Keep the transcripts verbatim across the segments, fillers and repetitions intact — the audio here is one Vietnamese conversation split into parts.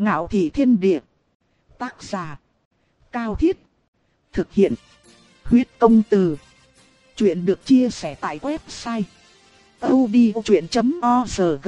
Ngạo thị thiên địa. Tác giả Cao Thiết. Thực hiện Huyết Công Từ. Chuyện được chia sẻ tại website audiochuyện chấm org.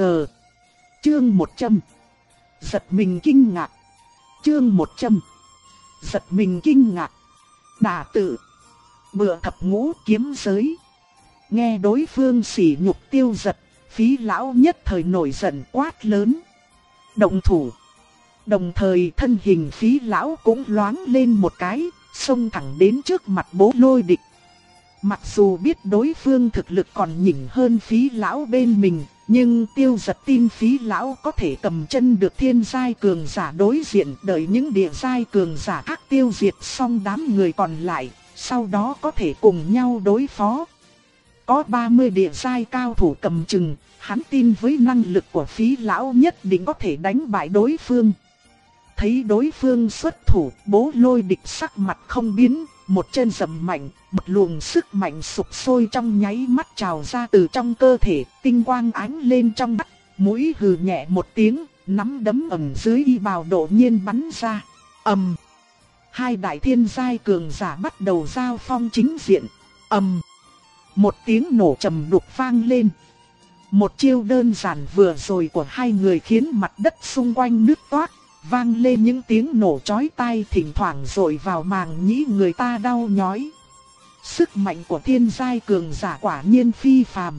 Chương một trăm. Giật mình kinh ngạc. Chương một trăm. Giật mình kinh ngạc. Đả tự. Bựa thập ngũ kiếm giới. Nghe đối phương sỉ nhục Tiêu Giật, Phí lão nhất thời nổi giận quát lớn: động thủ! Đồng thời thân hình Phí lão cũng loáng lên một cái, xông thẳng đến trước mặt Bố Lôi Địch. Mặc dù biết đối phương thực lực còn nhỉnh hơn Phí lão bên mình, nhưng Tiêu Giật tin Phí lão có thể cầm chân được thiên giai cường giả đối diện, đợi những địa giai cường giả khác tiêu diệt xong đám người còn lại, sau đó có thể cùng nhau đối phó. Có ba mươi địa giai cao thủ cầm chừng, hắn tin với năng lực của Phí lão nhất định có thể đánh bại đối phương. Thấy đối phương xuất thủ, Bố Lôi Địch sắc mặt không biến, một chân giẫm mạnh, một luồng sức mạnh sục sôi trong nháy mắt trào ra từ trong cơ thể, tinh quang ánh lên trong mắt, mũi hừ nhẹ một tiếng, nắm đấm ầm dưới y bào đột nhiên bắn ra. Ầm. Hai đại thiên giai cường giả bắt đầu giao phong chính diện. Ầm. Một tiếng nổ trầm đục vang lên. Một chiêu đơn giản vừa rồi của hai người khiến mặt đất xung quanh nứt toác, vang lên những tiếng nổ chói tai, thỉnh thoảng dội vào màng nhĩ người ta đau nhói. Sức mạnh của thiên giai cường giả quả nhiên phi phàm.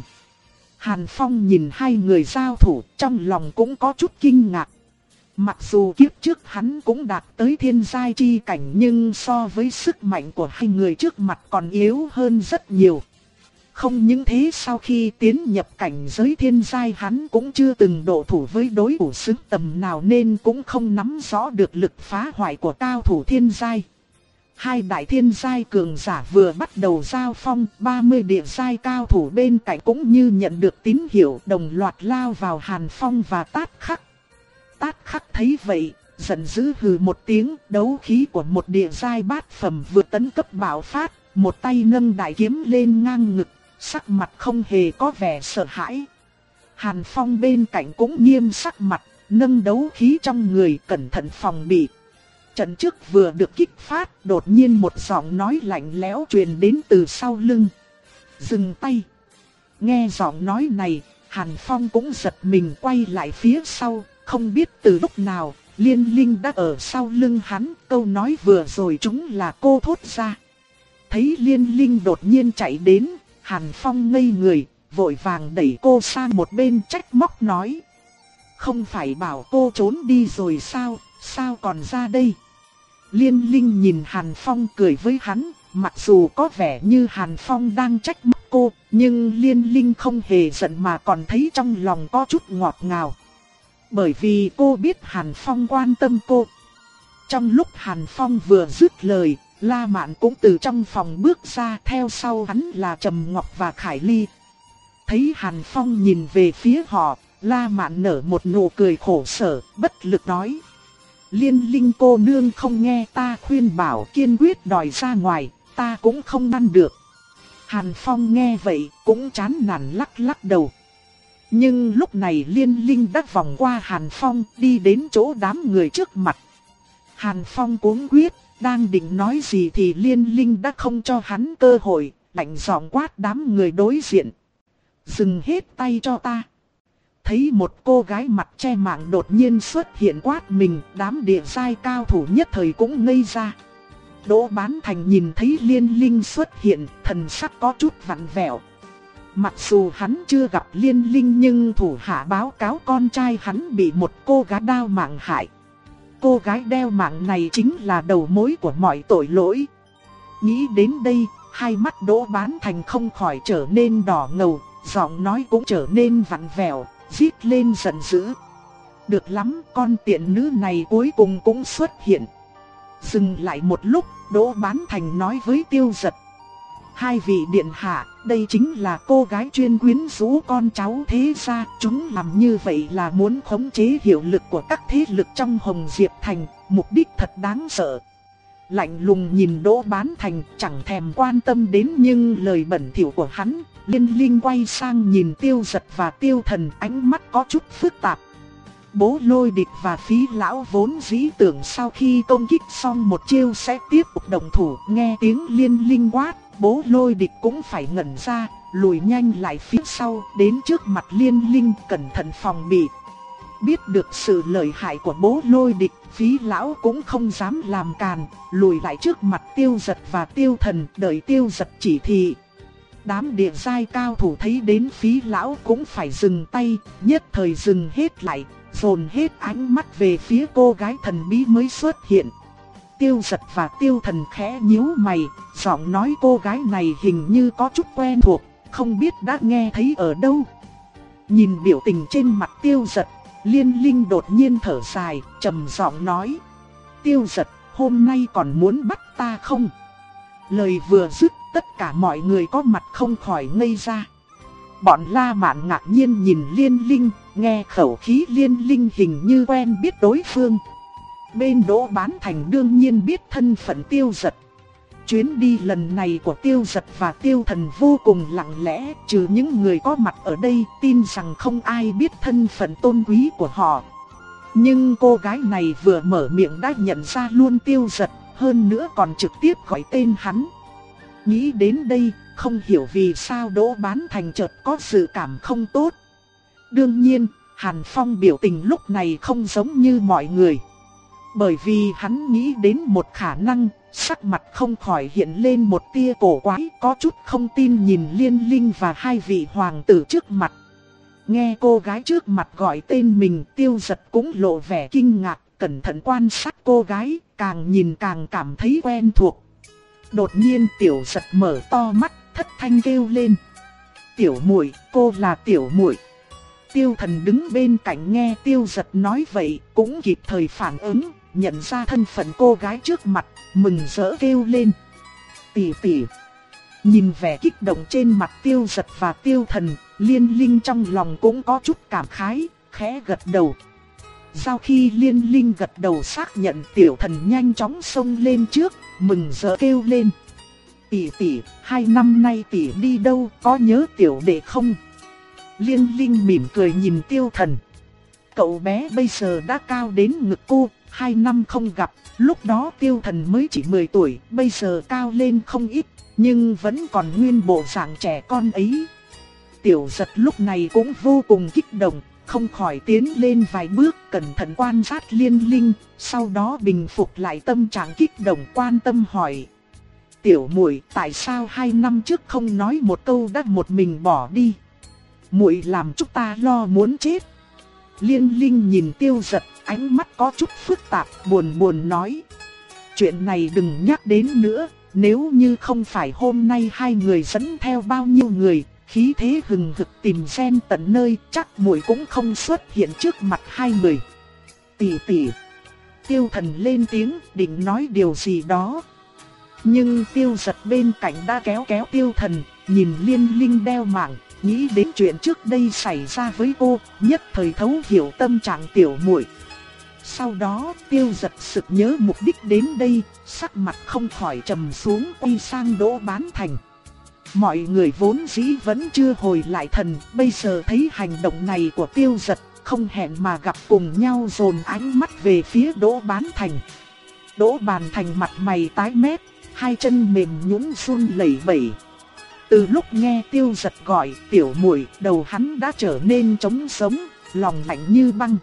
Hàn Phong nhìn hai người giao thủ, trong lòng cũng có chút kinh ngạc. Mặc dù kiếp trước hắn cũng đạt tới thiên giai chi cảnh, nhưng so với sức mạnh của hai người trước mặt còn yếu hơn rất nhiều. Không những thế, sau khi tiến nhập cảnh giới thiên giai hắn cũng chưa từng độ thủ với đối thủ xứng tầm nào, nên cũng không nắm rõ được lực phá hoại của cao thủ thiên giai. Hai đại thiên giai cường giả vừa bắt đầu giao phong, ba mươi địa giai cao thủ bên cạnh cũng như nhận được tín hiệu, đồng loạt lao vào Hàn Phong và Tát Khắc. Tát Khắc thấy vậy, giận dữ hừ một tiếng, đấu khí của một địa giai bát phẩm vừa tấn cấp bạo phát, một tay nâng đại kiếm lên ngang ngực, sắc mặt không hề có vẻ sợ hãi. Hàn Phong bên cạnh cũng nghiêm sắc mặt, nâng đấu khí trong người cẩn thận phòng bị. Trận trước vừa được kích phát, đột nhiên một giọng nói lạnh lẽo truyền đến từ sau lưng. Dừng tay. Nghe giọng nói này, Hàn Phong cũng giật mình quay lại phía sau, không biết từ lúc nào, Liên Linh đã ở sau lưng hắn, câu nói vừa rồi chúng là cô thốt ra. Thấy Liên Linh đột nhiên chạy đến, Hàn Phong ngây người, vội vàng đẩy cô sang một bên trách móc nói: không phải bảo cô trốn đi rồi sao, sao còn ra đây? Liên Linh nhìn Hàn Phong cười với hắn, mặc dù có vẻ như Hàn Phong đang trách móc cô, nhưng Liên Linh không hề giận mà còn thấy trong lòng có chút ngọt ngào. Bởi vì cô biết Hàn Phong quan tâm cô. Trong lúc Hàn Phong vừa dứt lời, La Mạn cũng từ trong phòng bước ra, theo sau hắn là Trầm Ngọc và Khải Ly. Thấy Hàn Phong nhìn về phía họ, La Mạn nở một nụ cười khổ sở, bất lực nói: Liên Linh cô nương không nghe ta khuyên bảo, kiên quyết đòi ra ngoài, ta cũng không ngăn được. Hàn Phong nghe vậy cũng chán nản lắc lắc đầu. Nhưng lúc này Liên Linh đã vòng qua Hàn Phong, đi đến chỗ đám người trước mặt. Hàn Phong cuống quyết, đang định nói gì thì Liên Linh đã không cho hắn cơ hội, lạnh giọng quát đám người đối diện: dừng hết tay cho ta. Thấy một cô gái mặt che mạng đột nhiên xuất hiện quát mình, đám địa giai cao thủ nhất thời cũng ngây ra. Đỗ Bán Thành nhìn thấy Liên Linh xuất hiện, thần sắc có chút vặn vẹo. Mặc dù hắn chưa gặp Liên Linh nhưng thủ hạ báo cáo con trai hắn bị một cô gái đao mạng hại. Cô gái đeo mạng này chính là đầu mối của mọi tội lỗi. Nghĩ đến đây, hai mắt Đỗ Bán Thành không khỏi trở nên đỏ ngầu, giọng nói cũng trở nên vặn vẹo, rít lên giận dữ: được lắm, con tiện nữ này cuối cùng cũng xuất hiện. Dừng lại một lúc, Đỗ Bán Thành nói với Tiêu Giật: hai vị điện hạ, đây chính là cô gái chuyên quyến rũ con cháu thế gia, chúng làm như vậy là muốn khống chế hiệu lực của các thế lực trong Hồng Diệp Thành, mục đích thật đáng sợ. Lạnh lùng nhìn Đỗ Bán Thành, chẳng thèm quan tâm đến nhưng lời bẩn thỉu của hắn. Liên Linh quay sang nhìn Tiêu Giật và Tiêu Thần, ánh mắt có chút phức tạp. Bố Lôi Địch và Phí Lão vốn dĩ tưởng sau khi công kích xong một chiêu sẽ tiếp tục động thủ, nghe tiếng Liên Linh quát, Bố Lôi Địch cũng phải ngẩn ra, lùi nhanh lại phía sau, đến trước mặt Liên Linh cẩn thận phòng bị. Biết được sự lợi hại của Bố Lôi Địch, Phí Lão cũng không dám làm càn, lùi lại trước mặt Tiêu Dật và Tiêu Thần, đợi Tiêu Dật chỉ thị. Đám địa giai cao thủ thấy đến Phí Lão cũng phải dừng tay, nhất thời dừng hết lại, dồn hết ánh mắt về phía cô gái thần bí mới xuất hiện. Tiêu Dật và Tiêu Thần khẽ nhíu mày, giọng nói cô gái này hình như có chút quen thuộc, không biết đã nghe thấy ở đâu. Nhìn biểu tình trên mặt Tiêu Dật, Liên Linh đột nhiên thở dài, trầm giọng nói: Tiêu Dật, hôm nay còn muốn bắt ta không? Lời vừa dứt, tất cả mọi người có mặt không khỏi ngây ra. Bọn La Mạn ngạc nhiên nhìn Liên Linh, nghe khẩu khí Liên Linh hình như quen biết đối phương. Bên Đỗ Bán Thành đương nhiên biết thân phận Tiêu Dật. Chuyến đi lần này của Tiêu Dật và Tiêu Thần vô cùng lặng lẽ, trừ những người có mặt ở đây, tin rằng không ai biết thân phận tôn quý của họ. Nhưng cô gái này vừa mở miệng đã nhận ra luôn Tiêu Dật, hơn nữa còn trực tiếp gọi tên hắn. Nghĩ đến đây, không hiểu vì sao Đỗ Bán Thành chợt có sự cảm không tốt. Đương nhiên, Hàn Phong biểu tình lúc này không giống như mọi người. Bởi vì hắn nghĩ đến một khả năng, sắc mặt không khỏi hiện lên một tia cổ quái, có chút không tin nhìn Liên Linh và hai vị hoàng tử trước mặt. Nghe cô gái trước mặt gọi tên mình, Tiêu Dật cũng lộ vẻ kinh ngạc, cẩn thận quan sát cô gái, càng nhìn càng cảm thấy quen thuộc. Đột nhiên Tiểu Dật mở to mắt, thất thanh kêu lên: Tiểu muội, cô là Tiểu muội. Tiêu Thần đứng bên cạnh nghe Tiêu Dật nói vậy, cũng kịp thời phản ứng, nhận ra thân phận cô gái trước mặt, mừng rỡ kêu lên: Tỷ tỷ. Nhìn vẻ kích động trên mặt Tiêu Dật và Tiêu Thần, Liên Linh trong lòng cũng có chút cảm khái, khẽ gật đầu. Sau khi Liên Linh gật đầu xác nhận, Tiểu Thần nhanh chóng xông lên trước, mừng rỡ kêu lên: Tỷ tỷ, hai năm nay tỷ đi đâu, có nhớ tiểu đệ không? Liên Linh mỉm cười nhìn Tiêu Thần. Cậu bé bây giờ đã cao đến ngực cô, hai năm không gặp, lúc đó Tiêu Thần mới chỉ mười tuổi, bây giờ cao lên không ít, nhưng vẫn còn nguyên bộ dạng trẻ con ấy. Tiểu Dật lúc này cũng vô cùng kích động, không khỏi tiến lên vài bước, cẩn thận quan sát Liên Linh, sau đó bình phục lại tâm trạng kích động, quan tâm hỏi: Tiểu muội, tại sao hai năm trước không nói một câu đã một mình bỏ đi? Muội làm chúng ta lo muốn chết. Liên Linh nhìn Tiêu Dật, ánh mắt có chút phức tạp, buồn buồn nói: Chuyện này đừng nhắc đến nữa, nếu như không phải hôm nay hai người dẫn theo bao nhiêu người, khí thế hừng hực tìm gen tận nơi, chắc muội cũng không xuất hiện trước mặt hai người. Tỷ tỷ. Tiêu Thần lên tiếng, định nói điều gì đó. Nhưng Tiêu Dật bên cạnh đã kéo kéo Tiêu Thần, nhìn Liên Linh đeo mạng, nghĩ đến chuyện trước đây xảy ra với cô, nhất thời thấu hiểu tâm trạng tiểu muội. Sau đó Tiêu Dật sực nhớ mục đích đến đây, sắc mặt không khỏi trầm xuống, quay sang Đỗ Bán Thành. Mọi người vốn dĩ vẫn chưa hồi lại thần, bây giờ thấy hành động này của Tiêu Dật, không hẹn mà gặp cùng nhau dồn ánh mắt về phía Đỗ Bán Thành. Đỗ Bán Thành mặt mày tái mét, hai chân mềm nhũn run lẩy bẩy. Từ lúc nghe Tiêu Dật gọi tiểu muội, đầu hắn đã trở nên trống sống, lòng lạnh như băng.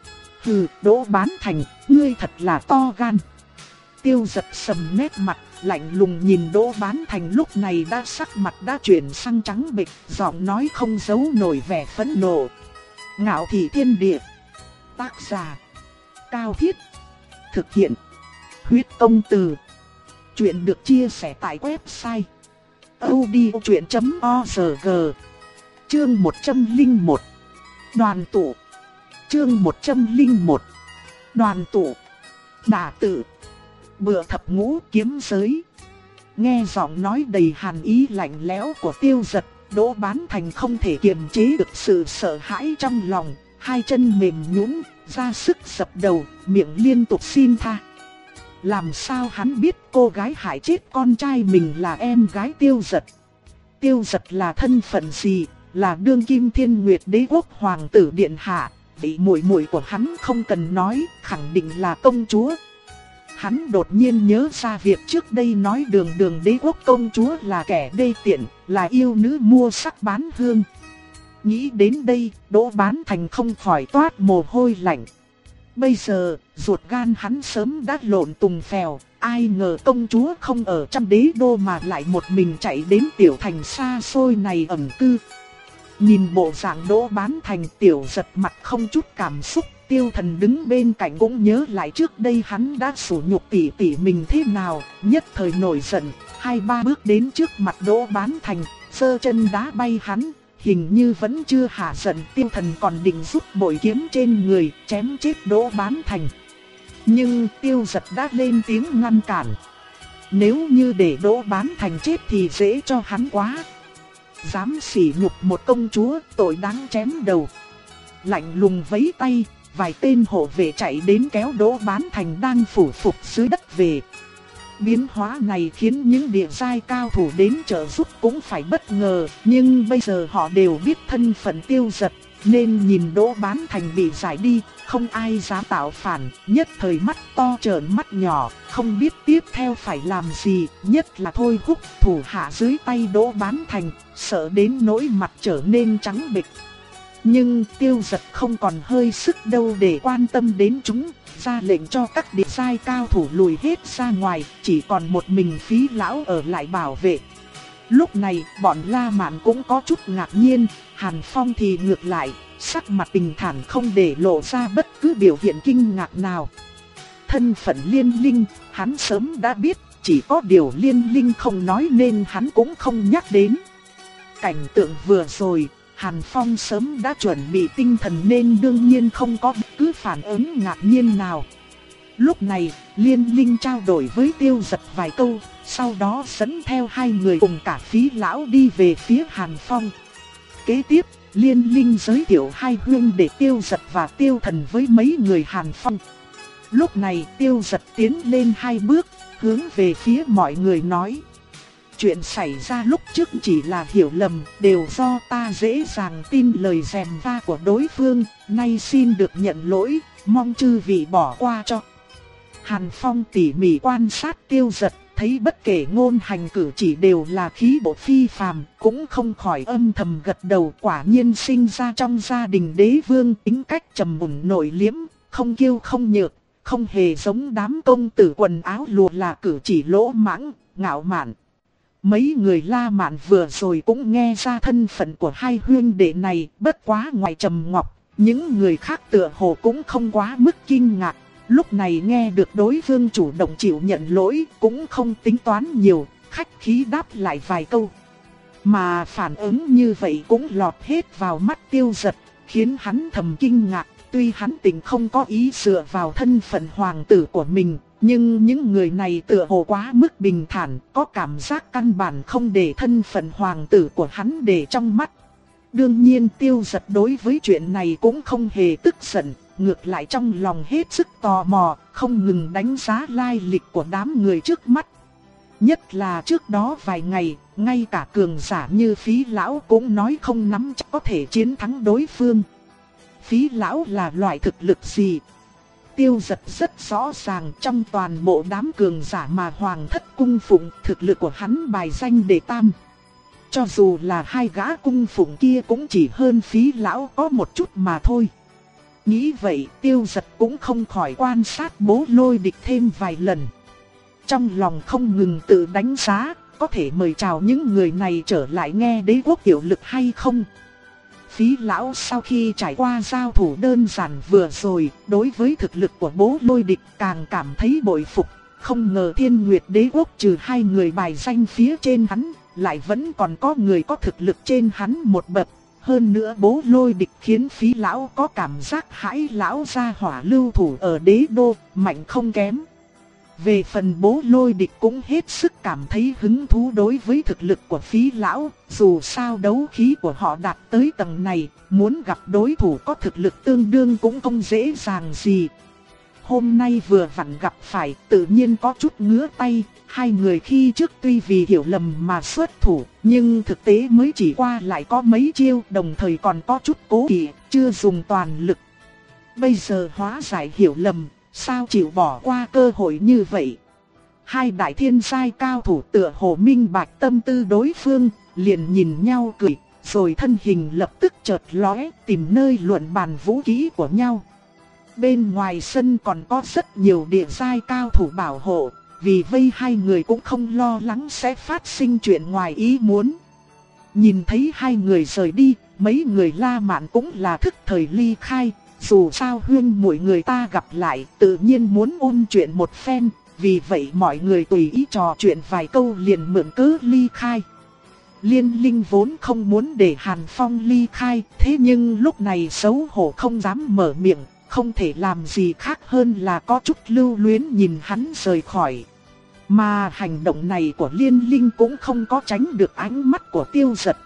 Hừ, Đỗ Bán Thành, ngươi thật là to gan. Tiêu Dật sầm nét mặt, lạnh lùng nhìn Đỗ Bán Thành lúc này đã sắc mặt đã chuyển sang trắng bệch, giọng nói không giấu nổi vẻ phẫn nộ. Ngạo Thị Thiên Địa. Tác giả: Cao Thiết. Thực hiện: Huyết Công Từ. Chuyện được chia sẻ tại website audiochuyện chấm org. Chương một trăm lẻ một. Đoàn tụ. Chương một trăm lẻ một. Đoàn tụ. Đả tự. Bựa thập ngũ kiếm giới. Nghe giọng nói đầy hàn ý lạnh lẽo của Tiêu Dật, Đỗ Bán Thành không thể kiềm chế được sự sợ hãi trong lòng, hai chân mềm nhũn, ra sức dập đầu, miệng liên tục xin tha. Làm sao hắn biết cô gái hại chết con trai mình là em gái Tiêu Dật? Tiêu Dật là thân phận gì? Là đương kim Thiên Nguyệt Đế Quốc Hoàng tử Điện Hạ, vị muội muội của hắn không cần nói, khẳng định là công chúa. Hắn đột nhiên nhớ ra việc trước đây nói đường đường đế quốc công chúa là kẻ đê tiện, là yêu nữ mua sắc bán hương. Nghĩ đến đây, Đỗ Bán Thành không khỏi toát mồ hôi lạnh. Bây giờ, ruột gan hắn sớm đã lộn tùng phèo, ai ngờ công chúa không ở trong đế đô mà lại một mình chạy đến tiểu thành xa xôi này ẩn cư. Nhìn bộ dạng Đỗ Bán Thành, Tiểu Giật mặt không chút cảm xúc. Tiêu Thần đứng bên cạnh cũng nhớ lại trước đây hắn đã sủ nhục tỷ tỷ mình thế nào, nhất thời nổi giận, hai ba bước đến trước mặt Đỗ Bán Thành, giơ chân đá bay hắn. Hình như vẫn chưa hạ giận, Tiêu Thần còn định rút bội kiếm trên người, chém chết Đỗ Bán Thành. Nhưng Tiêu Giật đã lên tiếng ngăn cản. Nếu như để Đỗ Bán Thành chết thì dễ cho hắn quá. Dám sỉ nhục một công chúa, tội đáng chém đầu. Lạnh lùng vẫy tay, vài tên hộ vệ chạy đến kéo Đỗ Bán Thành đang phủ phục dưới đất về. Biến hóa này khiến những địa giai cao thủ đến trợ giúp cũng phải bất ngờ, nhưng bây giờ họ đều biết thân phận Tiêu Giật, nên nhìn Đỗ Bán Thành bị giải đi, không ai dám tạo phản, nhất thời mắt to trợn mắt nhỏ, không biết tiếp theo phải làm gì, nhất là Thôi Húc thủ hạ dưới tay Đỗ Bán Thành, sợ đến nỗi mặt trở nên trắng bệch. Nhưng Tiêu Giật không còn hơi sức đâu để quan tâm đến chúng, ra lệnh cho các địa giai cao thủ lùi hết ra ngoài, chỉ còn một mình Phí lão ở lại bảo vệ. Lúc này, bọn La Mạn cũng có chút ngạc nhiên, Hàn Phong thì ngược lại, sắc mặt bình thản không để lộ ra bất cứ biểu hiện kinh ngạc nào. Thân phận Liên Linh, hắn sớm đã biết, chỉ có điều Liên Linh không nói nên hắn cũng không nhắc đến. Cảnh tượng vừa rồi, Hàn Phong sớm đã chuẩn bị tinh thần nên đương nhiên không có bất cứ phản ứng ngạc nhiên nào. Lúc này, Liên Linh trao đổi với Tiêu Giật vài câu, sau đó dẫn theo hai người cùng cả Phí lão đi về phía Hàn Phong. Kế tiếp, Liên Linh giới thiệu hai huynh đệ Tiêu Giật và Tiêu Thần với mấy người Hàn Phong. Lúc này Tiêu Giật tiến lên hai bước, hướng về phía mọi người nói: chuyện xảy ra lúc trước chỉ là hiểu lầm, đều do ta dễ dàng tin lời gièm pha của đối phương, nay xin được nhận lỗi, mong chư vị bỏ qua cho. Hàn Phong tỉ mỉ quan sát Tiêu Giật, thấy bất kể ngôn hành cử chỉ đều là khí độ phi phàm, cũng không khỏi âm thầm gật đầu, quả nhiên sinh ra trong gia đình đế vương, tính cách trầm ổn nội liễm, không kiêu không nhược, không hề giống đám công tử quần áo lụa là cử chỉ lỗ mãng, ngạo mạn. Mấy người La Mạn vừa rồi cũng nghe ra thân phận của hai huynh đệ này, bất quá ngoài Trầm Ngọc, những người khác tựa hồ cũng không quá mức kinh ngạc. Lúc này nghe được đối phương chủ động chịu nhận lỗi, cũng không tính toán nhiều, khách khí đáp lại vài câu. Mà phản ứng như vậy cũng lọt hết vào mắt Tiêu Giật, khiến hắn thầm kinh ngạc. Tuy hắn tình không có ý dựa vào thân phận hoàng tử của mình, nhưng những người này tựa hồ quá mức bình thản, có cảm giác căn bản không để thân phận hoàng tử của hắn để trong mắt. Đương nhiên Tiêu Giật đối với chuyện này cũng không hề tức giận, ngược lại trong lòng hết sức tò mò, không ngừng đánh giá lai lịch của đám người trước mắt. Nhất là trước đó vài ngày, ngay cả cường giả như Phí lão cũng nói không nắm chắc có thể chiến thắng đối phương. Phí lão là loại thực lực gì? Tiêu Giật rất rõ ràng, trong toàn bộ đám cường giả mà Hoàng thất cung phụng, thực lực của hắn bài danh đệ tam. Cho dù là hai gã cung phụng kia cũng chỉ hơn Phí lão có một chút mà thôi. Nghĩ vậy Tiêu Giật cũng không khỏi quan sát Bố Lôi Địch thêm vài lần. Trong lòng không ngừng tự đánh giá, có thể mời chào những người này trở lại nghe đế quốc hiệu lực hay không. Phí lão sau khi trải qua giao thủ đơn giản vừa rồi, đối với thực lực của Bố Lôi Địch càng cảm thấy bội phục. Không ngờ Thiên Nguyệt đế quốc trừ hai người bài danh phía trên hắn, lại vẫn còn có người có thực lực trên hắn một bậc. Hơn nữa Bố Lôi Địch khiến Phí lão có cảm giác hãi lão gia hỏa lưu thủ ở đế đô, mạnh không kém. Về phần Bố Lôi Địch cũng hết sức cảm thấy hứng thú đối với thực lực của Phí lão, dù sao đấu khí của họ đạt tới tầng này, muốn gặp đối thủ có thực lực tương đương cũng không dễ dàng gì. Hôm nay vừa vặn gặp phải, tự nhiên có chút ngứa tay, hai người khi trước tuy vì hiểu lầm mà xuất thủ, nhưng thực tế mới chỉ qua lại có mấy chiêu, đồng thời còn có chút cố kỵ, chưa dùng toàn lực. bây giờ hóa giải hiểu lầm, sao chịu bỏ qua cơ hội như vậy. Hai đại thiên giai cao thủ tựa hồ minh bạch tâm tư đối phương, liền nhìn nhau cười, rồi thân hình lập tức chợt lóe, tìm nơi luận bàn vũ khí của nhau. Bên ngoài sân còn có rất nhiều địa giai cao thủ bảo hộ, vì vây hai người cũng không lo lắng sẽ phát sinh chuyện ngoài ý muốn. Nhìn thấy hai người rời đi, mấy người La Mạn cũng là thức thời ly khai, dù sao huynh muội người ta gặp lại tự nhiên muốn ôn chuyện một phen, vì vậy mọi người tùy ý trò chuyện vài câu liền mượn cớ ly khai. Liên Linh vốn không muốn để Hàn Phong ly khai, thế nhưng lúc này xấu hổ không dám mở miệng, không thể làm gì khác hơn là có chút lưu luyến nhìn hắn rời khỏi. Mà hành động này của Liên Linh cũng không có tránh được ánh mắt của Tiêu Dật.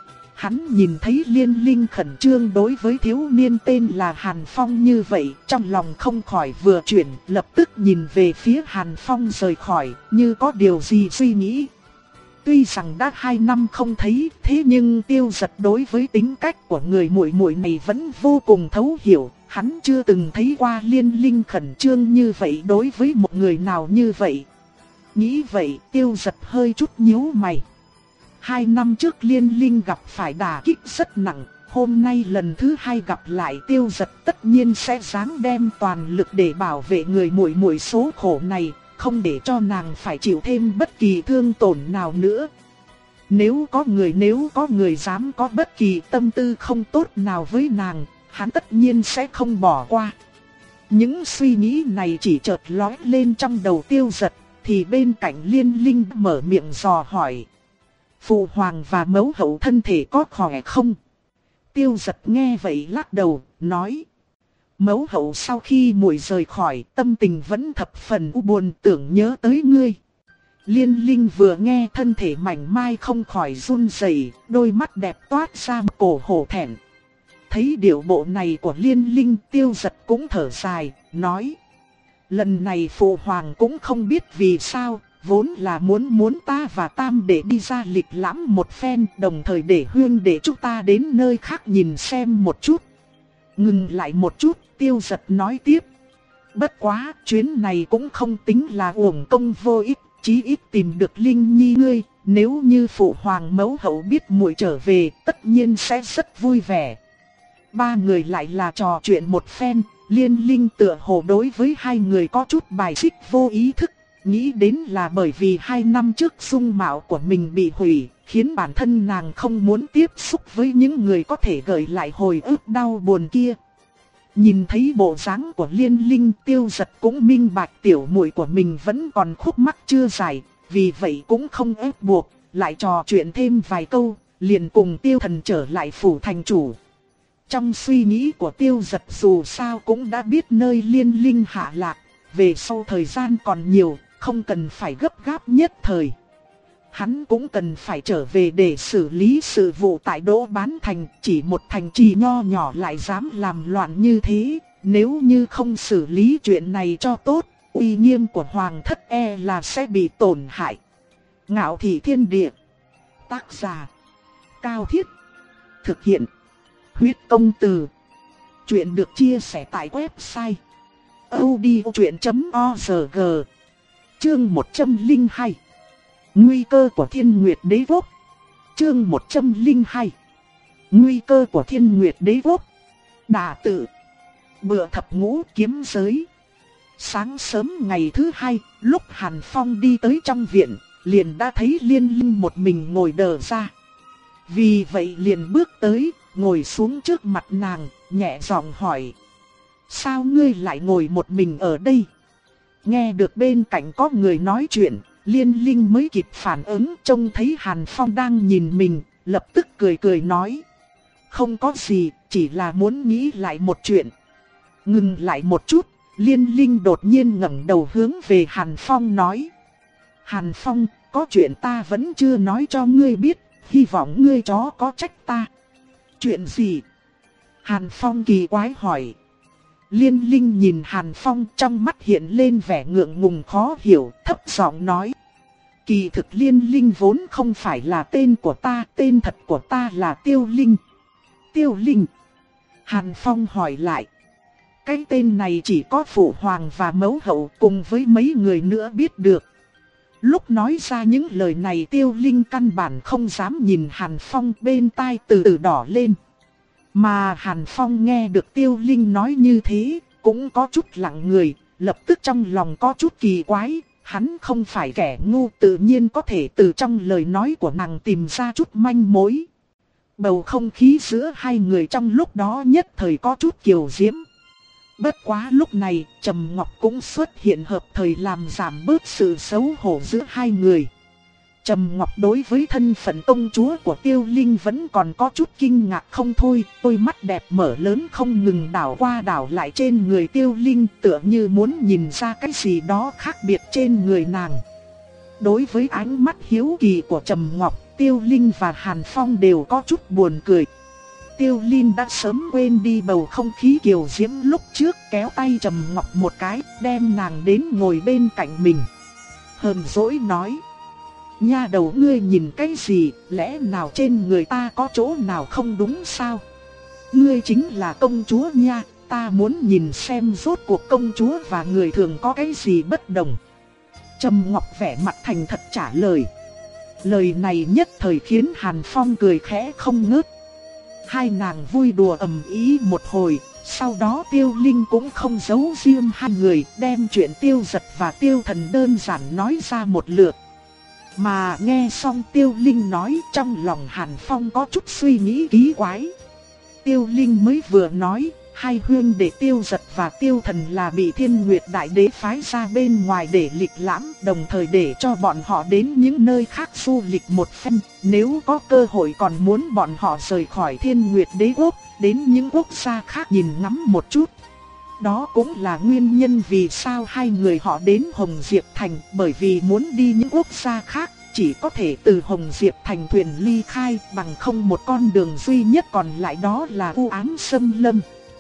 Hắn nhìn thấy Liên Linh khẩn trương đối với thiếu niên tên là Hàn Phong như vậy, trong lòng không khỏi vừa chuyển, lập tức nhìn về phía Hàn Phong rời khỏi, như có điều gì suy nghĩ. Tuy rằng đã hai năm không thấy, thế nhưng Tiêu Dật đối với tính cách của người muội muội này vẫn vô cùng thấu hiểu, hắn chưa từng thấy qua Liên Linh khẩn trương như vậy đối với một người nào như vậy. Nghĩ vậy, Tiêu Dật hơi chút nhíu mày. Hai năm trước Liên Linh gặp phải đả kích rất nặng, hôm nay lần thứ hai gặp lại Tiêu Dật tất nhiên sẽ ráng đem toàn lực để bảo vệ người muội muội số khổ này, không để cho nàng phải chịu thêm bất kỳ thương tổn nào nữa. Nếu có người nếu có người dám có bất kỳ tâm tư không tốt nào với nàng, hắn tất nhiên sẽ không bỏ qua. Những suy nghĩ này chỉ chợt lóe lên trong đầu Tiêu Dật, thì bên cạnh Liên Linh mở miệng dò hỏi. Phụ hoàng và mẫu hậu thân thể có khỏe không? Tiêu Dật nghe vậy lắc đầu, nói. Mẫu hậu sau khi muội rời khỏi, tâm tình vẫn thập phần u buồn, tưởng nhớ tới ngươi. Liên Linh vừa nghe thân thể mảnh mai không khỏi run rẩy, đôi mắt đẹp toát ra cổ hổ thẹn. Thấy điệu bộ này của Liên Linh, Tiêu Dật cũng thở dài, nói. Lần này phụ hoàng cũng không biết vì sao, vốn là muốn muốn ta và Tam đệ đi ra lịch lãm một phen, đồng thời để huynh đệ chúng ta đến nơi khác nhìn xem một chút. Ngừng lại một chút, Tiêu Dật nói tiếp. Bất quá, chuyến này cũng không tính là uổng công vô ích, chí ít tìm được Linh Nhi ngươi, nếu như phụ hoàng mẫu hậu biết muội trở về, tất nhiên sẽ rất vui vẻ. Ba người lại là trò chuyện một phen, Liên Linh tựa hồ đối với hai người có chút bài xích vô ý thức, nghĩ đến là bởi vì hai năm trước dung mạo của mình bị hủy, khiến bản thân nàng không muốn tiếp xúc với những người có thể gợi lại hồi ức đau buồn kia. Nhìn thấy bộ dáng của Liên Linh, Tiêu Dật cũng minh bạch tiểu muội của mình vẫn còn khúc mắc chưa giải, vì vậy cũng không ép buộc, lại trò chuyện thêm vài câu, liền cùng Tiêu Thần trở lại phủ thành chủ. Trong suy nghĩ của Tiêu Dật dù sao cũng đã biết nơi Liên Linh hạ lạc, về sau thời gian còn nhiều, không cần phải gấp gáp nhất thời. Hắn cũng cần phải trở về để xử lý sự vụ tại Đỗ Bán Thành, chỉ một thành trì nho nhỏ lại dám làm loạn như thế, nếu như không xử lý chuyện này cho tốt, uy nghiêm của hoàng thất e là sẽ bị tổn hại. Ngạo Thị Thiên Địa. Tác giả Cao Thiết. Thực hiện Huyết Công Từ. Chuyện được chia sẻ tại website audiochuyện chấm org. Chương một trăm lẻ hai. Nguy cơ của Thiên Nguyệt Đế Quốc. Chương một trăm lẻ hai. Nguy cơ của Thiên Nguyệt Đế Quốc. Đả tự. Bữa thập ngũ kiếm giới. Sáng sớm ngày thứ hai, lúc Hàn Phong đi tới trong viện, liền đã thấy Liên Linh một mình ngồi đờ ra. Vì vậy liền bước tới, ngồi xuống trước mặt nàng, nhẹ giọng hỏi. Sao ngươi lại ngồi một mình ở đây? Nghe được bên cạnh có người nói chuyện, Liên Linh mới kịp phản ứng, trông thấy Hàn Phong đang nhìn mình, lập tức cười cười nói. Không có gì, chỉ là muốn nghĩ lại một chuyện. Ngừng lại một chút, Liên Linh đột nhiên ngẩng đầu hướng về Hàn Phong nói. Hàn Phong, có chuyện ta vẫn chưa nói cho ngươi biết, hy vọng ngươi chó có trách ta. Chuyện gì? Hàn Phong kỳ quái hỏi. Liên Linh nhìn Hàn Phong, trong mắt hiện lên vẻ ngượng ngùng khó hiểu, thấp giọng nói. Kỳ thực Liên Linh vốn không phải là tên của ta, tên thật của ta là Tiêu Linh. Tiêu Linh? Hàn Phong hỏi lại. Cái tên này chỉ có phụ hoàng và mẫu hậu cùng với mấy người nữa biết được. Lúc nói ra những lời này Tiêu Linh căn bản không dám nhìn Hàn Phong, bên tai từ từ đỏ lên. Mà Hàn Phong nghe được Tiêu Linh nói như thế, cũng có chút lặng người, lập tức trong lòng có chút kỳ quái. Hắn không phải kẻ ngu, tự nhiên có thể từ trong lời nói của nàng tìm ra chút manh mối. Bầu không khí giữa hai người trong lúc đó nhất thời có chút kiều diễm. Bất quá lúc này, Trầm Ngọc cũng xuất hiện hợp thời làm giảm bớt sự xấu hổ giữa hai người. Trầm Ngọc đối với thân phận công chúa của Tiêu Linh vẫn còn có chút kinh ngạc không thôi, đôi mắt đẹp mở lớn không ngừng đảo qua đảo lại trên người Tiêu Linh, tựa như muốn nhìn ra cái gì đó khác biệt trên người nàng. Đối với ánh mắt hiếu kỳ của Trầm Ngọc, Tiêu Linh và Hàn Phong đều có chút buồn cười. Tiêu Linh đã sớm quên đi bầu không khí kiều diễm lúc trước, kéo tay Trầm Ngọc một cái, đem nàng đến ngồi bên cạnh mình. Hờn dỗi nói: nha đầu ngươi nhìn cái gì, lẽ nào trên người ta có chỗ nào không đúng sao? Ngươi chính là công chúa nha, ta muốn nhìn xem rốt cuộc công chúa và người thường có cái gì bất đồng. Trầm Ngọc vẻ mặt thành thật trả lời. Lời này nhất thời khiến Hàn Phong cười khẽ không ngớt. Hai nàng vui đùa ầm ĩ một hồi, sau đó Tiêu Linh cũng không giấu riêng hai người, đem chuyện Tiêu Giật và Tiêu Thần đơn giản nói ra một lượt. Mà nghe xong Tiêu Linh nói, trong lòng Hàn Phong có chút suy nghĩ kỳ quái. Tiêu Linh mới vừa nói, hai huynh đệ Tiêu Giật và Tiêu Thần là bị Thiên Nguyệt Đại Đế phái ra bên ngoài để lịch lãm, đồng thời để cho bọn họ đến những nơi khác du lịch một phen. Nếu có cơ hội còn muốn bọn họ rời khỏi Thiên Nguyệt Đế Quốc, đến những quốc gia khác nhìn ngắm một chút. Đó cũng là nguyên nhân vì sao hai người họ đến Hồng Diệp Thành, bởi vì muốn đi những quốc gia khác, chỉ có thể từ Hồng Diệp Thành thuyền ly khai, bằng không một con đường duy nhất còn lại đó là u ám xâm lâm.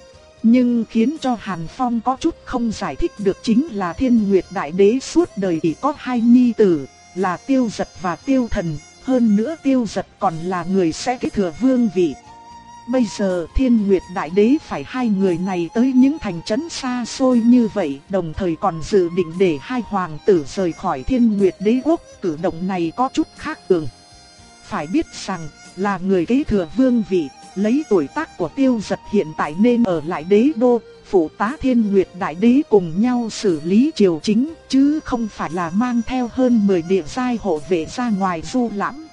Nhưng khiến cho Hàn Phong có chút không giải thích được chính là Thiên Nguyệt Đại Đế suốt đời chỉ có hai nhi tử, là Tiêu Giật và Tiêu Thần, hơn nữa Tiêu Giật còn là người sẽ kế thừa vương vị. Bây giờ Thiên Nguyệt Đại Đế phải hai người này tới những thành trấn xa xôi như vậy, đồng thời còn dự định để hai hoàng tử rời khỏi Thiên Nguyệt Đế Quốc, cử động này có chút khác thường. Phải biết rằng, là người kế thừa vương vị, lấy tuổi tác của Tiêu Giật hiện tại nên ở lại đế đô, phụ tá Thiên Nguyệt Đại Đế cùng nhau xử lý triều chính, chứ không phải là mang theo hơn mười địa giai hộ vệ ra ngoài du lãm.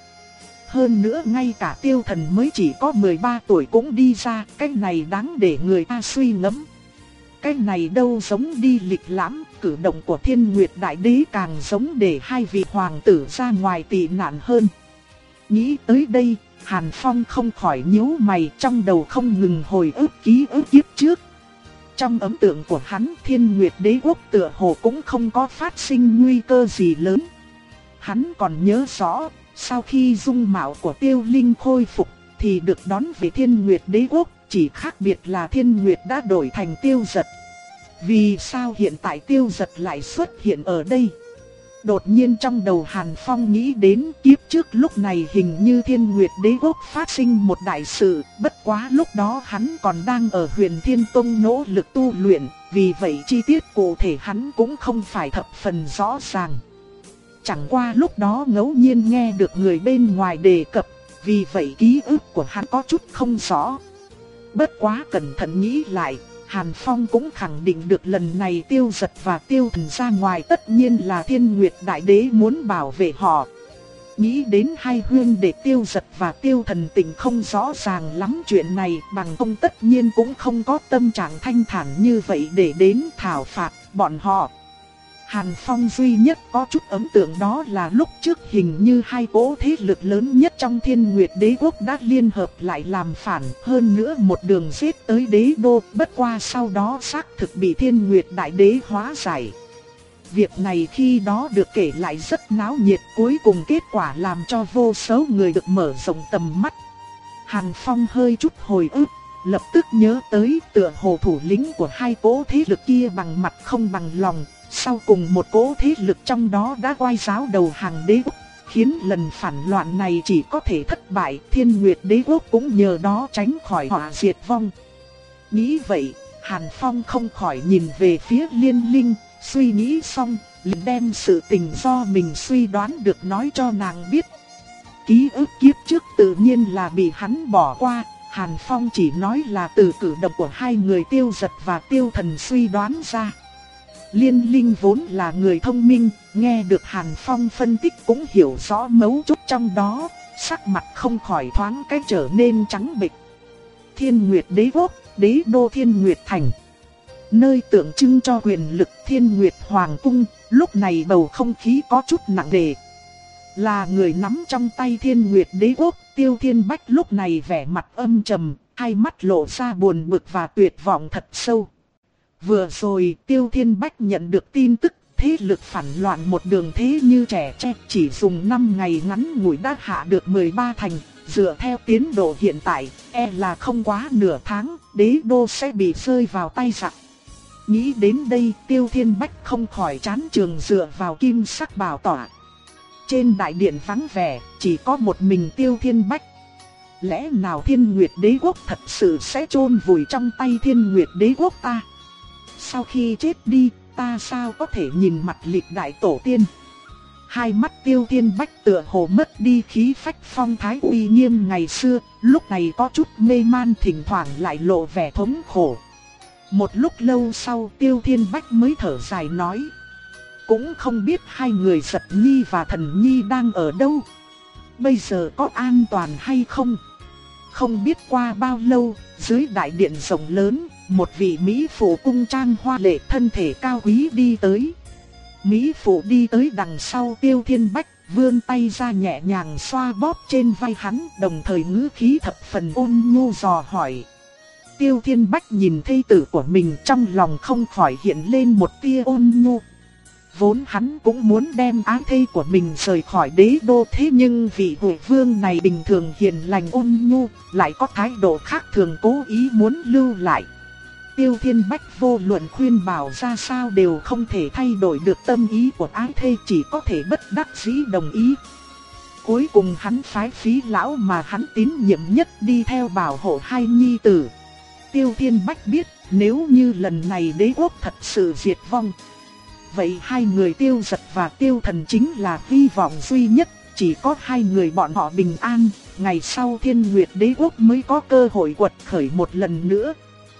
Hơn nữa ngay cả Tiêu Thần mới chỉ có mười ba tuổi cũng đi ra, cái này đáng để người ta suy ngẫm. Cái này đâu giống đi lịch lãm, cử động của Thiên Nguyệt Đại Đế càng giống để hai vị hoàng tử ra ngoài tị nạn hơn. Nghĩ tới đây, Hàn Phong không khỏi nhíu mày, trong đầu không ngừng hồi ức ký ức kiếp trước. Trong ấn tượng của hắn, Thiên Nguyệt Đế Quốc tựa hồ cũng không có phát sinh nguy cơ gì lớn. Hắn còn nhớ rõ, sau khi dung mạo của Tiêu Linh khôi phục, thì được đón về Thiên Nguyệt Đế Quốc, chỉ khác biệt là Thiên Nguyệt đã đổi thành Tiêu Giật. Vì sao hiện tại Tiêu Giật lại xuất hiện ở đây? Đột nhiên trong đầu Hàn Phong nghĩ đến kiếp trước lúc này hình như Thiên Nguyệt Đế Quốc phát sinh một đại sự, bất quá lúc đó hắn còn đang ở Huyền Thiên Tông nỗ lực tu luyện, vì vậy chi tiết cụ thể hắn cũng không phải thập phần rõ ràng. Chẳng qua lúc đó ngẫu nhiên nghe được người bên ngoài đề cập, vì vậy ký ức của hắn có chút không rõ. Bất quá cẩn thận nghĩ lại, Hàn Phong cũng khẳng định được lần này Tiêu Giật và Tiêu Thần ra ngoài tất nhiên là Thiên Nguyệt Đại Đế muốn bảo vệ họ. Nghĩ đến hai huynh đệ Tiêu Giật và Tiêu Thần tình không rõ ràng lắm chuyện này, bằng không tất nhiên cũng không có tâm trạng thanh thản như vậy để đến thảo phạt bọn họ. Hàn Phong duy nhất có chút ấn tượng đó là lúc trước hình như hai cỗ thế lực lớn nhất trong Thiên Nguyệt Đế Quốc đã liên hợp lại làm phản, hơn nữa một đường giết tới đế đô, bất qua sau đó xác thực bị Thiên Nguyệt Đại Đế hóa giải. Việc này khi đó được kể lại rất náo nhiệt, cuối cùng kết quả làm cho vô số người được mở rộng tầm mắt. Hàn Phong hơi chút hồi ức, lập tức nhớ tới tựa hồ thủ lĩnh của hai cỗ thế lực kia bằng mặt không bằng lòng. Sau cùng một cỗ thế lực trong đó đã quay giáo đầu hàng đế quốc, khiến lần phản loạn này chỉ có thể thất bại, Thiên Nguyệt Đế Quốc cũng nhờ đó tránh khỏi họa diệt vong. Nghĩ vậy, Hàn Phong không khỏi nhìn về phía Liên Linh, suy nghĩ xong, liền đem sự tình do mình suy đoán được nói cho nàng biết. Ký ức kiếp trước tự nhiên là bị hắn bỏ qua, Hàn Phong chỉ nói là từ cử động của hai người Tiêu Dật và Tiêu Thần suy đoán ra. Liên Linh vốn là người thông minh, nghe được Hàn Phong phân tích cũng hiểu rõ mấu chốt trong đó, sắc mặt không khỏi thoáng cái trở nên trắng bệch. Thiên Nguyệt Đế Quốc, đế đô Thiên Nguyệt Thành, nơi tượng trưng cho quyền lực Thiên Nguyệt Hoàng Cung, lúc này bầu không khí có chút nặng nề. Là người nắm trong tay Thiên Nguyệt Đế Quốc, Tiêu Thiên Bách lúc này vẻ mặt âm trầm, hai mắt lộ ra buồn bực và tuyệt vọng thật sâu. Vừa rồi Tiêu Thiên Bách nhận được tin tức thế lực phản loạn một đường thế như trẻ tre, chỉ dùng năm ngày ngắn ngủi đã hạ được mười ba thành, dựa theo tiến độ hiện tại, e là không quá nửa tháng, đế đô sẽ bị rơi vào tay giặc. Nghĩ đến đây, Tiêu Thiên Bách không khỏi chán trường dựa vào kim sắc bảo tọa. Trên đại điện vắng vẻ, chỉ có một mình Tiêu Thiên Bách. Lẽ nào Thiên Nguyệt Đế Quốc thật sự sẽ chôn vùi trong tay Thiên Nguyệt Đế Quốc ta? Sau khi chết đi, ta sao có thể nhìn mặt lịch đại tổ tiên? Hai mắt Tiêu Thiên Bách tựa hồ mất đi khí phách phong thái uy nghiêm ngày xưa, lúc này có chút mê man, thỉnh thoảng lại lộ vẻ thống khổ. Một lúc lâu sau Tiêu Thiên Bách mới thở dài nói: cũng không biết hai người Giật Nhi và Thần Nhi đang ở đâu, bây giờ có an toàn hay không? Không biết qua bao lâu, dưới đại điện rộng lớn, một vị mỹ phụ cung trang hoa lệ thân thể cao quý đi tới. Mỹ phụ đi tới đằng sau Tiêu Thiên Bách, vươn tay ra nhẹ nhàng xoa bóp trên vai hắn, đồng thời ngữ khí thập phần ôn nhu dò hỏi. Tiêu Thiên Bách nhìn thê tử của mình, trong lòng không khỏi hiện lên một tia ôn nhu. Vốn hắn cũng muốn đem ái thê của mình rời khỏi đế đô, thế nhưng vị Huệ Vương này bình thường hiền lành ôn nhu, lại có thái độ khác thường, cố ý muốn lưu lại. Tiêu Thiên Bách vô luận khuyên bảo ra sao đều không thể thay đổi được tâm ý của ái thê, chỉ có thể bất đắc dĩ đồng ý. Cuối cùng hắn phái Phí lão mà hắn tín nhiệm nhất đi theo bảo hộ hai nhi tử. Tiêu Thiên Bách biết, nếu như lần này đế quốc thật sự diệt vong, vậy hai người Tiêu Dật và Tiêu Thần chính là hy vọng duy nhất. Chỉ có hai người bọn họ bình an, ngày sau Thiên Nguyệt Đế Quốc mới có cơ hội quật khởi một lần nữa.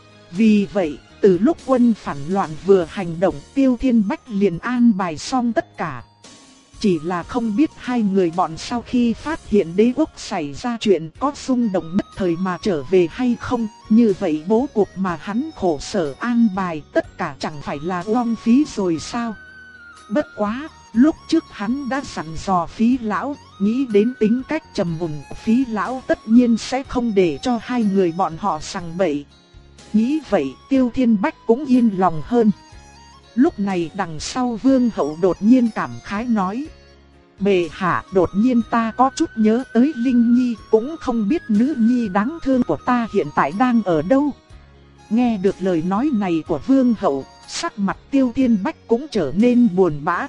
Vì vậy, từ lúc quân phản loạn vừa hành động, Tiêu Thiên Bách liền an bài xong tất cả. Chỉ là không biết hai người bọn sau khi phát hiện đế quốc xảy ra chuyện có xung động nhất thời mà trở về hay không. Như vậy bố cục mà hắn khổ sở an bài tất cả chẳng phải là uổng phí rồi sao? Bất quá, lúc trước hắn đã dặn dò Phí lão, nghĩ đến tính cách trầm mùn của Phí lão tất nhiên sẽ không để cho hai người bọn họ sằng bậy. Nghĩ vậy Tiêu Thiên Bách cũng yên lòng hơn. Lúc này đằng sau Vương hậu đột nhiên cảm khái nói: bệ hạ, đột nhiên ta có chút nhớ tới Linh Nhi, cũng không biết nữ nhi đáng thương của ta hiện tại đang ở đâu. Nghe được lời nói này của Vương hậu, sắc mặt Tiêu Thiên Bách cũng trở nên buồn bã.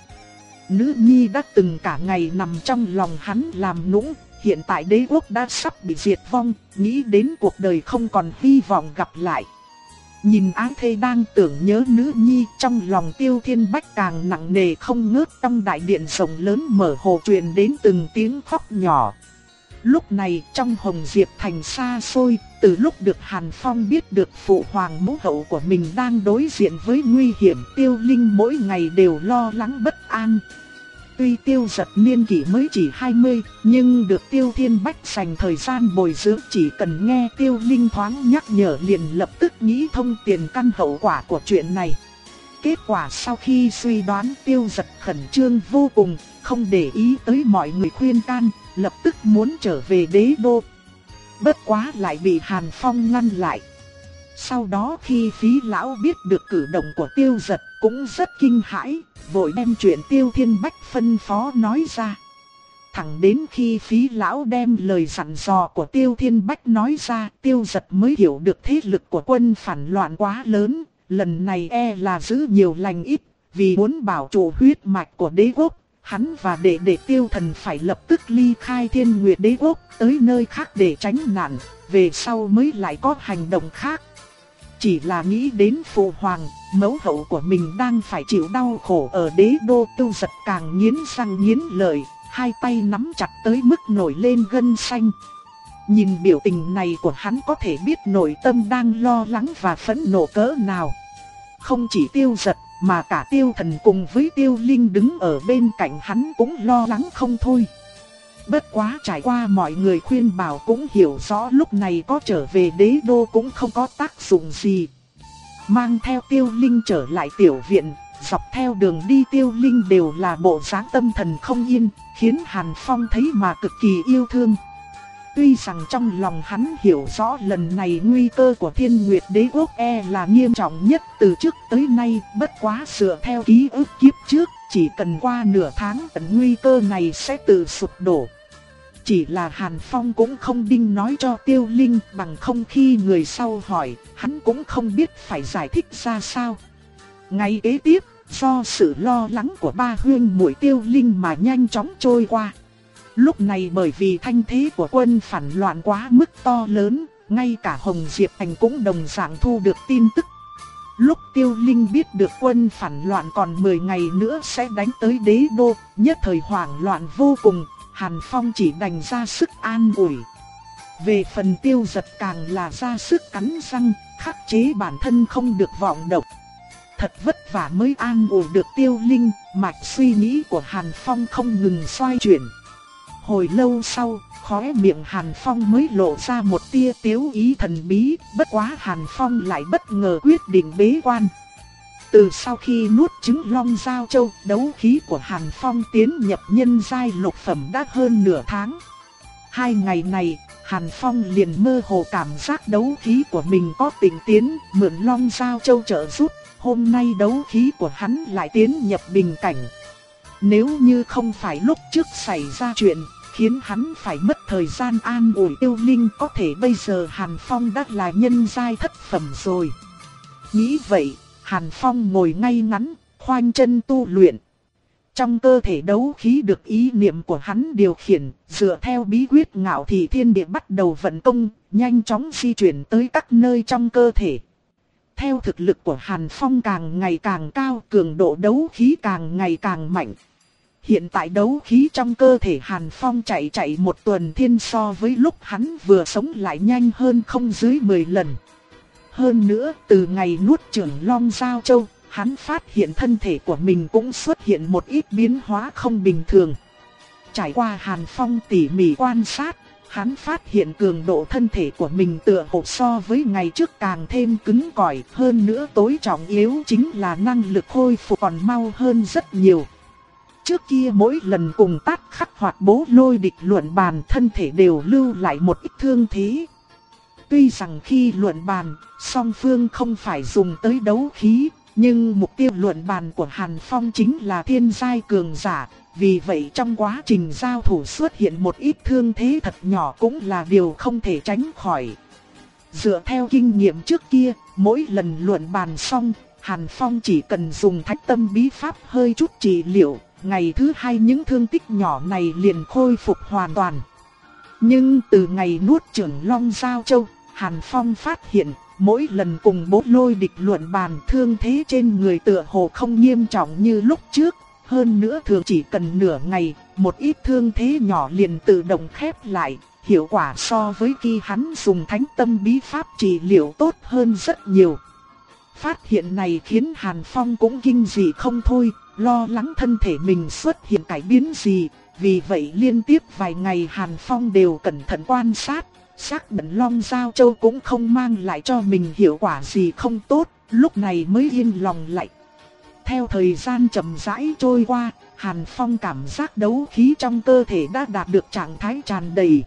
Nữ nhi đã từng cả ngày nằm trong lòng hắn làm nũng, hiện tại đế quốc đã sắp bị diệt vong, nghĩ đến cuộc đời không còn hy vọng gặp lại. Nhìn ái thê đang tưởng nhớ nữ nhi, trong lòng Tiêu Thiên Bách càng nặng nề không ngớt. Trong đại điện rộng lớn mở hồ truyền đến từng tiếng khóc nhỏ. Lúc này trong Hồng Diệp Thành xa xôi, từ lúc được Hàn Phong biết được phụ hoàng mẫu hậu của mình đang đối diện với nguy hiểm, Tiêu Linh mỗi ngày đều lo lắng bất an. Tuy Tiêu Dật niên kỷ mới chỉ hai mươi, nhưng được Tiêu Thiên Bách dành thời gian bồi dưỡng, chỉ cần nghe Tiêu Linh thoáng nhắc nhở liền lập tức nghĩ thông tiền căn hậu quả của chuyện này. Kết quả sau khi suy đoán, Tiêu Dật khẩn trương vô cùng, không để ý tới mọi người khuyên can, lập tức muốn trở về đế đô. Bất quá lại bị Hàn Phong ngăn lại. Sau đó khi Phí lão biết được cử động của Tiêu Dật cũng rất kinh hãi, vội đem chuyện Tiêu Thiên Bách phân phó nói ra. Thẳng đến khi Phí lão đem lời dặn dò của Tiêu Thiên Bách nói ra, Tiêu Dật mới hiểu được thế lực của quân phản loạn quá lớn, lần này e là giữ nhiều lành ít, vì muốn bảo trụ huyết mạch của đế quốc, hắn và đệ đệ Tiêu Thần phải lập tức ly khai Thiên Nguyệt Đế Quốc tới nơi khác để tránh nạn, về sau mới lại có hành động khác. chỉ là nghĩ đến phụ hoàng, mẫu hậu của mình đang phải chịu đau khổ ở đế đô. Tiêu Giật càng nghiến răng nghiến lợi, hai tay nắm chặt tới mức nổi lên gân xanh. Nhìn biểu tình này của hắn có thể biết nội tâm đang lo lắng và phẫn nộ cỡ nào. Không chỉ Tiêu Giật mà cả Tiêu Thần cùng với Tiêu Linh đứng ở bên cạnh hắn cũng lo lắng không thôi. Bất quá trải qua mọi người khuyên bảo cũng hiểu rõ lúc này có trở về đế đô cũng không có tác dụng gì. Mang theo Tiêu Linh trở lại tiểu viện, dọc theo đường đi Tiêu Linh đều là bộ dáng tâm thần không yên, khiến Hàn Phong thấy mà cực kỳ yêu thương. Tuy rằng trong lòng hắn hiểu rõ lần này nguy cơ của Thiên Nguyệt Đế Quốc e là nghiêm trọng nhất từ trước tới nay, bất quá dựa theo ký ức kiếp trước, chỉ cần qua nửa tháng tận nguy cơ này sẽ tự sụp đổ. Chỉ là Hàn Phong cũng không đinh nói cho Tiêu Linh, bằng không khi người sau hỏi, hắn cũng không biết phải giải thích ra sao. Ngày kế tiếp, do sự lo lắng của ba huynh muội Tiêu Linh mà nhanh chóng trôi qua. Lúc này bởi vì thanh thế của quân phản loạn quá mức to lớn, ngay cả Hồng Diệp Thành cũng đồng dạng thu được tin tức. Lúc Tiêu Linh biết được quân phản loạn còn mười ngày nữa sẽ đánh tới đế đô, nhất thời hoảng loạn vô cùng, Hàn Phong chỉ đành ra sức an ủi. Về phần Tiêu Giật càng là ra sức cắn răng, khắc chế bản thân không được vọng động. Thật vất vả mới an ủi được Tiêu Linh, mạch suy nghĩ của Hàn Phong không ngừng xoay chuyển. Hồi lâu sau, khóe miệng Hàn Phong mới lộ ra một tia tiếu ý thần bí, bất quá Hàn Phong lại bất ngờ quyết định bế quan. Từ sau khi nuốt trứng Long Giao Châu, đấu khí của Hàn Phong tiến nhập nhân giai lục phẩm đã hơn nửa tháng. Hai ngày này, Hàn Phong liền mơ hồ cảm giác đấu khí của mình có tiến tiến, mượn Long Giao Châu trợ giúp, hôm nay đấu khí của hắn lại tiến nhập bình cảnh. Nếu như không phải lúc trước xảy ra chuyện, khiến hắn phải mất thời gian an ủi Tiêu Linh, có thể bây giờ Hàn Phong đã là nhân giai thất phẩm rồi. Nghĩ vậy, Hàn Phong ngồi ngay ngắn, khoanh chân tu luyện. Trong cơ thể đấu khí được ý niệm của hắn điều khiển, dựa theo bí quyết Ngạo Thị Thiên Địa bắt đầu vận công, nhanh chóng di chuyển tới các nơi trong cơ thể. Theo thực lực của Hàn Phong càng ngày càng cao, cường độ đấu khí càng ngày càng mạnh. Hiện tại đấu khí trong cơ thể Hàn Phong chạy chạy một tuần thiên so với lúc hắn vừa sống lại nhanh hơn không dưới mười lần. Hơn nữa, từ ngày nuốt chửng Long Giao Châu, hắn phát hiện thân thể của mình cũng xuất hiện một ít biến hóa không bình thường. Trải qua Hàn Phong tỉ mỉ quan sát, hắn phát hiện cường độ thân thể của mình tựa hồ so với ngày trước càng thêm cứng cỏi, hơn nữa tối trọng yếu chính là năng lực khôi phục còn mau hơn rất nhiều. Trước kia mỗi lần cùng Tát Khắc hoặc Bố Lôi địch luận bàn, thân thể đều lưu lại một ít thương thế. Tuy rằng khi luận bàn, song phương không phải dùng tới đấu khí, nhưng mục tiêu luận bàn của Hàn Phong chính là thiên giai cường giả, vì vậy trong quá trình giao thủ xuất hiện một ít thương thế thật nhỏ cũng là điều không thể tránh khỏi. Dựa theo kinh nghiệm trước kia, mỗi lần luận bàn xong, Hàn Phong chỉ cần dùng Thánh Tâm bí pháp hơi chút trị liệu, ngày thứ hai những thương tích nhỏ này liền khôi phục hoàn toàn. Nhưng từ ngày nuốt chửng Long Giao Châu, Hàn Phong phát hiện, mỗi lần cùng Bố Lôi địch luận bàn, thương thế trên người tựa hồ không nghiêm trọng như lúc trước. Hơn nữa thường chỉ cần nửa ngày, một ít thương thế nhỏ liền tự động khép lại, hiệu quả so với khi hắn dùng Thánh Tâm bí pháp trị liệu tốt hơn rất nhiều. Phát hiện này khiến Hàn Phong cũng kinh dị không thôi, lo lắng thân thể mình xuất hiện cải biến gì, vì vậy liên tiếp vài ngày Hàn Phong đều cẩn thận quan sát, xác định Long Giao Châu cũng không mang lại cho mình hiệu quả gì không tốt, lúc này mới yên lòng lại. Theo thời gian chậm rãi trôi qua, Hàn Phong cảm giác đấu khí trong cơ thể đã đạt được trạng thái tràn đầy.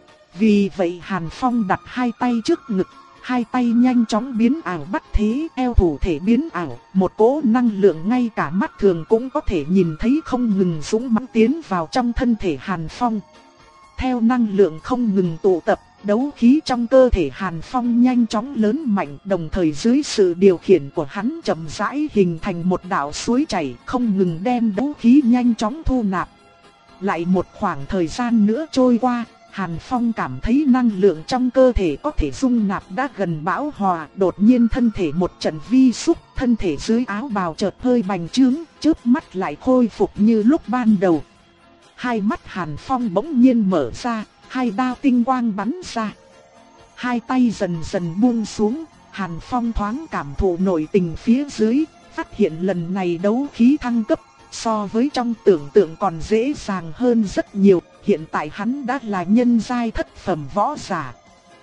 Vì vậy Hàn Phong đặt hai tay trước ngực, hai tay nhanh chóng biến ảo bắt thế, eo thủ thể biến ảo, một cỗ năng lượng ngay cả mắt thường cũng có thể nhìn thấy không ngừng dũng mãnh tiến vào trong thân thể Hàn Phong. Theo năng lượng không ngừng tụ tập, đấu khí trong cơ thể Hàn Phong nhanh chóng lớn mạnh, đồng thời dưới sự điều khiển của hắn chậm rãi hình thành một đạo suối chảy, không ngừng đem đấu khí nhanh chóng thu nạp. Lại một khoảng thời gian nữa trôi qua, Hàn Phong cảm thấy năng lượng trong cơ thể có thể dung nạp đã gần bão hòa, đột nhiên thân thể một trận vi xúc, thân thể dưới áo bào chợt hơi bành trướng, chớp mắt lại khôi phục như lúc ban đầu. Hai mắt Hàn Phong bỗng nhiên mở ra, hai đao tinh quang bắn ra. Hai tay dần dần buông xuống, Hàn Phong thoáng cảm thụ nội tình phía dưới, phát hiện lần này đấu khí thăng cấp, so với trong tưởng tượng còn dễ dàng hơn rất nhiều. Hiện tại hắn đã là nhân giai thất phẩm võ giả.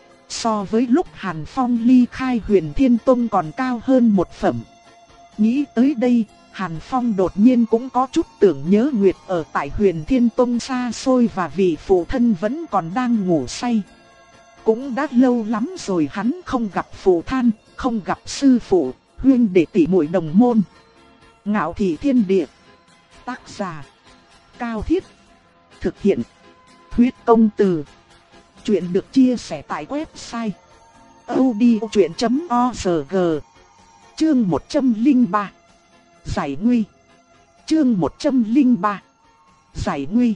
So với lúc Hàn Phong ly khai Huyền Thiên Tông còn cao hơn một phẩm. Nghĩ tới đây, Hàn Phong đột nhiên cũng có chút tưởng nhớ Nguyệt ở tại Huyền Thiên Tông xa xôi và vị phụ thân vẫn còn đang ngủ say. Cũng đã lâu lắm rồi hắn không gặp phụ thân, không gặp sư phụ, huynh đệ tỷ muội đồng môn. Ngạo Thị Thiên Địa. Tác giả Cao Thiết. Thực hiện Huyết Công Từ. Chuyện được chia sẻ tại website audiochuyện chấm org. Chương một trăm lẻ ba. Giải nguy. Chương một trăm lẻ ba. Giải nguy.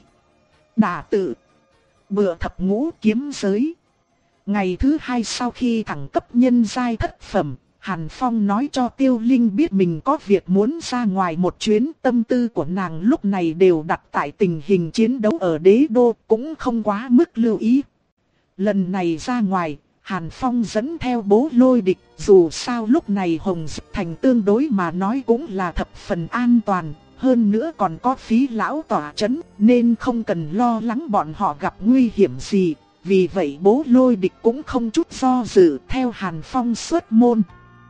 Đả tự. Bựa thập ngũ kiếm giới. Ngày thứ hai sau khi thẳng cấp nhân giai thất phẩm, Hàn Phong nói cho Tiêu Linh biết mình có việc muốn ra ngoài một chuyến. Tâm tư của nàng lúc này đều đặt tại tình hình chiến đấu ở đế đô, cũng không quá mức lưu ý. Lần này ra ngoài, Hàn Phong dẫn theo Bố Lôi Địch, dù sao lúc này Hồng Dực Thành tương đối mà nói cũng là thập phần an toàn, hơn nữa còn có Phí lão tỏa trấn, nên không cần lo lắng bọn họ gặp nguy hiểm gì. Vì vậy Bố Lôi Địch cũng không chút do dự theo Hàn Phong xuất môn.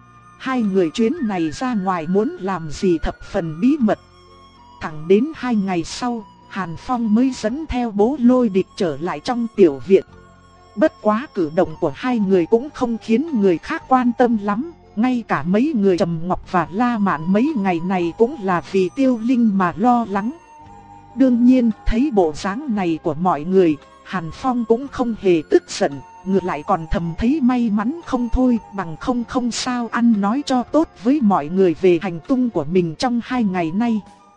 Hai người chuyến này ra ngoài muốn làm gì thập phần bí mật. Thẳng đến hai ngày sau, Hàn Phong mới dẫn theo Bố Lôi Địch trở lại trong tiểu viện. Bất quá cử động của hai người cũng không khiến người khác quan tâm lắm. Ngay cả mấy người Trầm Ngọc và La Mạn mấy ngày này cũng là vì Tiêu Linh mà lo lắng. Đương nhiên thấy bộ dáng này của mọi người, Hàn Phong cũng không hề tức giận, ngược lại còn thầm thấy may mắn không thôi, bằng không không sao ăn nói cho tốt với mọi người về hành tung của mình trong hai ngày nay.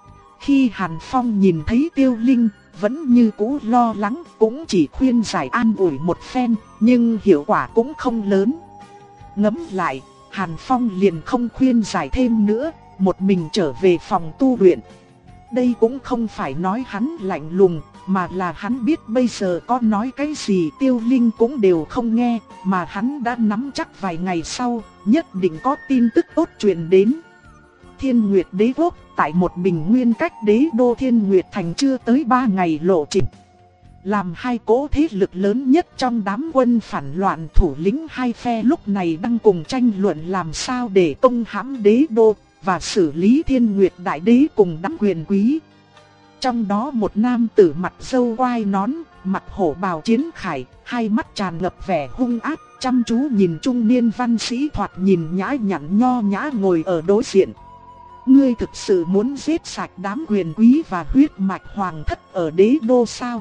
Khi Hàn Phong nhìn thấy Tiêu Linh, vẫn như cũ lo lắng, cũng chỉ khuyên giải an ủi một phen, nhưng hiệu quả cũng không lớn. Ngẫm lại, Hàn Phong liền không khuyên giải thêm nữa, một mình trở về phòng tu luyện. Đây cũng không phải nói hắn lạnh lùng, mà là hắn biết bây giờ có nói cái gì Tiêu Linh cũng đều không nghe, mà hắn đã nắm chắc vài ngày sau, nhất định có tin tức tốt truyền đến. Thiên Nguyệt Đế Quốc, tại một bình nguyên cách đế đô Thiên Nguyệt Thành chưa tới ba ngày lộ trình. Làm hai cỗ thế lực lớn nhất trong đám quân phản loạn, thủ lĩnh hai phe lúc này đang cùng tranh luận làm sao để công hãm đế đô và xử lý Thiên Nguyệt Đại Đế cùng đám quyền quý. Trong đó một nam tử mặt râu quai nón, mặt hổ bào chiến khải, hai mắt tràn ngập vẻ hung ác, chăm chú nhìn trung niên văn sĩ thoạt nhìn nhã nhặn nho nhã ngồi ở đối diện. Ngươi thực sự muốn giết sạch đám quyền quý và huyết mạch hoàng thất ở đế đô sao?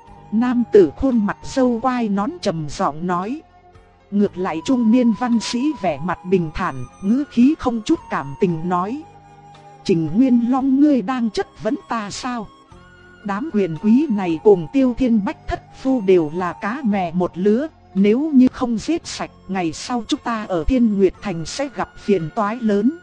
Nam tử khuôn mặt râu quai nón trầm giọng nói. Ngược lại trung niên văn sĩ vẻ mặt bình thản, ngữ khí không chút cảm tình nói. Trình Nguyên Long, ngươi đang chất vấn ta sao? Đám quyền quý này cùng Tiêu Thiên Bách Thất Phu đều là cá mè một lứa. Nếu như không giết sạch, ngày sau chúng ta ở Thiên Nguyệt Thành sẽ gặp phiền toái lớn.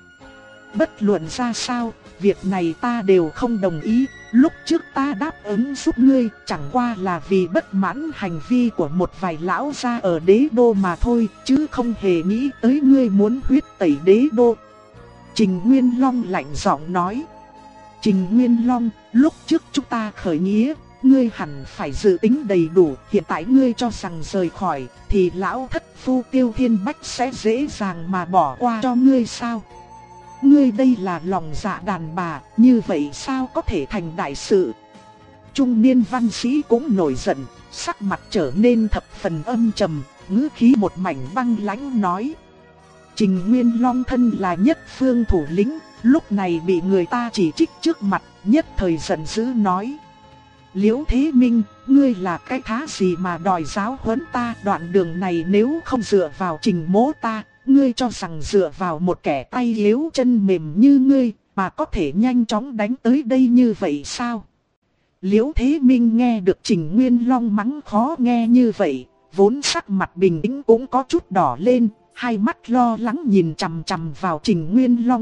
Bất luận ra sao, việc này ta đều không đồng ý. Lúc trước ta đáp ứng giúp ngươi, chẳng qua là vì bất mãn hành vi của một vài lão gia ở đế đô mà thôi, chứ không hề nghĩ tới ngươi muốn huyết tẩy đế đô. Trình Nguyên Long lạnh giọng nói. Trình Nguyên Long, lúc trước chúng ta khởi nghĩa, ngươi hẳn phải dự tính đầy đủ. Hiện tại ngươi cho rằng rời khỏi, thì lão thất phu Tiêu Thiên Bách sẽ dễ dàng mà bỏ qua cho ngươi sao? Ngươi đây là lòng dạ đàn bà, như vậy sao có thể thành đại sự? Trung niên văn sĩ cũng nổi giận, sắc mặt trở nên thập phần âm trầm, ngữ khí một mảnh băng lãnh nói. Trình Nguyên Long thân là nhất phương thủ lĩnh, lúc này bị người ta chỉ trích trước mặt, nhất thời giận dữ nói. Liễu Thế Minh, ngươi là cái thá gì mà đòi giáo huấn ta? Đoạn đường này nếu không dựa vào Trình mỗ ta, ngươi cho rằng dựa vào một kẻ tay yếu chân mềm như ngươi mà có thể nhanh chóng đánh tới đây như vậy sao? Liễu Thế Minh nghe được Trình Nguyên Long mắng khó nghe như vậy, vốn sắc mặt bình tĩnh cũng có chút đỏ lên, hai mắt lo lắng nhìn chằm chằm vào Trình Nguyên Long.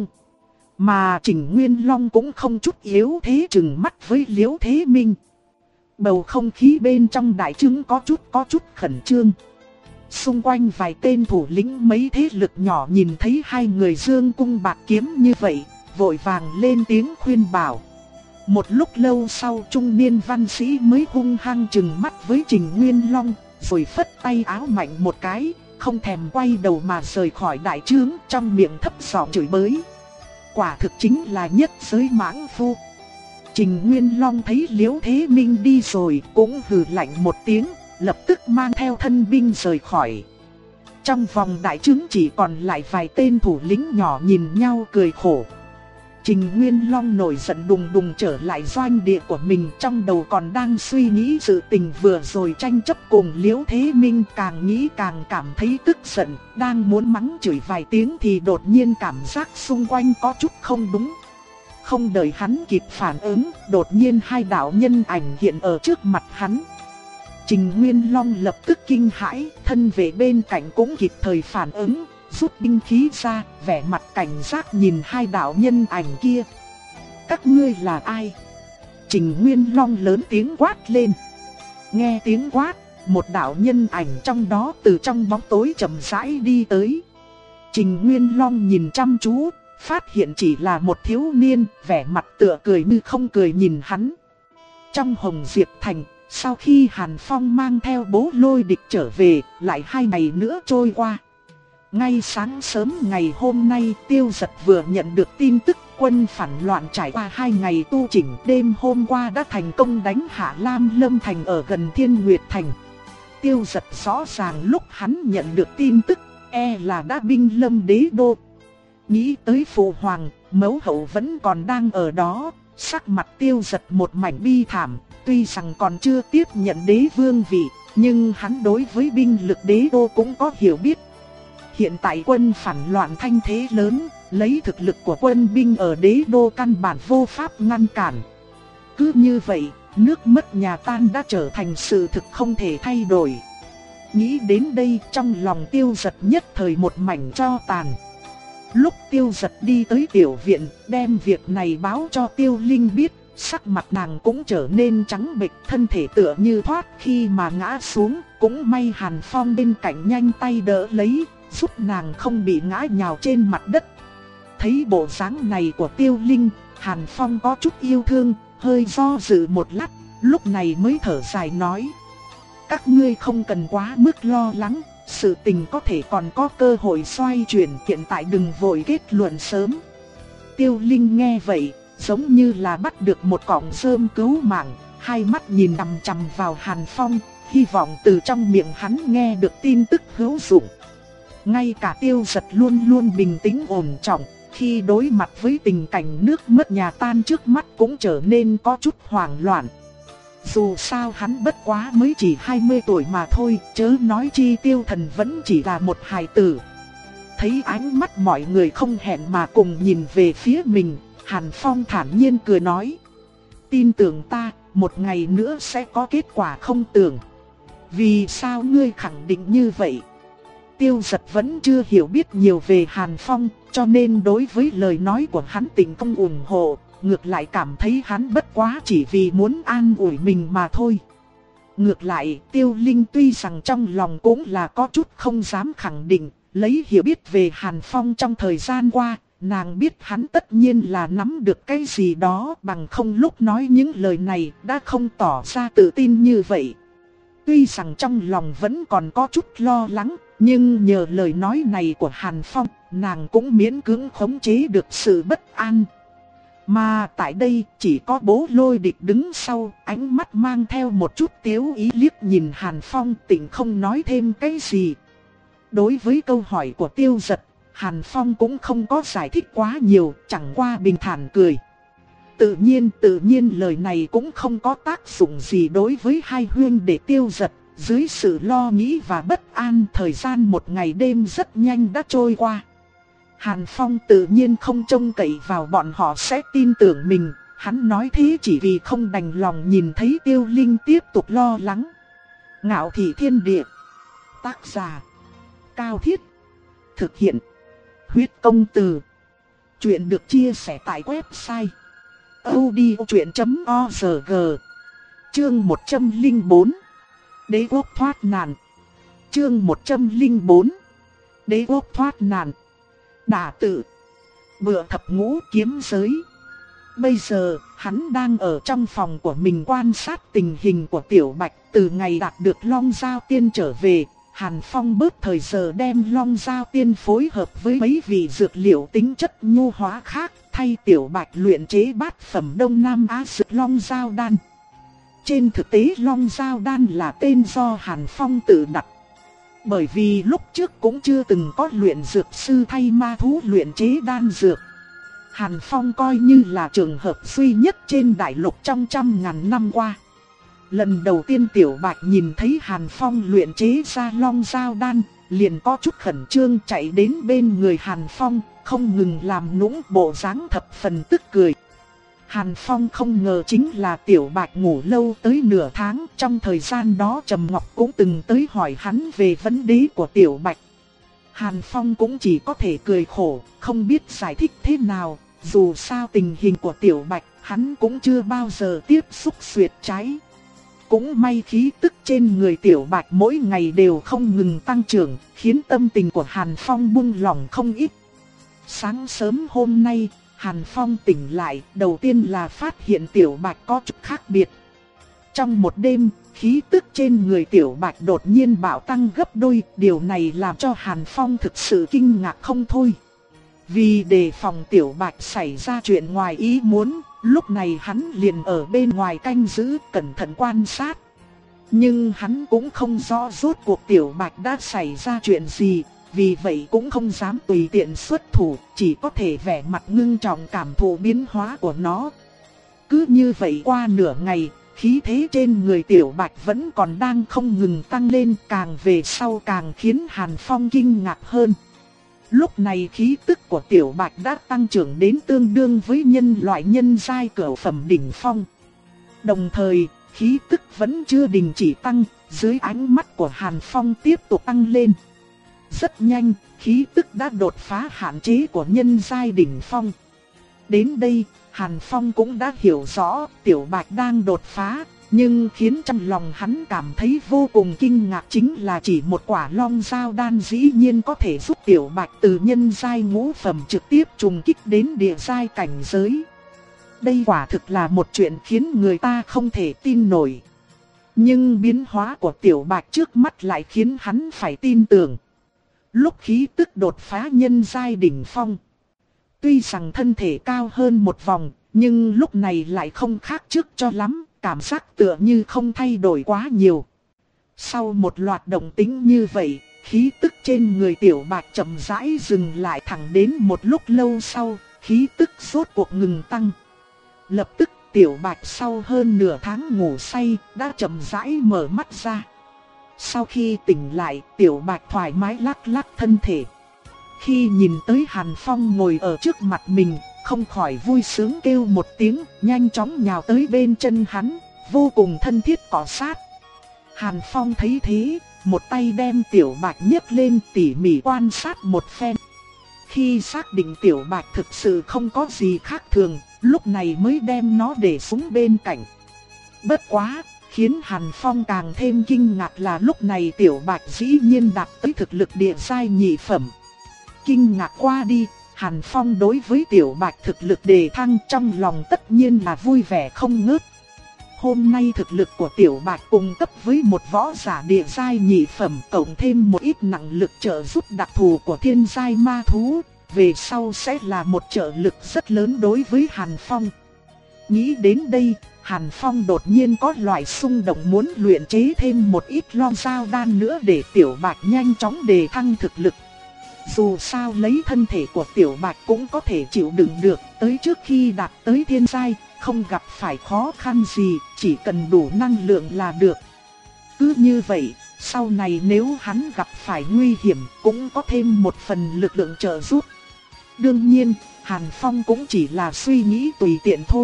Mà Trình Nguyên Long cũng không chút yếu thế chừng mắt với Liễu Thế Minh. Bầu không khí bên trong đại trướng có chút có chút khẩn trương. Xung quanh vài tên thủ lĩnh mấy thế lực nhỏ nhìn thấy hai người dương cung bạc kiếm như vậy, vội vàng lên tiếng khuyên bảo. Một lúc lâu sau trung niên văn sĩ mới hung hăng chừng mắt với Trình Nguyên Long, rồi phất tay áo mạnh một cái, không thèm quay đầu mà rời khỏi đại trướng, trong miệng thấp giọng chửi bới. Quả thực chính là nhất giới mãng phu. Trình Nguyên Long thấy Liễu Thế Minh đi rồi cũng hừ lạnh một tiếng, lập tức mang theo thân binh rời khỏi. Trong vòng đại trướng chỉ còn lại vài tên thủ lĩnh nhỏ nhìn nhau cười khổ. Trình Nguyên Long nổi giận đùng đùng trở lại doanh địa của mình, trong đầu còn đang suy nghĩ sự tình vừa rồi tranh chấp cùng Liễu Thế Minh, càng nghĩ càng cảm thấy tức giận, đang muốn mắng chửi vài tiếng thì đột nhiên cảm giác xung quanh có chút không đúng. Không đợi hắn kịp phản ứng, đột nhiên hai đạo nhân ảnh hiện ở trước mặt hắn. Trình Nguyên Long lập tức kinh hãi, thân vệ bên cạnh cũng kịp thời phản ứng, rút binh khí ra, vẻ mặt cảnh giác nhìn hai đạo nhân ảnh kia. Các ngươi là ai? Trình Nguyên Long lớn tiếng quát lên. Nghe tiếng quát, một đạo nhân ảnh trong đó từ trong bóng tối chậm rãi đi tới. Trình Nguyên Long nhìn chăm chú, phát hiện chỉ là một thiếu niên, vẻ mặt tựa cười như không cười nhìn hắn. Trong Hồng Diệp Thành, sau khi Hàn Phong mang theo Bố Lôi Địch trở về, lại hai ngày nữa trôi qua. Ngay sáng sớm ngày hôm nay, Tiêu Dật vừa nhận được tin tức quân phản loạn trải qua hai ngày tu chỉnh, đêm hôm qua đã thành công đánh hạ Lam Lâm Thành ở gần Thiên Nguyệt Thành. Tiêu Dật rõ ràng lúc hắn nhận được tin tức, e là đã binh lâm đế đô. Nghĩ tới phụ hoàng, mẫu hậu vẫn còn đang ở đó, sắc mặt Tiêu Dật một mảnh bi thảm. Tuy rằng còn chưa tiếp nhận đế vương vị, nhưng hắn đối với binh lực đế đô cũng có hiểu biết. Hiện tại quân phản loạn thanh thế lớn, lấy thực lực của quân binh ở đế đô căn bản vô pháp ngăn cản. Cứ như vậy, nước mất nhà tan đã trở thành sự thực không thể thay đổi. Nghĩ đến đây, trong lòng Tiêu Dật nhất thời một mảnh tro tàn. Lúc Tiêu Dật đi tới tiểu viện, đem việc này báo cho Tiêu Linh biết, sắc mặt nàng cũng trở nên trắng bệch, thân thể tựa như thoát khi mà ngã xuống, cũng may Hàn Phong bên cạnh nhanh tay đỡ lấy, giúp nàng không bị ngã nhào trên mặt đất. Thấy bộ dáng này của Tiêu Linh, Hàn Phong có chút yêu thương, hơi do dự một lát, lúc này mới thở dài nói: các ngươi không cần quá mức lo lắng, sự tình có thể còn có cơ hội xoay chuyển, hiện tại đừng vội kết luận sớm. Tiêu Linh nghe vậy, giống như là bắt được một cọng rơm cứu mạng, hai mắt nhìn chằm chằm vào Hàn Phong, hy vọng từ trong miệng hắn nghe được tin tức hữu dụng. Ngay cả Tiêu Dật luôn luôn bình tĩnh ổn trọng, khi đối mặt với tình cảnh nước mất nhà tan trước mắt cũng trở nên có chút hoảng loạn. Dù sao hắn bất quá mới chỉ hai mươi tuổi mà thôi, chớ nói chi Tiêu Thần vẫn chỉ là một hài tử. Thấy ánh mắt mọi người không hẹn mà cùng nhìn về phía mình, Hàn Phong thản nhiên cười nói: tin tưởng ta, một ngày nữa sẽ có kết quả không tưởng. Vì sao ngươi khẳng định như vậy? Tiêu Dật vẫn chưa hiểu biết nhiều về Hàn Phong, cho nên đối với lời nói của hắn tình không ủng hộ, ngược lại cảm thấy hắn bất quá chỉ vì muốn an ủi mình mà thôi. Ngược lại, Tiêu Linh tuy rằng trong lòng cũng là có chút không dám khẳng định, lấy hiểu biết về Hàn Phong trong thời gian qua, nàng biết hắn tất nhiên là nắm được cái gì đó, bằng không lúc nói những lời này đã không tỏ ra tự tin như vậy. Tuy rằng trong lòng vẫn còn có chút lo lắng, nhưng nhờ lời nói này của Hàn Phong, nàng cũng miễn cưỡng khống chế được sự bất an. Mà tại đây chỉ có Bố Lôi Địch đứng sau, ánh mắt mang theo một chút tiếu ý liếc nhìn Hàn Phong, tỉnh không nói thêm cái gì. Đối với câu hỏi của Tiêu Dật, Hàn Phong cũng không có giải thích quá nhiều, chẳng qua bình thản cười. Tự nhiên, tự nhiên lời này cũng không có tác dụng gì đối với hai huynh đệ Tiêu Dật. Dưới sự lo nghĩ và bất an, thời gian một ngày đêm rất nhanh đã trôi qua. Hàn Phong tự nhiên không trông cậy vào bọn họ sẽ tin tưởng mình, hắn nói thế chỉ vì không đành lòng nhìn thấy Tiêu Linh tiếp tục lo lắng. Ngạo thị thiên địa. Tác giả Cao Thiết. Thực hiện Huyết Công Từ. Chuyện được chia sẻ tại website audiochuyện chấm org. Chương một trăm lẻ bốn. Đế quốc thoát nạn. Chương một trăm lẻ bốn. Đế quốc thoát nạn. Đả tự. Bựa thập ngũ kiếm giới. Bây giờ, hắn đang ở trong phòng của mình quan sát tình hình của Tiểu Bạch. Từ ngày đạt được Long Giao Tiên trở về, Hàn Phong bớt thời giờ đem Long Giao Tiên phối hợp với mấy vị dược liệu tính chất nhu hóa khác, thay Tiểu Bạch luyện chế bát phẩm Đông Nam Á dược Long Giao Đan. Trên thực tế Long Giao Đan là tên do Hàn Phong tự đặt. Bởi vì lúc trước cũng chưa từng có luyện dược sư thay ma thú luyện chế đan dược. Hàn Phong coi như là trường hợp duy nhất trên đại lục trong trăm ngàn năm qua. Lần đầu tiên Tiểu Bạch nhìn thấy Hàn Phong luyện chế ra Long Giao Đan, liền có chút khẩn trương chạy đến bên người Hàn Phong, không ngừng làm nũng bộ dáng thập phần tức cười. Hàn Phong không ngờ chính là Tiểu Bạch ngủ lâu tới nửa tháng, trong thời gian đó Trầm Ngọc cũng từng tới hỏi hắn về vấn đề của Tiểu Bạch. Hàn Phong cũng chỉ có thể cười khổ, không biết giải thích thế nào, dù sao tình hình của Tiểu Bạch hắn cũng chưa bao giờ tiếp xúc xuyệt trái. Cũng may khí tức trên người Tiểu Bạch mỗi ngày đều không ngừng tăng trưởng, khiến tâm tình của Hàn Phong buông lỏng không ít. Sáng sớm hôm nay, Hàn Phong tỉnh lại, đầu tiên là phát hiện Tiểu Bạch có chút khác biệt. Trong một đêm, khí tức trên người Tiểu Bạch đột nhiên bạo tăng gấp đôi, điều này làm cho Hàn Phong thực sự kinh ngạc không thôi. Vì đề phòng Tiểu Bạch xảy ra chuyện ngoài ý muốn, lúc này hắn liền ở bên ngoài canh giữ, cẩn thận quan sát. Nhưng hắn cũng không rõ rốt cuộc Tiểu Bạch đã xảy ra chuyện gì, vì vậy cũng không dám tùy tiện xuất thủ, chỉ có thể vẻ mặt ngưng trọng cảm thụ biến hóa của nó. Cứ như vậy qua nửa ngày, khí thế trên người Tiểu Bạch vẫn còn đang không ngừng tăng lên, càng về sau càng khiến Hàn Phong kinh ngạc hơn. Lúc này khí tức của Tiểu Bạch đã tăng trưởng đến tương đương với nhân loại nhân giai cửu phẩm đỉnh phong. Đồng thời, khí tức vẫn chưa đình chỉ tăng, dưới ánh mắt của Hàn Phong tiếp tục tăng lên. Rất nhanh, khí tức đã đột phá hạn chế của nhân giai đỉnh phong. Đến đây, Hàn Phong cũng đã hiểu rõ Tiểu Bạch đang đột phá, nhưng khiến trong lòng hắn cảm thấy vô cùng kinh ngạc chính là chỉ một quả Long Giao Đan dĩ nhiên có thể giúp Tiểu Bạch từ nhân giai ngũ phẩm trực tiếp trùng kích đến địa giai cảnh giới. Đây quả thực là một chuyện khiến người ta không thể tin nổi. Nhưng biến hóa của Tiểu Bạch trước mắt lại khiến hắn phải tin tưởng. Lúc khí tức đột phá nhân giai đỉnh phong, tuy rằng thân thể cao hơn một vòng, nhưng lúc này lại không khác trước cho lắm, cảm giác tựa như không thay đổi quá nhiều. Sau một loạt động tĩnh như vậy, khí tức trên người Tiểu Bạch chậm rãi dừng lại, thẳng đến một lúc lâu sau, khí tức rốt cuộc ngừng tăng. Lập tức Tiểu Bạch sau hơn nửa tháng ngủ say, đã chậm rãi mở mắt ra. Sau khi tỉnh lại, Tiểu Bạch thoải mái lắc lắc thân thể. Khi nhìn tới Hàn Phong ngồi ở trước mặt mình, không khỏi vui sướng kêu một tiếng, nhanh chóng nhào tới bên chân hắn, vô cùng thân thiết cọ sát. Hàn Phong thấy thế, một tay đem Tiểu Bạch nhấc lên tỉ mỉ quan sát một phen. Khi xác định Tiểu Bạch thực sự không có gì khác thường, lúc này mới đem nó để xuống bên cạnh. Bất quá, khiến Hàn Phong càng thêm kinh ngạc là lúc này Tiểu Bạch dĩ nhiên đạt tới thực lực địa giai nhị phẩm. Kinh ngạc qua đi, Hàn Phong đối với Tiểu Bạch thực lực đề thăng trong lòng tất nhiên là vui vẻ không ngớt. Hôm nay thực lực của Tiểu Bạch cùng cấp với một võ giả địa giai nhị phẩm, cộng thêm một ít năng lực trợ giúp đặc thù của thiên giai ma thú, về sau sẽ là một trợ lực rất lớn đối với Hàn Phong. Nghĩ đến đây, Hàn Phong đột nhiên có loại xung động muốn luyện chế thêm một ít Long Giao Đan nữa để Tiểu Bạch nhanh chóng đề thăng thực lực. Dù sao lấy thân thể của Tiểu Bạch cũng có thể chịu đựng được, tới trước khi đạt tới thiên giai, không gặp phải khó khăn gì, chỉ cần đủ năng lượng là được. Cứ như vậy, sau này nếu hắn gặp phải nguy hiểm cũng có thêm một phần lực lượng trợ giúp. Đương nhiên, Hàn Phong cũng chỉ là suy nghĩ tùy tiện thôi,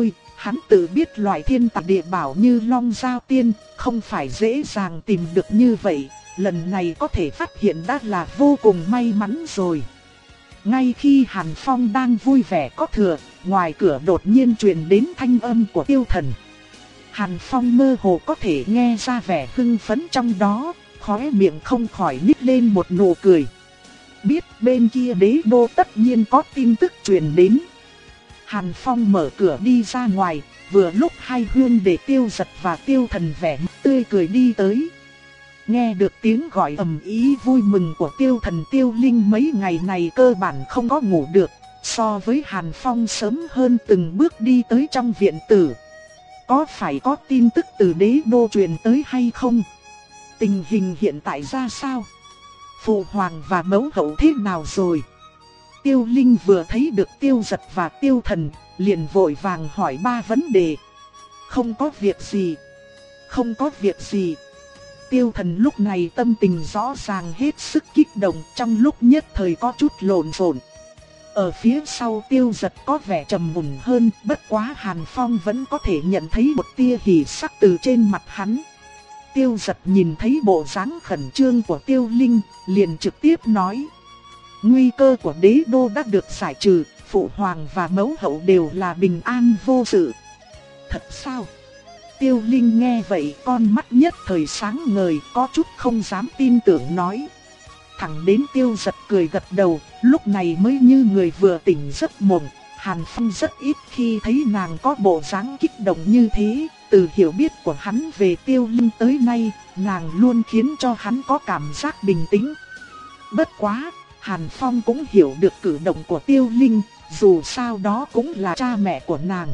Hắn tự biết loại thiên tài địa bảo như Long Giao Tiên không phải dễ dàng tìm được như vậy, lần này có thể phát hiện đã là vô cùng may mắn rồi. Ngay khi Hàn Phong đang vui vẻ có thừa, ngoài cửa đột nhiên truyền đến thanh âm của Tiêu Thần. Hàn Phong mơ hồ có thể nghe ra vẻ hưng phấn trong đó, khóe miệng không khỏi nhếch lên một nụ cười. Biết bên kia đế đô tất nhiên có tin tức truyền đến. Hàn Phong mở cửa đi ra ngoài, vừa lúc hai huynh đệ Tiêu Giật và Tiêu Thần vẻ mặt tươi cười đi tới. Nghe được tiếng gọi ầm ĩ vui mừng của Tiêu Thần, Tiêu Linh mấy ngày này cơ bản không có ngủ được, so với Hàn Phong sớm hơn từng bước đi tới trong viện tử. Có phải có tin tức từ đế đô truyền tới hay không? Tình hình hiện tại ra sao? Phụ hoàng và mẫu hậu thế nào rồi? Tiêu Linh vừa thấy được Tiêu Giật và Tiêu Thần, liền vội vàng hỏi ba vấn đề. Không có việc gì. Không có việc gì. Tiêu Thần lúc này tâm tình rõ ràng hết sức kích động, trong lúc nhất thời có chút lộn xộn. Ở phía sau Tiêu Giật có vẻ trầm mùn hơn, bất quá Hàn Phong vẫn có thể nhận thấy một tia hỉ sắc từ trên mặt hắn. Tiêu Giật nhìn thấy bộ dáng khẩn trương của Tiêu Linh, liền trực tiếp nói. Nguy cơ của đế đô đã được giải trừ, phụ hoàng và mẫu hậu đều là bình an vô sự. Thật sao? Tiêu Linh nghe vậy con mắt nhất thời sáng ngời, có chút không dám tin tưởng nói. Thẳng đến Tiêu Giật cười gật đầu, lúc này mới như người vừa tỉnh giấc mộng. Hàn Phong rất ít khi thấy nàng có bộ dáng kích động như thế. Từ hiểu biết của hắn về Tiêu Linh tới nay, nàng luôn khiến cho hắn có cảm giác bình tĩnh. Bất quá, Hàn Phong cũng hiểu được cử động của Tiêu Linh, dù sao đó cũng là cha mẹ của nàng.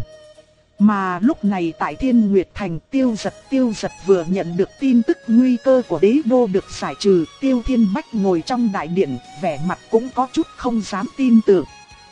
Mà lúc này tại Thiên Nguyệt Thành, Tiêu Giật Tiêu Giật vừa nhận được tin tức nguy cơ của đế đô được giải trừ. Tiêu Thiên Bách ngồi trong đại điện, vẻ mặt cũng có chút không dám tin tưởng.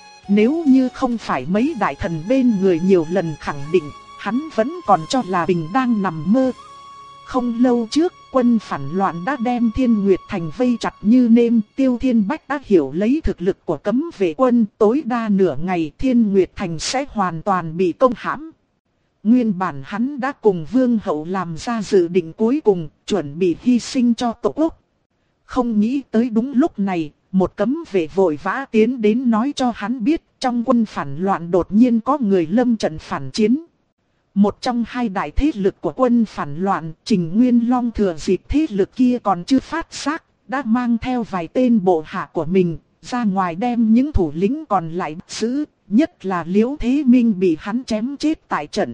Nếu như không phải mấy đại thần bên người nhiều lần khẳng định, hắn vẫn còn cho là mình đang nằm mơ. Không lâu trước, quân phản loạn đã đem Thiên Nguyệt Thành vây chặt như nêm. Tiêu Thiên Bách đã hiểu lấy thực lực của cấm vệ quân, tối đa nửa ngày Thiên Nguyệt Thành sẽ hoàn toàn bị công hãm. Nguyên bản hắn đã cùng Vương Hậu làm ra dự định cuối cùng, chuẩn bị hy sinh cho Tổ quốc. Không nghĩ tới đúng lúc này, một cấm vệ vội vã tiến đến nói cho hắn biết trong quân phản loạn đột nhiên có người lâm trận phản chiến. Một trong hai đại thế lực của quân phản loạn, Trình Nguyên Long thừa dịp thế lực kia còn chưa phát giác, đã mang theo vài tên bộ hạ của mình, ra ngoài đem những thủ lĩnh còn lại bắt giữ, nhất là Liễu Thế Minh bị hắn chém chết tại trận.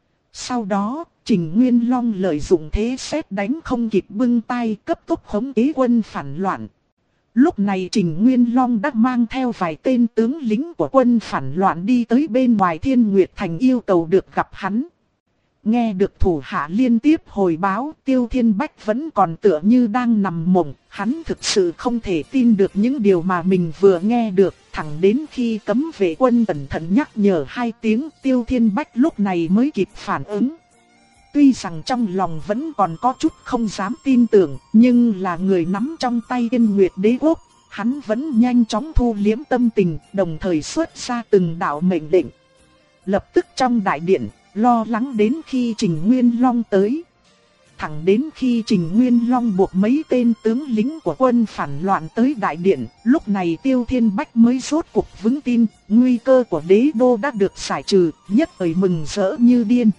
Sau đó, Trình Nguyên Long lợi dụng thế sét đánh không kịp bưng tay, cấp tốc khống chế quân phản loạn. Lúc này Trình Nguyên Long đã mang theo vài tên tướng lính của quân phản loạn đi tới bên ngoài Thiên Nguyệt Thành yêu cầu được gặp hắn. Nghe được thủ hạ liên tiếp hồi báo, Tiêu Thiên Bách vẫn còn tựa như đang nằm mộng. Hắn thực sự không thể tin được những điều mà mình vừa nghe được. Thẳng đến khi cấm vệ quân cẩn thận nhắc nhở hai tiếng, Tiêu Thiên Bách lúc này mới kịp phản ứng. Tuy rằng trong lòng vẫn còn có chút không dám tin tưởng, nhưng là người nắm trong tay Thiên Nguyệt Đế Quốc, hắn vẫn nhanh chóng thu liếm tâm tình, đồng thời xuất ra từng đạo mệnh lệnh. Lập tức trong đại điện, lo lắng đến khi Trình Nguyên Long tới. Thẳng đến khi Trình Nguyên Long buộc mấy tên tướng lính của quân phản loạn tới đại điện, lúc này Tiêu Thiên Bách mới rốt cuộc vững tin, nguy cơ của đế đô đã được giải trừ, nhất thời mừng rỡ như điên.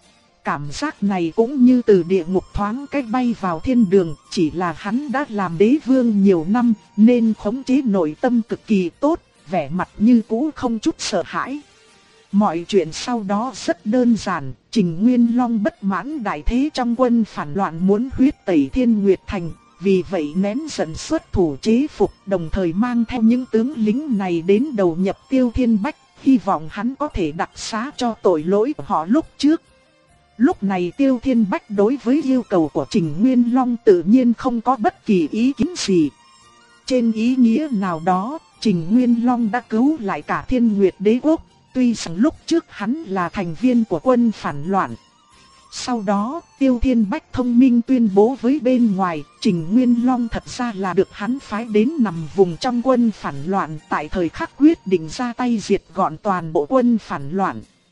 Cảm giác này cũng như từ địa ngục thoáng cách bay vào thiên đường, chỉ là hắn đã làm đế vương nhiều năm, nên khống chế nội tâm cực kỳ tốt, vẻ mặt như cũ không chút sợ hãi. Mọi chuyện sau đó rất đơn giản, Trình Nguyên Long bất mãn đại thế trong quân phản loạn muốn huyết tẩy Thiên Nguyệt Thành, vì vậy nén giận xuất thủ chế phục, đồng thời mang theo những tướng lính này đến đầu nhập Tiêu Thiên Bách, hy vọng hắn có thể đặc xá cho tội lỗi của họ lúc trước. Lúc này Tiêu Thiên Bách đối với yêu cầu của Trình Nguyên Long tự nhiên không có bất kỳ ý kiến gì. Trên ý nghĩa nào đó, Trình Nguyên Long đã cứu lại cả Thiên Nguyệt Đế Quốc. Tuy rằng lúc trước hắn là thành viên của quân phản loạn. Sau đó, Tiêu Thiên Bách thông minh tuyên bố với bên ngoài, Trình Nguyên Long thật ra là được hắn phái đến nằm vùng trong quân phản loạn, tại thời khắc quyết định ra tay diệt gọn toàn bộ quân phản loạn.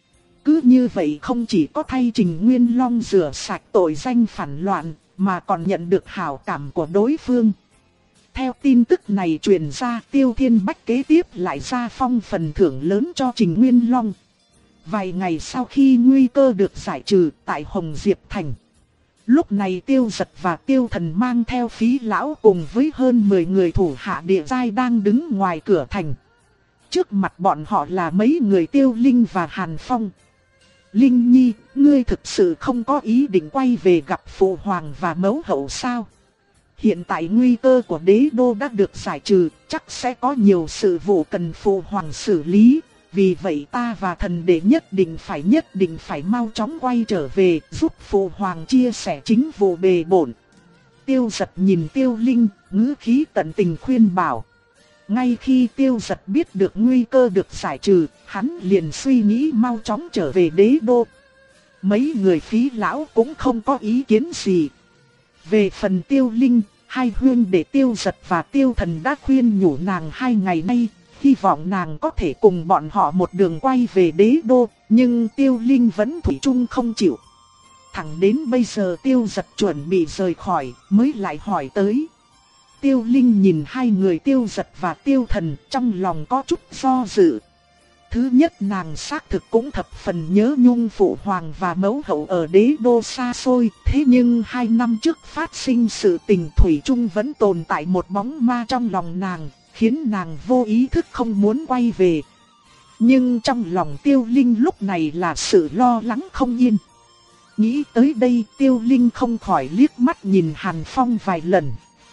Cứ như vậy không chỉ có thay Trình Nguyên Long rửa sạch tội danh phản loạn, mà còn nhận được hảo cảm của đối phương. Theo tin tức này truyền ra, Tiêu Thiên Bách kế tiếp lại ra phong phần thưởng lớn cho Trình Nguyên Long. Vài ngày sau khi nguy cơ được giải trừ tại Hồng Diệp Thành, lúc này Tiêu Dật và Tiêu Thần mang theo Phí Lão cùng với hơn mười người thủ hạ địa giai đang đứng ngoài cửa thành. Trước mặt bọn họ là mấy người Tiêu Linh và Hàn Phong. Linh Nhi, ngươi thực sự không có ý định quay về gặp Phụ Hoàng và Mẫu Hậu sao? Hiện tại nguy cơ của đế đô đã được giải trừ, chắc sẽ có nhiều sự vụ cần Phụ Hoàng xử lý. Vì vậy ta và thần đệ nhất định phải nhất định phải mau chóng quay trở về, giúp Phụ Hoàng chia sẻ chính vụ bề bộn. Tiêu Dật nhìn Tiêu Linh, ngữ khí tận tình khuyên bảo. Ngay khi Tiêu Dật biết được nguy cơ được giải trừ, hắn liền suy nghĩ mau chóng trở về đế đô. Mấy người Phí Lão cũng không có ý kiến gì. Về phần Tiêu Linh, hai huynh đệ Tiêu Dật và Tiêu Thần đã khuyên nhủ nàng hai ngày nay, hy vọng nàng có thể cùng bọn họ một đường quay về đế đô, nhưng Tiêu Linh vẫn thủy chung không chịu. Thẳng đến bây giờ Tiêu Dật chuẩn bị rời khỏi, mới lại hỏi tới. Tiêu Linh nhìn hai người Tiêu Dật và Tiêu Thần, trong lòng có chút do dự. Thứ nhất, nàng xác thực cũng thập phần nhớ nhung Phụ Hoàng và Mẫu Hậu ở đế đô xa xôi. Thế nhưng hai năm trước phát sinh sự tình thủy chung vẫn tồn tại một bóng ma trong lòng nàng, khiến nàng vô ý thức không muốn quay về. Nhưng trong lòng Tiêu Linh lúc này là sự lo lắng không yên. Nghĩ tới đây, Tiêu Linh không khỏi liếc mắt nhìn Hàn Phong vài lần.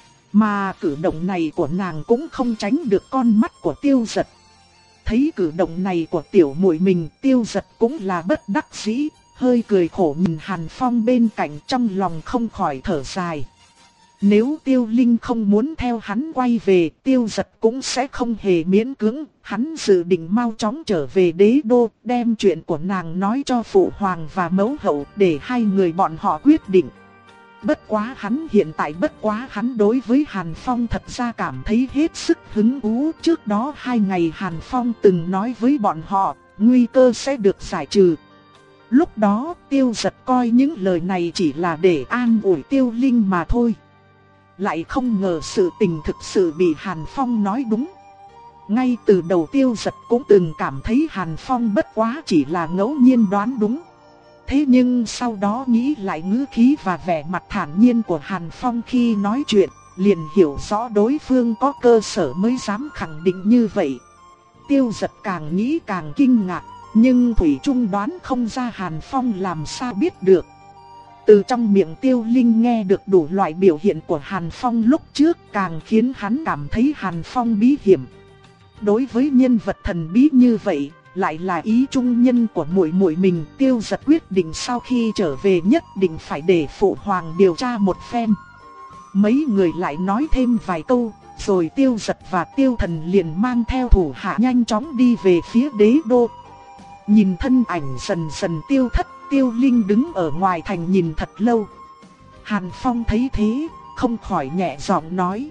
Mà cử động này của nàng cũng không tránh được con mắt của Tiêu Dật. Thấy cử động này của tiểu muội mình, Tiêu Dật cũng là bất đắc dĩ, hơi cười khổ nhìn Hàn Phong bên cạnh, trong lòng không khỏi thở dài. Nếu Tiêu Linh không muốn theo hắn quay về, Tiêu Dật cũng sẽ không hề miễn cưỡng. Hắn dự định mau chóng trở về đế đô, đem chuyện của nàng nói cho Phụ Hoàng và Mẫu Hậu để hai người bọn họ quyết định. Bất quá hắn hiện tại bất quá hắn đối với Hàn Phong thật ra cảm thấy hết sức hứng thú. Trước đó hai ngày Hàn Phong từng nói với bọn họ, nguy cơ sẽ được giải trừ. Lúc đó Tiêu Dật coi những lời này chỉ là để an ủi Tiêu Linh mà thôi. Lại không ngờ sự tình thực sự bị Hàn Phong nói đúng. Ngay từ đầu Tiêu Dật cũng từng cảm thấy Hàn Phong bất quá chỉ là ngẫu nhiên đoán đúng. Thế nhưng sau đó nghĩ lại ngữ khí và vẻ mặt thản nhiên của Hàn Phong khi nói chuyện, liền hiểu rõ đối phương có cơ sở mới dám khẳng định như vậy. Tiêu Dật càng nghĩ càng kinh ngạc, nhưng thủy chung đoán không ra Hàn Phong làm sao biết được. Từ trong miệng Tiêu Linh nghe được đủ loại biểu hiện của Hàn Phong lúc trước, càng khiến hắn cảm thấy Hàn Phong bí hiểm. Đối với nhân vật thần bí như vậy, lại là ý trung nhân của muội muội mình, Tiêu Dật quyết định sau khi trở về nhất định phải để Phụ Hoàng điều tra một phen. Mấy người lại nói thêm vài câu, rồi Tiêu Dật và Tiêu Thần liền mang theo thủ hạ nhanh chóng đi về phía đế đô. Nhìn thân ảnh dần dần tiêu thất, Tiêu Linh đứng ở ngoài thành nhìn thật lâu. Hàn Phong thấy thế, không khỏi nhẹ giọng nói.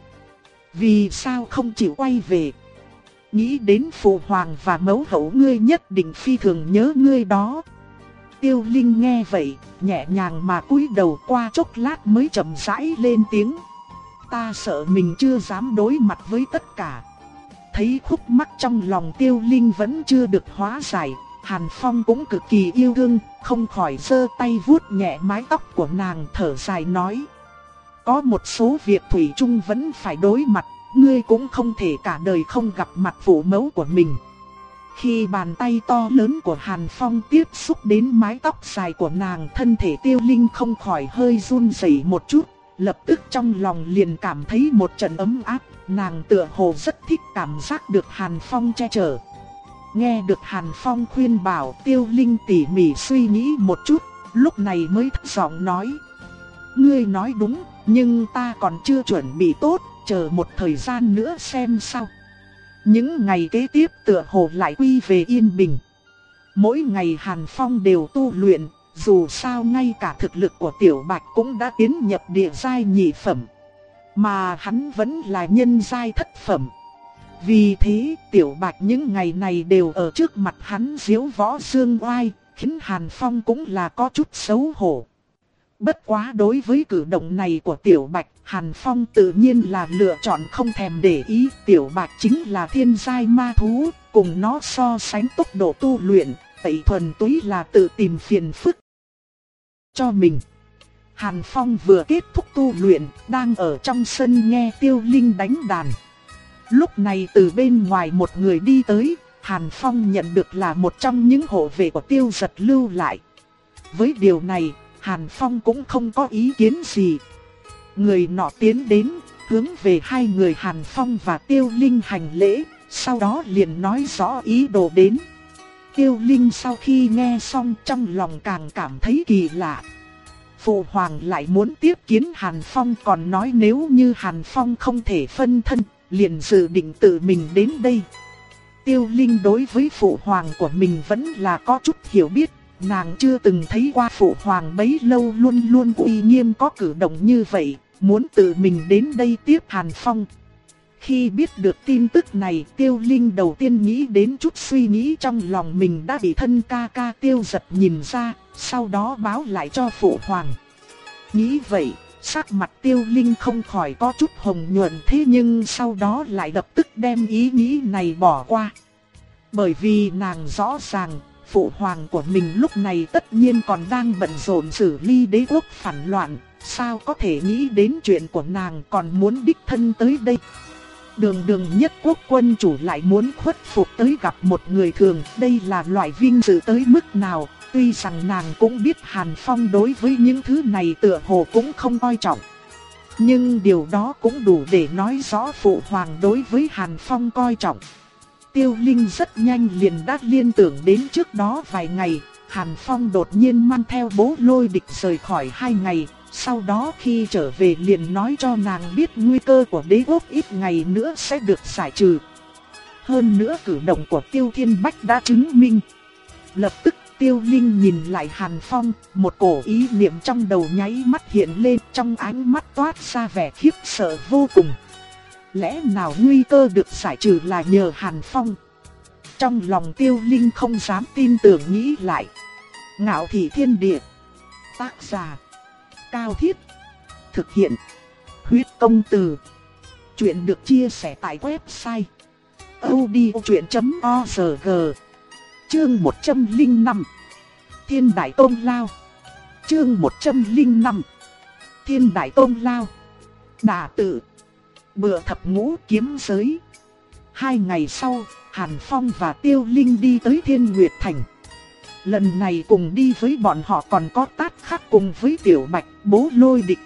Vì sao không chịu quay về? Nghĩ đến Phụ Hoàng và Mẫu Hậu ngươi nhất định phi thường nhớ ngươi đó. Tiêu Linh nghe vậy, nhẹ nhàng mà cúi đầu, qua chốc lát mới chậm rãi lên tiếng. Ta sợ mình chưa dám đối mặt với tất cả. Thấy khúc mắc trong lòng Tiêu Linh vẫn chưa được hóa giải, Hàn Phong cũng cực kỳ yêu thương, không khỏi giơ tay vuốt nhẹ mái tóc của nàng, thở dài nói. Có một số việc thủy chung vẫn phải đối mặt, ngươi cũng không thể cả đời không gặp mặt phụ mẫu của mình. Khi bàn tay to lớn của Hàn Phong tiếp xúc đến mái tóc dài của nàng, thân thể Tiêu Linh không khỏi hơi run rẩy một chút, lập tức trong lòng liền cảm thấy một trận ấm áp, nàng tựa hồ rất thích cảm giác được Hàn Phong che chở. Nghe được Hàn Phong khuyên bảo, Tiêu Linh tỉ mỉ suy nghĩ một chút, lúc này mới thấp giọng nói. Ngươi nói đúng, nhưng ta còn chưa chuẩn bị tốt, chờ một thời gian nữa xem sao. Những ngày kế tiếp tựa hồ lại quy về yên bình. Mỗi ngày Hàn Phong đều tu luyện, dù sao ngay cả thực lực của Tiểu Bạch cũng đã tiến nhập địa giai nhị phẩm, mà hắn vẫn là nhân giai thất phẩm. Vì thế Tiểu Bạch những ngày này đều ở trước mặt hắn diếu võ dương oai, khiến Hàn Phong cũng là có chút xấu hổ. Bất quá đối với cử động này của Tiểu Bạch, Hàn Phong tự nhiên là lựa chọn không thèm để ý. Tiểu Bạch chính là thiên giai ma thú, cùng nó so sánh tốc độ tu luyện, vậy thuần túy là tự tìm phiền phức cho mình. Hàn Phong vừa kết thúc tu luyện, đang ở trong sân nghe Tiêu Linh đánh đàn. Lúc này từ bên ngoài một người đi tới, Hàn Phong nhận được là một trong những hộ vệ của Tiêu Giật lưu lại. Với điều này, Hàn Phong cũng không có ý kiến gì. Người nọ tiến đến, hướng về hai người Hàn Phong và Tiêu Linh hành lễ, sau đó liền nói rõ ý đồ đến. Tiêu Linh sau khi nghe xong trong lòng càng cảm thấy kỳ lạ. Phụ hoàng lại muốn tiếp kiến Hàn Phong, còn nói nếu như Hàn Phong không thể phân thân, liền dự định tự mình đến đây. Tiêu Linh đối với phụ hoàng của mình vẫn là có chút hiểu biết, nàng chưa từng thấy qua phụ hoàng bấy lâu luôn luôn uy nghiêm có cử động như vậy, muốn tự mình đến đây tiếp Hàn Phong. Khi biết được tin tức này, Tiêu Linh đầu tiên nghĩ đến chút suy nghĩ trong lòng mình đã bị thân ca ca Tiêu Giật nhìn ra, sau đó báo lại cho phụ hoàng. Nghĩ vậy, sắc mặt Tiêu Linh không khỏi có chút hồng nhuận, thế nhưng sau đó lại lập tức đem ý nghĩ này bỏ qua. Bởi vì nàng rõ ràng, phụ hoàng của mình lúc này tất nhiên còn đang bận rộn xử lý đế quốc phản loạn, sao có thể nghĩ đến chuyện của nàng còn muốn đích thân tới đây. Đường đường nhất quốc quân chủ lại muốn khuất phục tới gặp một người thường, đây là loại vinh dự tới mức nào. Tuy rằng nàng cũng biết Hàn Phong đối với những thứ này tựa hồ cũng không coi trọng, nhưng điều đó cũng đủ để nói rõ phụ hoàng đối với Hàn Phong coi trọng. Tiêu Linh rất nhanh liền đã liên tưởng đến trước đó vài ngày, Hàn Phong đột nhiên mang theo Bố Lôi Địch rời khỏi hai ngày, sau đó khi trở về liền nói cho nàng biết nguy cơ của đế quốc ít ngày nữa sẽ được giải trừ. Hơn nữa cử động của Tiêu Thiên Bách đã chứng minh. Lập tức Tiêu Linh nhìn lại Hàn Phong, một cổ ý niệm trong đầu nháy mắt hiện lên, trong ánh mắt toát ra vẻ khiếp sợ vô cùng. Lẽ nào nguy cơ được giải trừ là nhờ Hàn Phong? Trong lòng Tiêu Linh không dám tin tưởng nghĩ lại. Ngạo Thị Thiên Địa. Tác giả Cao Thiết. Thực hiện Huyết Công Từ. Chuyện được chia sẻ tại website audiochuyện chấm org. Chương một trăm lẻ năm Thiên Đại Tôn Lao. Chương một trăm lẻ năm Thiên Đại Tôn Lao. Đả tự. Bựa thập ngũ kiếm giới. Hai ngày sau, Hàn Phong và Tiêu Linh đi tới Thiên Nguyệt Thành. Lần này cùng đi với bọn họ còn có Tát Khắc cùng với Tiểu Bạch, Bố Lôi Địch.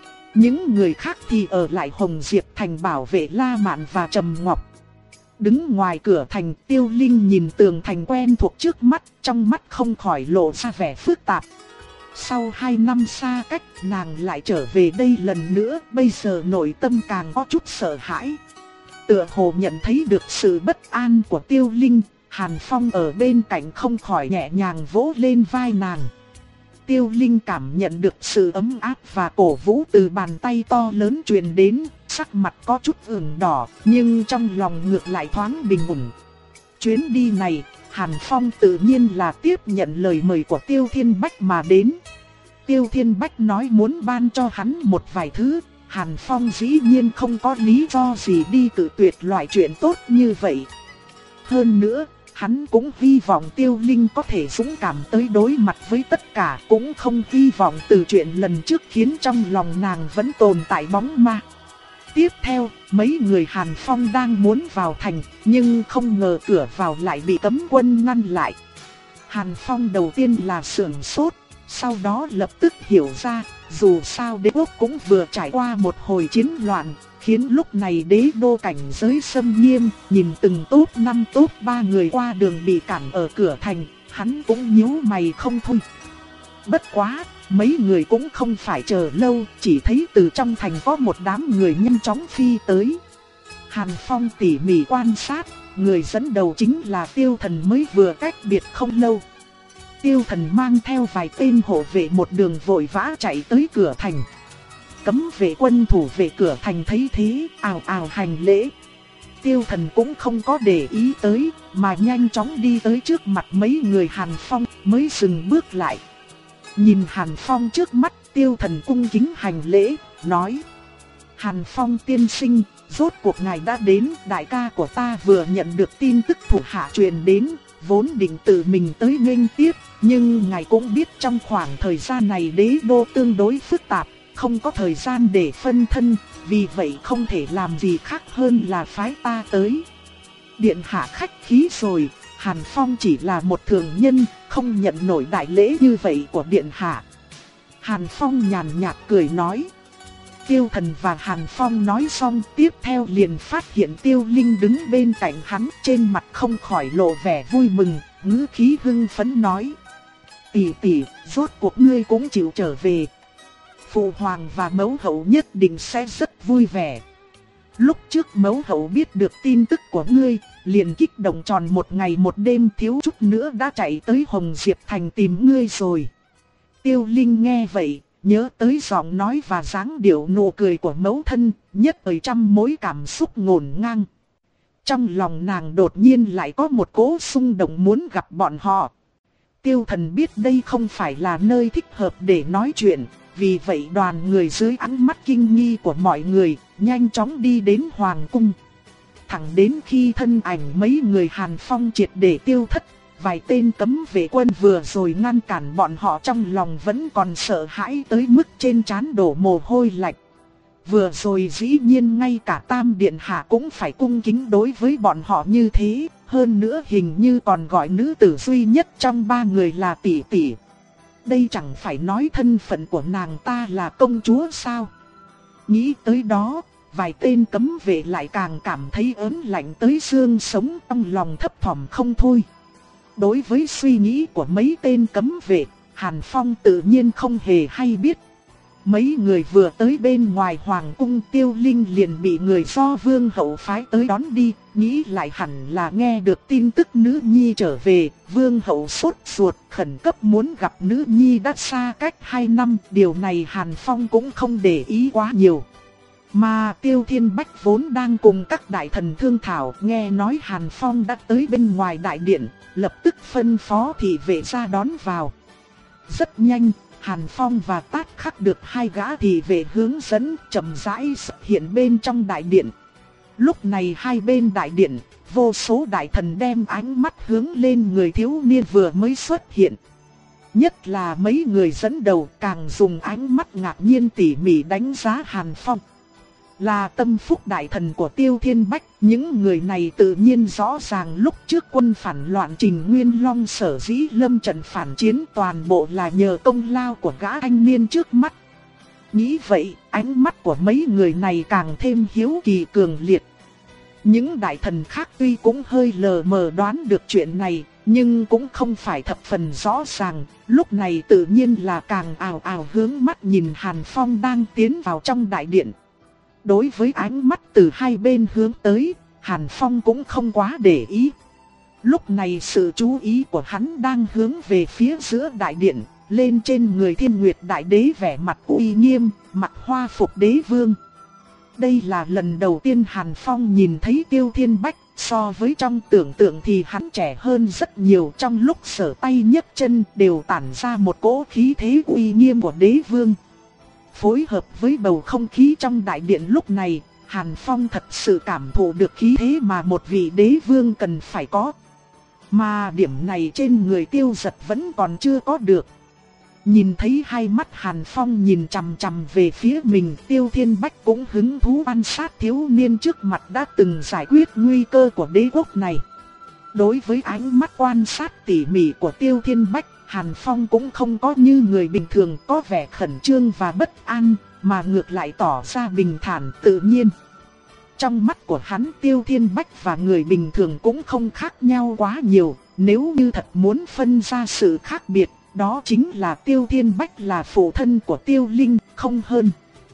Những người khác thì ở lại Hồng Diệp Thành bảo vệ La Mạn và Trầm Ngọc. Đứng ngoài cửa thành, Tiêu Linh nhìn tường thành quen thuộc trước mắt, trong mắt không khỏi lộ ra vẻ phức tạp. Sau hai năm xa cách, nàng lại trở về đây lần nữa, bây giờ nội tâm càng có chút sợ hãi. Tựa hồ nhận thấy được sự bất an của Tiêu Linh, Hàn Phong ở bên cạnh không khỏi nhẹ nhàng vỗ lên vai nàng. Tiêu Linh cảm nhận được sự ấm áp và cổ vũ từ bàn tay to lớn truyền đến, sắc mặt có chút ửng đỏ, nhưng trong lòng ngược lại thoáng bình ổn. Chuyến đi này, Hàn Phong tự nhiên là tiếp nhận lời mời của Tiêu Thiên Bách mà đến. Tiêu Thiên Bách nói muốn ban cho hắn một vài thứ, Hàn Phong dĩ nhiên không có lý do gì đi cự tuyệt loại chuyện tốt như vậy. Hơn nữa, hắn cũng hy vọng Tiêu Linh có thể dũng cảm tới đối mặt với tất cả, cũng không hy vọng từ chuyện lần trước khiến trong lòng nàng vẫn tồn tại bóng ma. Tiếp theo, mấy người Hàn Phong đang muốn vào thành, nhưng không ngờ cửa vào lại bị cấm quân ngăn lại. Hàn Phong đầu tiên là sửng sốt, sau đó lập tức hiểu ra, dù sao đế quốc cũng vừa trải qua một hồi chiến loạn, khiến lúc này đế đô cảnh giới xâm nghiêm, nhìn từng tốp năm tốp ba người qua đường bị cản ở cửa thành, hắn cũng nhíu mày không thôi. Bất quá, mấy người cũng không phải chờ lâu, chỉ thấy từ trong thành có một đám người nhanh chóng phi tới. Hàn Phong tỉ mỉ quan sát, người dẫn đầu chính là Tiêu Thần mới vừa cách biệt không lâu. Tiêu Thần mang theo vài tên hộ vệ một đường vội vã chạy tới cửa thành. Cấm vệ quân thủ vệ cửa thành thấy thế, ào ào hành lễ. Tiêu Thần cũng không có để ý tới, mà nhanh chóng đi tới trước mặt mấy người Hàn Phong, mới dừng bước lại. Nhìn Hàn Phong trước mắt, Tiêu Thần cung kính hành lễ, nói: Hàn Phong tiên sinh, rốt cuộc ngài đã đến, đại ca của ta vừa nhận được tin tức thủ hạ truyền đến, vốn định tự mình tới nghênh tiếp, nhưng ngài cũng biết trong khoảng thời gian này đế đô tương đối phức tạp, không có thời gian để phân thân, vì vậy không thể làm gì khác hơn là phái ta tới. Điện hạ khách khí rồi, Hàn Phong chỉ là một thường nhân, không nhận nổi đại lễ như vậy của điện hạ. Hàn Phong nhàn nhạt cười nói. Tiêu Thần và Hàn Phong nói xong, tiếp theo liền phát hiện Tiêu Linh đứng bên cạnh hắn, trên mặt không khỏi lộ vẻ vui mừng, ngữ khí hưng phấn nói: tỷ tỷ, rốt cuộc ngươi cũng chịu trở về. Phụ hoàng và mẫu hậu nhất định sẽ rất vui vẻ. Lúc trước mẫu hậu biết được tin tức của ngươi, liền kích động tròn một ngày một đêm, thiếu chút nữa đã chạy tới Hồng Diệp Thành tìm ngươi rồi. Tiêu Linh nghe vậy, nhớ tới giọng nói và dáng điệu nụ cười của mẫu thân, nhất thời trăm mối cảm xúc ngổn ngang. Trong lòng nàng đột nhiên lại có một cỗ xung động muốn gặp bọn họ. Tiêu Thần biết đây không phải là nơi thích hợp để nói chuyện, vì vậy đoàn người dưới ánh mắt kinh nghi của mọi người, nhanh chóng đi đến Hoàng cung. Thẳng đến khi thân ảnh mấy người Hàn Phong triệt để tiêu thất, vài tên cấm vệ quân vừa rồi ngăn cản bọn họ trong lòng vẫn còn sợ hãi tới mức trên trán đổ mồ hôi lạnh. Vừa rồi dĩ nhiên ngay cả Tam Điện Hạ cũng phải cung kính đối với bọn họ như thế, hơn nữa hình như còn gọi nữ tử duy nhất trong ba người là tỷ tỷ. Đây chẳng phải nói thân phận của nàng ta là công chúa sao? Nghĩ tới đó, vài tên cấm vệ lại càng cảm thấy ớn lạnh tới xương sống, trong lòng thấp thỏm không thôi. Đối với suy nghĩ của mấy tên cấm vệ, Hàn Phong tự nhiên không hề hay biết. Mấy người vừa tới bên ngoài Hoàng cung, Tiêu Linh liền bị người do Vương hậu phái tới đón đi, nghĩ lại hẳn là nghe được tin tức nữ nhi trở về. Vương hậu sốt ruột khẩn cấp muốn gặp nữ nhi đã xa cách hai năm, điều này Hàn Phong cũng không để ý quá nhiều. Mà Tiêu Thiên Bách vốn đang cùng các đại thần thương thảo, nghe nói Hàn Phong đã tới bên ngoài đại điện, lập tức phân phó thị vệ ra đón vào. Rất nhanh, Hàn Phong và Tát Khắc được hai gã thị vệ hướng dẫn, chậm rãi xuất hiện bên trong đại điện. Lúc này hai bên đại điện, vô số đại thần đem ánh mắt hướng lên người thiếu niên vừa mới xuất hiện. Nhất là mấy người dẫn đầu càng dùng ánh mắt ngạc nhiên tỉ mỉ đánh giá Hàn Phong. Là tâm phúc đại thần của Tiêu Thiên Bách, những người này tự nhiên rõ ràng lúc trước quân phản loạn Trình Nguyên Long sở dĩ lâm trận phản chiến toàn bộ là nhờ công lao của gã thanh niên trước mắt. Nghĩ vậy, ánh mắt của mấy người này càng thêm hiếu kỳ cường liệt. Những đại thần khác tuy cũng hơi lờ mờ đoán được chuyện này, nhưng cũng không phải thập phần rõ ràng, lúc này tự nhiên là càng ào ào hướng mắt nhìn Hàn Phong đang tiến vào trong đại điện. Đối với ánh mắt từ hai bên hướng tới, Hàn Phong cũng không quá để ý. Lúc này sự chú ý của hắn đang hướng về phía giữa đại điện, lên trên người Thiên Nguyệt Đại Đế vẻ mặt uy nghiêm, mặt hoa phục đế vương. Đây là lần đầu tiên Hàn Phong nhìn thấy Tiêu Thiên Bách, so với trong tưởng tượng thì hắn trẻ hơn rất nhiều, trong lúc sở tay nhấc chân đều tản ra một cỗ khí thế uy nghiêm của đế vương. Phối hợp với bầu không khí trong đại điện lúc này, Hàn Phong thật sự cảm thụ được khí thế mà một vị đế vương cần phải có. Mà điểm này trên người Tiêu Giật vẫn còn chưa có được. Nhìn thấy hai mắt Hàn Phong nhìn chằm chằm về phía mình, Tiêu Thiên Bách cũng hứng thú quan sát thiếu niên trước mặt đã từng giải quyết nguy cơ của đế quốc này. Đối với ánh mắt quan sát tỉ mỉ của Tiêu Thiên Bách, Hàn Phong cũng không có như người bình thường có vẻ khẩn trương và bất an, mà ngược lại tỏ ra bình thản tự nhiên. Trong mắt của hắn, Tiêu Thiên Bách và người bình thường cũng không khác nhau quá nhiều, nếu như thật muốn phân ra sự khác biệt, đó chính là Tiêu Thiên Bách là phụ thân của Tiêu Linh, không hơn.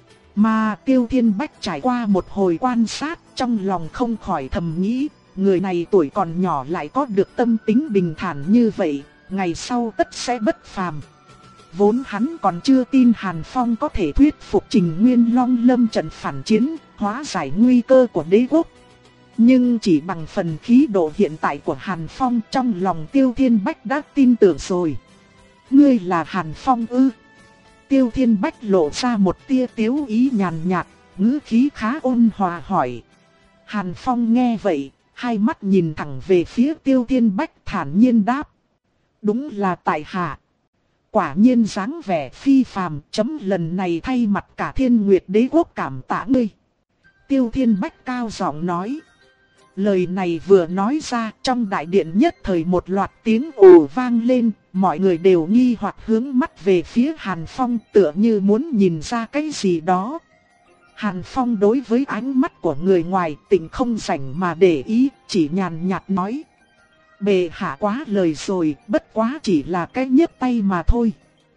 Mà Tiêu Thiên Bách trải qua một hồi quan sát, trong lòng không khỏi thầm nghĩ, người này tuổi còn nhỏ lại có được tâm tính bình thản như vậy, ngày sau tất sẽ bất phàm. Vốn hắn còn chưa tin Hàn Phong có thể thuyết phục Trình Nguyên Long lâm trận phản chiến, hóa giải nguy cơ của đế quốc. Nhưng chỉ bằng phần khí độ hiện tại của Hàn Phong, trong lòng Tiêu Thiên Bách đã tin tưởng rồi. Ngươi là Hàn Phong ư? Tiêu Thiên Bách lộ ra một tia tiếu ý nhàn nhạt, ngữ khí khá ôn hòa hỏi. Hàn Phong nghe vậy, hai mắt nhìn thẳng về phía Tiêu Thiên Bách thản nhiên đáp. Đúng là tại hạ. Quả nhiên dáng vẻ phi phàm, chấm lần này thay mặt cả Thiên Nguyệt Đế Quốc cảm tạ ngươi. Tiêu Thiên Bách cao giọng nói. Lời này vừa nói ra, trong đại điện nhất thời một loạt tiếng ồ vang lên, mọi người đều nghi hoặc hướng mắt về phía Hàn Phong, tựa như muốn nhìn ra cái gì đó. Hàn Phong đối với ánh mắt của người ngoài tỉnh không rảnh mà để ý, chỉ nhàn nhạt nói. Bệ hạ quá lời rồi, bất quá chỉ là cái nhấc tay mà thôi.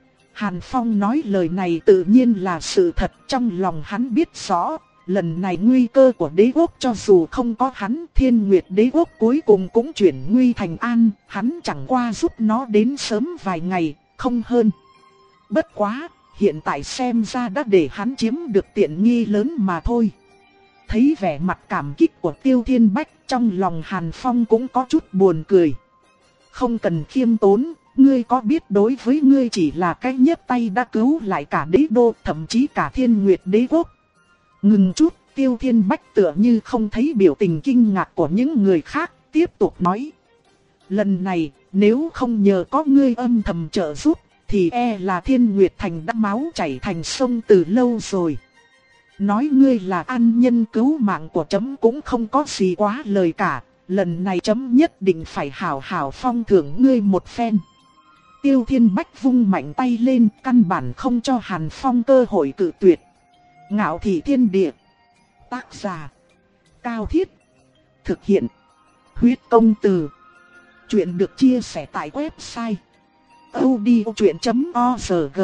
Hàn Phong nói lời này tự nhiên là sự thật, trong lòng hắn biết rõ. Lần này nguy cơ của đế quốc cho dù không có hắn, Thiên Nguyệt Đế Quốc cuối cùng cũng chuyển nguy thành an, hắn chẳng qua giúp nó đến sớm vài ngày, không hơn. Bất quá, hiện tại xem ra đã để hắn chiếm được tiện nghi lớn mà thôi. Thấy vẻ mặt cảm kích của Tiêu Thiên Bách, trong lòng Hàn Phong cũng có chút buồn cười. Không cần khiêm tốn, ngươi có biết đối với ngươi chỉ là cái nhấc tay đã cứu lại cả đế đô, thậm chí cả Thiên Nguyệt Đế Quốc. Ngừng chút, Tiêu Thiên Bách tựa như không thấy biểu tình kinh ngạc của những người khác, tiếp tục nói. Lần này, nếu không nhờ có ngươi âm thầm trợ giúp, thì e là Thiên Nguyệt Thành đã máu chảy thành sông từ lâu rồi. Nói ngươi là ân nhân cứu mạng của chấm cũng không có gì quá lời cả, lần này chấm nhất định phải hảo hảo phong thưởng ngươi một phen. Tiêu Thiên Bách vung mạnh tay lên, căn bản không cho Hàn Phong cơ hội cự tuyệt. Ngạo thị thiên địa. Tác giả. Cao Thiết. Thực hiện. Huyết công từ. Chuyện được chia sẻ tại website. odchuyện chấm org.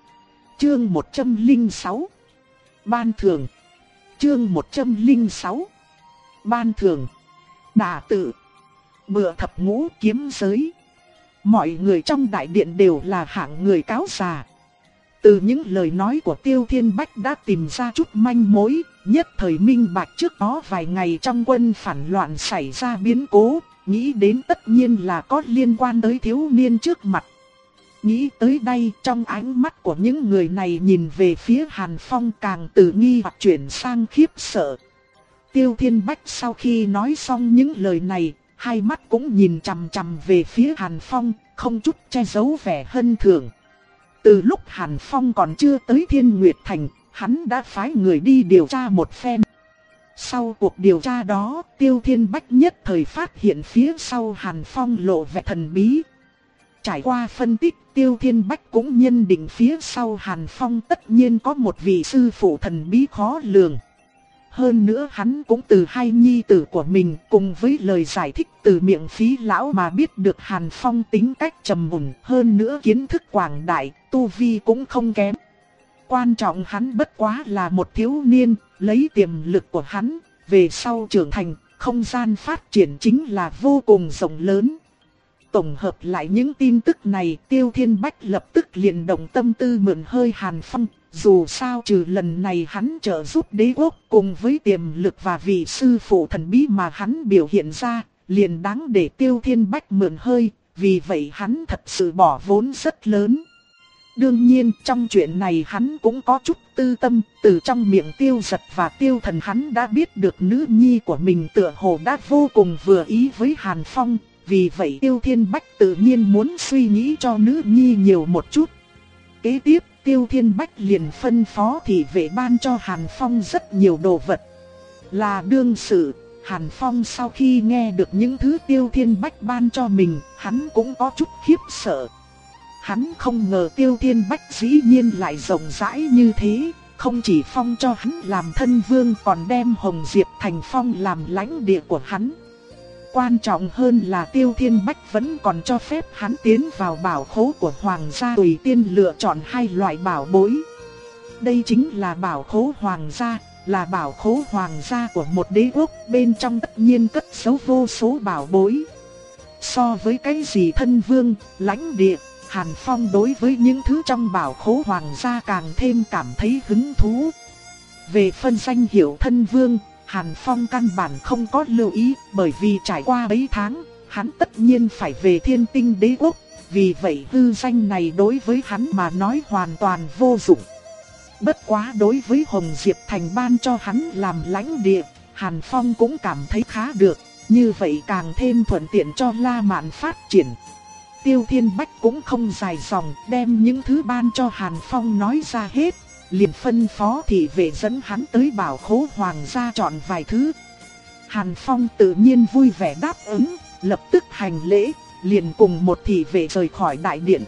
Chương một trăm lẻ sáu. Ban thưởng. Chương một trăm lẻ sáu. Ban thưởng. Đả tự. Bựa thập ngũ kiếm giới. Mọi người trong đại điện đều là hạng người cáo già. Từ những lời nói của Tiêu Thiên Bách đã tìm ra chút manh mối, nhất thời minh bạch trước đó vài ngày trong quân phản loạn xảy ra biến cố, nghĩ đến tất nhiên là có liên quan tới thiếu niên trước mặt. Nghĩ tới đây, trong ánh mắt của những người này nhìn về phía Hàn Phong càng từ nghi hoặc chuyển sang khiếp sợ. Tiêu Thiên Bách sau khi nói xong những lời này, hai mắt cũng nhìn chằm chằm về phía Hàn Phong, không chút che giấu vẻ hân thưởng. Từ lúc Hàn Phong còn chưa tới Thiên Nguyệt Thành, hắn đã phái người đi điều tra một phen. Sau cuộc điều tra đó, Tiêu Thiên Bách nhất thời phát hiện phía sau Hàn Phong lộ vẻ thần bí. Trải qua phân tích, Tiêu Thiên Bách cũng nhận định phía sau Hàn Phong tất nhiên có một vị sư phụ thần bí khó lường. Hơn nữa hắn cũng từ hai nhi tử của mình cùng với lời giải thích từ miệng Phí lão mà biết được Hàn Phong tính cách trầm ổn, hơn nữa kiến thức quảng đại, tu vi cũng không kém. Quan trọng hắn bất quá là một thiếu niên, lấy tiềm lực của hắn, về sau trưởng thành, không gian phát triển chính là vô cùng rộng lớn. Tổng hợp lại những tin tức này, Tiêu Thiên Bách lập tức liền động tâm tư mượn hơi Hàn Phong. Dù sao trừ lần này hắn trợ giúp đế quốc cùng với tiềm lực và vị sư phụ thần bí mà hắn biểu hiện ra, liền đáng để Tiêu Thiên Bách mượn hơi, vì vậy hắn thật sự bỏ vốn rất lớn. Đương nhiên trong chuyện này hắn cũng có chút tư tâm, từ trong miệng Tiêu Giật và Tiêu Thần hắn đã biết được nữ nhi của mình tựa hồ đã vô cùng vừa ý với Hàn Phong, vì vậy Tiêu Thiên Bách tự nhiên muốn suy nghĩ cho nữ nhi nhiều một chút. Kế tiếp, Tiêu Thiên Bách liền phân phó thị vệ ban cho Hàn Phong rất nhiều đồ vật. Là đương sự, Hàn Phong sau khi nghe được những thứ Tiêu Thiên Bách ban cho mình, hắn cũng có chút khiếp sợ. Hắn không ngờ Tiêu Thiên Bách dĩ nhiên lại rộng rãi như thế, không chỉ phong cho hắn làm thân vương còn đem Hồng Diệp Thành phong làm lãnh địa của hắn. Quan trọng hơn là Tiêu Thiên Bách vẫn còn cho phép hắn tiến vào bảo khố của Hoàng gia tùy tiên lựa chọn hai loại bảo bối. Đây chính là bảo khố Hoàng gia, là bảo khố Hoàng gia của một đế quốc, bên trong tất nhiên cất giấu vô số bảo bối. So với cái gì thân vương, lãnh địa, Hàn Phong đối với những thứ trong bảo khố Hoàng gia càng thêm cảm thấy hứng thú. Về phân danh hiệu thân vương, Hàn Phong căn bản không có lưu ý, bởi vì trải qua mấy tháng, hắn tất nhiên phải về Thiên Tinh Đế Quốc, vì vậy hư danh này đối với hắn mà nói hoàn toàn vô dụng. Bất quá đối với Hồng Diệp Thành ban cho hắn làm lãnh địa, Hàn Phong cũng cảm thấy khá được, như vậy càng thêm thuận tiện cho La Mạn phát triển. Tiêu Thiên Bách cũng không dài dòng, đem những thứ ban cho Hàn Phong nói ra hết, liền phân phó thị vệ dẫn hắn tới bảo khố hoàng gia chọn vài thứ. Hàn Phong tự nhiên vui vẻ đáp ứng, lập tức hành lễ, liền cùng một thị vệ rời khỏi đại điện.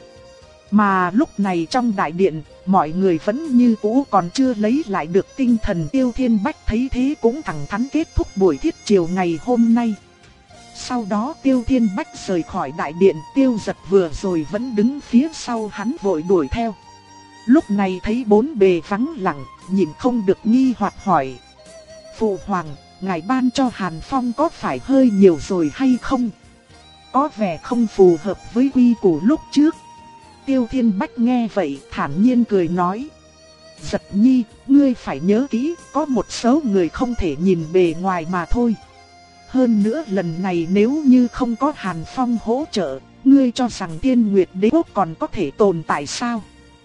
Mà lúc này trong đại điện, mọi người vẫn như cũ còn chưa lấy lại được tinh thần. Tiêu Thiên Bách thấy thế cũng thẳng thắn kết thúc buổi thiết chiều ngày hôm nay. Sau đó Tiêu Thiên Bách rời khỏi đại điện, Tiêu Dật vừa rồi vẫn đứng phía sau hắn vội đuổi theo. Lúc này thấy bốn bề vắng lặng, nhìn không được nghi hoặc hỏi: Phụ hoàng, ngài ban cho Hàn Phong có phải hơi nhiều rồi hay không? Có vẻ không phù hợp với quy củ lúc trước. Tiêu Thiên Bách nghe vậy thản nhiên cười nói: Dật nhi, ngươi phải nhớ kỹ, có một số người không thể nhìn bề ngoài mà thôi. Hơn nữa lần này nếu như không có Hàn Phong hỗ trợ, ngươi cho rằng Thiên Nguyệt Đế Quốc còn có thể tồn tại sao?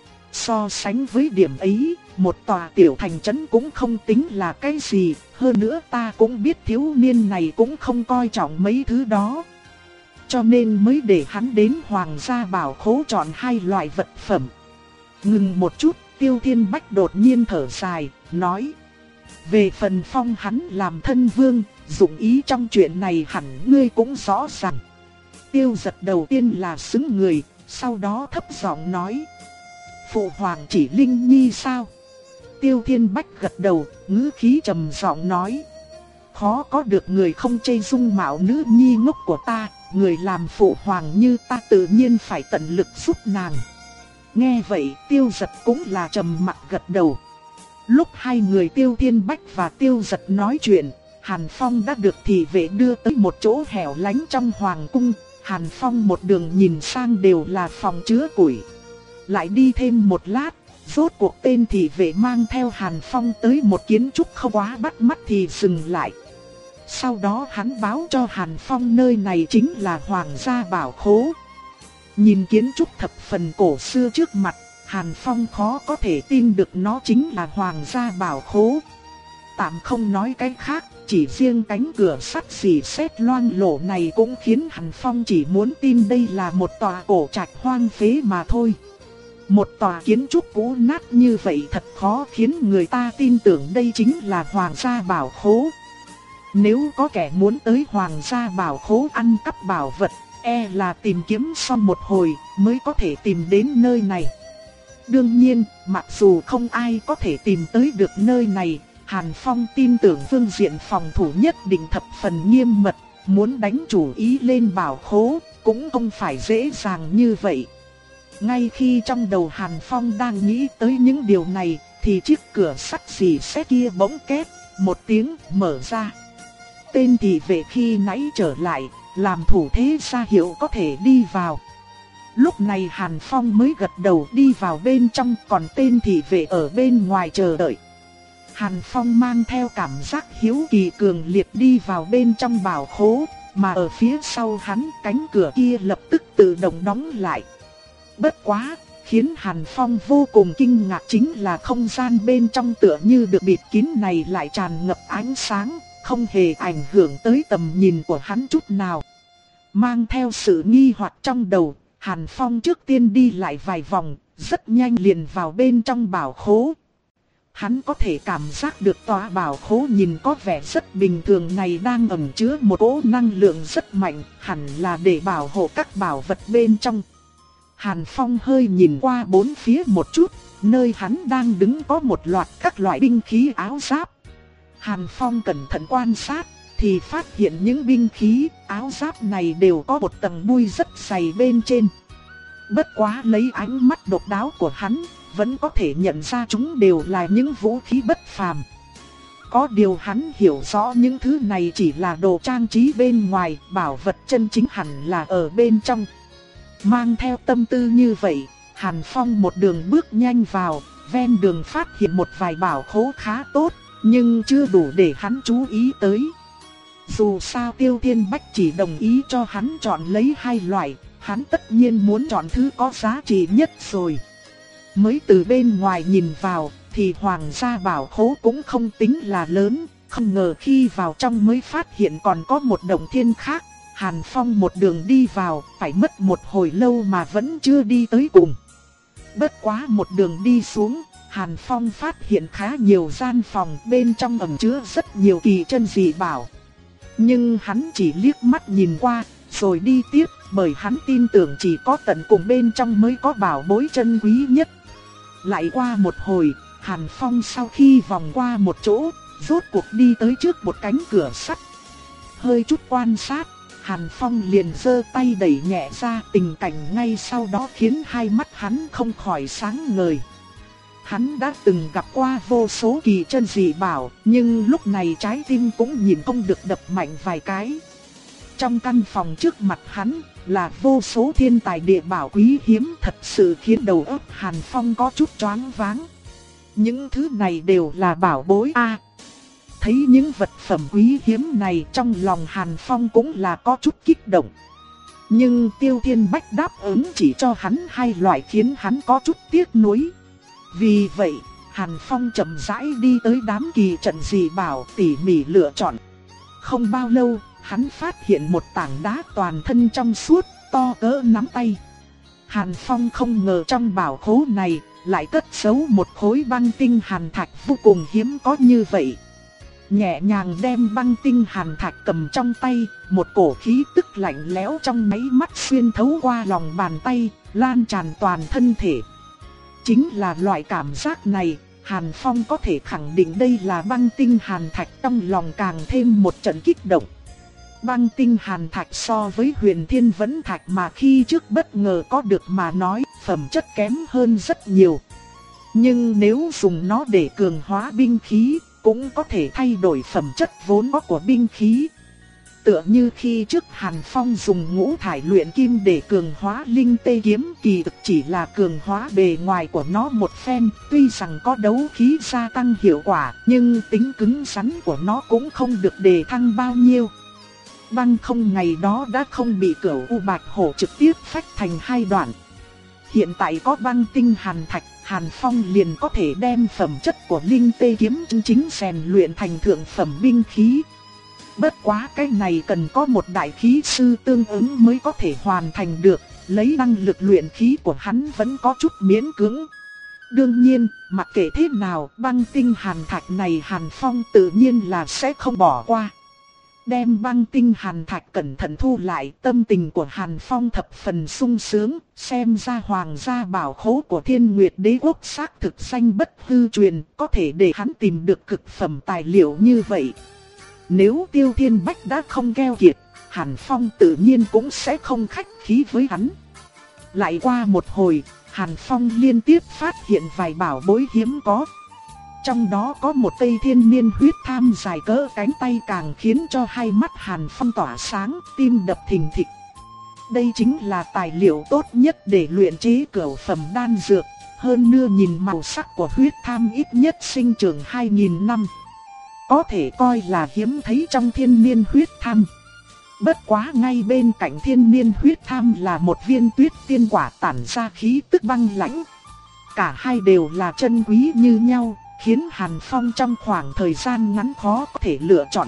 So sánh với điểm ấy, một tòa tiểu thành trấn cũng không tính là cái gì. Hơn nữa ta cũng biết thiếu niên này cũng không coi trọng mấy thứ đó, cho nên mới để hắn đến hoàng gia bảo khố chọn hai loại vật phẩm. Ngừng một chút, Tiêu Thiên Bách đột nhiên thở dài, nói: Về phần phong hắn làm thân vương, dụng ý trong chuyện này hẳn ngươi cũng rõ ràng. Tiêu Dật đầu tiên là sững người, sau đó thấp giọng nói: Phụ hoàng chỉ Linh Nhi sao? Tiêu Thiên Bách gật đầu, ngữ khí trầm giọng nói: Khó có được người không chê dung mạo nữ nhi ngốc của ta, người làm phụ hoàng như ta tự nhiên phải tận lực giúp nàng. Nghe vậy Tiêu Dật cũng là trầm mặc gật đầu. Lúc hai người Tiêu Thiên Bách và Tiêu Dật nói chuyện, Hàn Phong đã được thị vệ đưa tới một chỗ hẻo lánh trong hoàng cung. Hàn Phong một đường nhìn sang đều là phòng chứa củi. Lại đi thêm một lát, rốt cuộc tên thị vệ mang theo Hàn Phong tới một kiến trúc không quá bắt mắt thì dừng lại. Sau đó hắn báo cho Hàn Phong nơi này chính là hoàng gia bảo khố. Nhìn kiến trúc thập phần cổ xưa trước mặt, Hàn Phong khó có thể tin được nó chính là hoàng gia bảo khố. Tạm không nói cái khác, chỉ riêng cánh cửa sắt xỉ sét loang lổ này cũng khiến Hàn Phong chỉ muốn tin đây là một tòa cổ trạch hoang phế mà thôi. Một tòa kiến trúc cũ nát như vậy thật khó khiến người ta tin tưởng đây chính là hoàng gia bảo khố. Nếu có kẻ muốn tới hoàng gia bảo khố ăn cắp bảo vật, e là tìm kiếm xong một hồi mới có thể tìm đến nơi này. Đương nhiên, mặc dù không ai có thể tìm tới được nơi này, Hàn Phong tin tưởng phương diện phòng thủ nhất định thập phần nghiêm mật, muốn đánh chủ ý lên bảo khố cũng không phải dễ dàng như vậy. Ngay khi trong đầu Hàn Phong đang nghĩ tới những điều này, thì chiếc cửa sắt xì xét kia bỗng két một tiếng mở ra. Tên thị vệ khi nãy trở lại, làm thủ thế ra hiệu có thể đi vào. Lúc này Hàn Phong mới gật đầu đi vào bên trong, còn tên thị vệ ở bên ngoài chờ đợi. Hàn Phong mang theo cảm giác hiếu kỳ cường liệt đi vào bên trong bảo khố, mà ở phía sau hắn cánh cửa kia lập tức tự động đóng lại. Bất quá, khiến Hàn Phong vô cùng kinh ngạc chính là không gian bên trong tựa như được bịt kín này lại tràn ngập ánh sáng, không hề ảnh hưởng tới tầm nhìn của hắn chút nào. Mang theo sự nghi hoặc trong đầu, Hàn Phong trước tiên đi lại vài vòng, rất nhanh liền vào bên trong bảo khố. Hắn có thể cảm giác được tòa bảo khố nhìn có vẻ rất bình thường này đang ẩn chứa một cỗ năng lượng rất mạnh, hẳn là để bảo hộ các bảo vật bên trong. Hàn Phong hơi nhìn qua bốn phía một chút, nơi hắn đang đứng có một loạt các loại binh khí áo giáp. Hàn Phong cẩn thận quan sát, thì phát hiện những binh khí, áo giáp này đều có một tầng bụi rất dày bên trên. Bất quá lấy ánh mắt độc đáo của hắn, vẫn có thể nhận ra chúng đều là những vũ khí bất phàm. Có điều hắn hiểu rõ những thứ này chỉ là đồ trang trí bên ngoài, bảo vật chân chính hẳn là ở bên trong. Mang theo tâm tư như vậy, Hàn Phong một đường bước nhanh vào, ven đường phát hiện một vài bảo khố khá tốt, nhưng chưa đủ để hắn chú ý tới. Dù sao Tiêu Thiên Bách chỉ đồng ý cho hắn chọn lấy hai loại, hắn tất nhiên muốn chọn thứ có giá trị nhất rồi. Mới từ bên ngoài nhìn vào, thì hoàng gia bảo khố cũng không tính là lớn, không ngờ khi vào trong mới phát hiện còn có một động thiên khác. Hàn Phong một đường đi vào, phải mất một hồi lâu mà vẫn chưa đi tới cùng. Bất quá một đường đi xuống, Hàn Phong phát hiện khá nhiều gian phòng, bên trong ẩn chứa rất nhiều kỳ chân dị bảo. Nhưng hắn chỉ liếc mắt nhìn qua, rồi đi tiếp, bởi hắn tin tưởng chỉ có tận cùng bên trong mới có bảo bối chân quý nhất. Lại qua một hồi, Hàn Phong sau khi vòng qua một chỗ, rốt cuộc đi tới trước một cánh cửa sắt. Hơi chút quan sát, Hàn Phong liền giơ tay đẩy nhẹ ra, tình cảnh ngay sau đó khiến hai mắt hắn không khỏi sáng ngời. Hắn đã từng gặp qua vô số kỳ chân dị bảo, nhưng lúc này trái tim cũng nhìn không được đập mạnh vài cái. Trong căn phòng trước mặt hắn là vô số thiên tài địa bảo quý hiếm, thật sự khiến đầu óc Hàn Phong có chút choáng váng. Những thứ này đều là bảo bối a. À, thấy những vật phẩm quý hiếm này, trong lòng Hàn Phong cũng là có chút kích động. Nhưng Tiêu Thiên Bách đáp ứng chỉ cho hắn hai loại khiến hắn có chút tiếc nuối. Vì vậy, Hàn Phong chậm rãi đi tới đám kỳ trận dị bảo, tỉ mỉ lựa chọn. Không bao lâu, hắn phát hiện một tảng đá toàn thân trong suốt, to cỡ nắm tay. Hàn Phong không ngờ trong bảo khố này lại cất giấu một khối băng tinh hàn thạch vô cùng hiếm có như vậy. Nhẹ nhàng đem băng tinh hàn thạch cầm trong tay, một cổ khí tức lạnh lẽo trong mấy mắt xuyên thấu qua lòng bàn tay, lan tràn toàn thân thể. Chính là loại cảm giác này, Hàn Phong có thể khẳng định đây là băng tinh hàn thạch, trong lòng càng thêm một trận kích động. Băng tinh hàn thạch so với huyền thiên vẫn thạch mà khi trước bất ngờ có được mà nói, phẩm chất kém hơn rất nhiều. Nhưng nếu dùng nó để cường hóa binh khí, cũng có thể thay đổi phẩm chất vốn có của binh khí. Tựa như khi trước Hàn Phong dùng ngũ thải luyện kim để cường hóa linh tê kiếm, kỳ thực chỉ là cường hóa bề ngoài của nó một phen, tuy rằng có đấu khí gia tăng hiệu quả, nhưng tính cứng rắn của nó cũng không được đề thăng bao nhiêu. Băng không ngày đó đã không bị Cửu U Bạch Hổ trực tiếp phách thành hai đoạn. Hiện tại có băng tinh hàn thạch, Hàn Phong liền có thể đem phẩm chất của linh tê kiếm chính chính rèn luyện thành thượng phẩm binh khí. Bất quá cái này cần có một đại khí sư tương ứng mới có thể hoàn thành được, lấy năng lực luyện khí của hắn vẫn có chút miễn cưỡng. Đương nhiên, mặc kệ thế nào, băng tinh hàn thạch này Hàn Phong tự nhiên là sẽ không bỏ qua. Đem băng tinh hàn thạch cẩn thận thu lại, tâm tình của Hàn Phong thập phần sung sướng, xem ra hoàng gia bảo khố của Thiên Nguyệt Đế quốc xác thực danh bất hư truyền, có thể để hắn tìm được cực phẩm tài liệu như vậy. Nếu Tiêu Thiên Bách đã không keo kiệt, Hàn Phong tự nhiên cũng sẽ không khách khí với hắn. Lại qua một hồi, Hàn Phong liên tiếp phát hiện vài bảo bối hiếm có. Trong đó có một cây thiên niên huyết tham dài cỡ cánh tay càng khiến cho hai mắt Hàn Phong tỏa sáng, tim đập thình thịch. Đây chính là tài liệu tốt nhất để luyện chế cửu phẩm đan dược, hơn nữa nhìn màu sắc của huyết tham ít nhất sinh trưởng hai nghìn năm. Có thể coi là hiếm thấy trong thiên niên huyết tham. Bất quá ngay bên cạnh thiên niên huyết tham là một viên tuyết tiên quả tản ra khí tức băng lãnh. Cả hai đều là chân quý như nhau, khiến Hàn Phong trong khoảng thời gian ngắn khó có thể lựa chọn.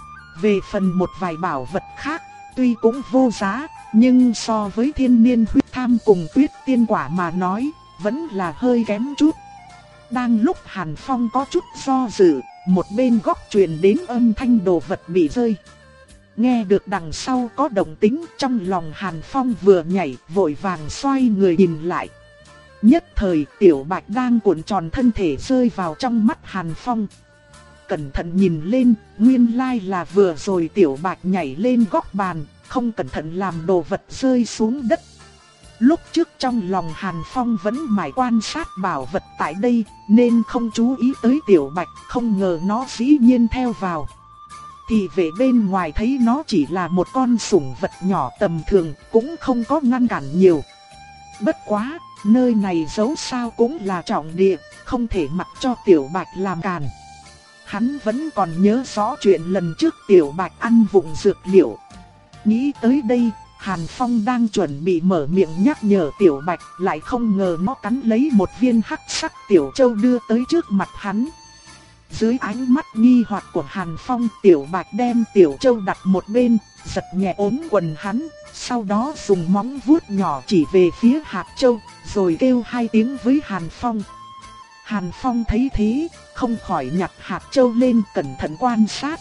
Về phần một vài bảo vật khác, tuy cũng vô giá, nhưng so với thiên niên huyết tham cùng tuyết tiên quả mà nói, vẫn là hơi kém chút. Đang lúc Hàn Phong có chút do dự, một bên góc truyền đến âm thanh đồ vật bị rơi. Nghe được đằng sau có động tĩnh, trong lòng Hàn Phong vừa nhảy, vội vàng xoay người nhìn lại. Nhất thời Tiểu Bạch đang cuộn tròn thân thể rơi vào trong mắt Hàn Phong. Cẩn thận nhìn lên, nguyên lai là vừa rồi Tiểu Bạch nhảy lên góc bàn, không cẩn thận làm đồ vật rơi xuống đất. Lúc trước trong lòng Hàn Phong vẫn mải quan sát bảo vật tại đây, nên không chú ý tới Tiểu Bạch, không ngờ nó dĩ nhiên theo vào. Thì về bên ngoài thấy nó chỉ là một con sủng vật nhỏ tầm thường, cũng không có ngăn cản nhiều. Bất quá, nơi này dẫu sao cũng là trọng địa, không thể mặc cho Tiểu Bạch làm càn. hắn vẫn còn nhớ rõ chuyện lần trước Tiểu Bạch ăn vụng dược liệu. Nghĩ tới đây, Hàn Phong đang chuẩn bị mở miệng nhắc nhở Tiểu Bạch, lại không ngờ nó cắn lấy một viên hắc sắc Tiểu Châu đưa tới trước mặt hắn. Dưới ánh mắt nghi hoặc của Hàn Phong, Tiểu Bạch đem Tiểu Châu đặt một bên, giật nhẹ ốm quần hắn, sau đó dùng móng vuốt nhỏ chỉ về phía hạt châu, rồi kêu hai tiếng với Hàn Phong. Hàn Phong thấy thế, không khỏi nhặt hạt châu lên cẩn thận quan sát.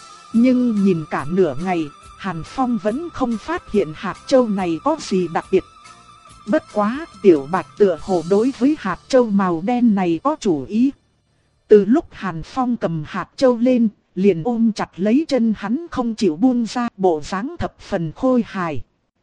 Nhưng nhìn cả nửa ngày, Hàn Phong vẫn không phát hiện hạt châu này có gì đặc biệt. Bất quá, Tiểu Bạch tựa hồ đối với hạt châu màu đen này có chủ ý. Từ lúc Hàn Phong cầm hạt châu lên, liền ôm chặt lấy chân hắn không chịu buông ra, bộ dáng thập phần khôi hài.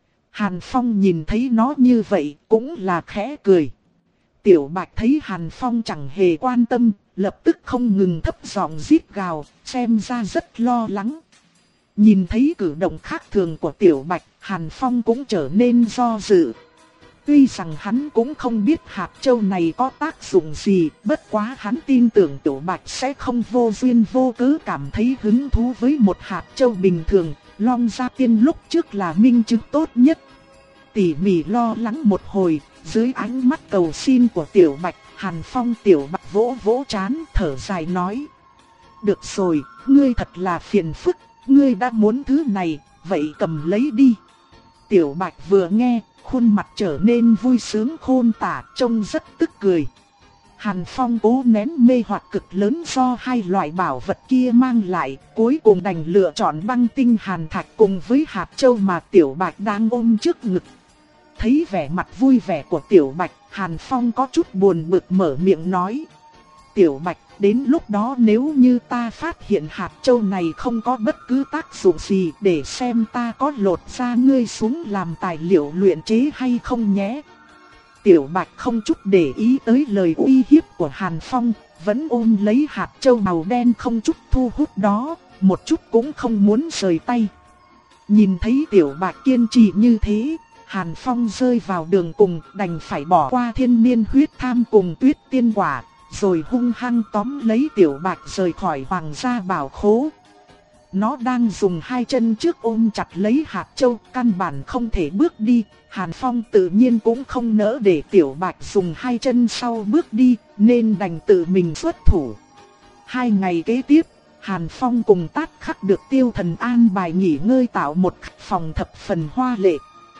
Hàn Phong nhìn thấy nó như vậy cũng là khẽ cười. Tiểu Bạch thấy Hàn Phong chẳng hề quan tâm, lập tức không ngừng thấp giọng rít gào, xem ra rất lo lắng. Nhìn thấy cử động khác thường của Tiểu Bạch, Hàn Phong cũng trở nên do dự. Tuy rằng hắn cũng không biết hạt châu này có tác dụng gì, bất quá hắn tin tưởng Tiểu Bạch sẽ không vô duyên vô cớ cảm thấy hứng thú với một hạt châu bình thường. Long Gia Tiên lúc trước là minh chứng tốt nhất. Tỉ mỉ lo lắng một hồi, dưới ánh mắt cầu xin của Tiểu Bạch, Hàn Phong Tiểu Bạch vỗ vỗ trán thở dài nói: được rồi, ngươi thật là phiền phức, ngươi đã muốn thứ này, vậy cầm lấy đi. Tiểu Bạch vừa nghe, khuôn mặt trở nên vui sướng khôn tả, trông rất tức cười. Hàn Phong cố nén mê hoặc cực lớn do hai loại bảo vật kia mang lại, cuối cùng đành lựa chọn băng tinh hàn thạch cùng với hạt châu mà Tiểu Bạch đang ôm trước ngực. Thấy vẻ mặt vui vẻ của Tiểu Bạch, Hàn Phong có chút buồn bực mở miệng nói: Tiểu Bạch, đến lúc đó nếu như ta phát hiện hạt châu này không có bất cứ tác dụng gì, để xem ta có lột da ngươi xuống làm tài liệu luyện chế hay không nhé. Tiểu Bạch không chút để ý tới lời uy hiếp của Hàn Phong, vẫn ôm lấy hạt châu màu đen không chút thu hút đó, một chút cũng không muốn rời tay. Nhìn thấy Tiểu Bạch kiên trì như thế, Hàn Phong rơi vào đường cùng, đành phải bỏ qua thiên niên huyết tham cùng tuyết tiên quả, rồi hung hăng tóm lấy Tiểu Bạch rời khỏi hoàng gia bảo khố. Nó đang dùng hai chân trước ôm chặt lấy hạt châu, căn bản không thể bước đi. Hàn Phong tự nhiên cũng không nỡ để Tiểu Bạch dùng hai chân sau bước đi, nên đành tự mình xuất thủ. Hai ngày kế tiếp, Hàn Phong cùng Tát Khắc được Tiêu Thần an bài nghỉ ngơi tạo một phòng thập phần hoa lệ.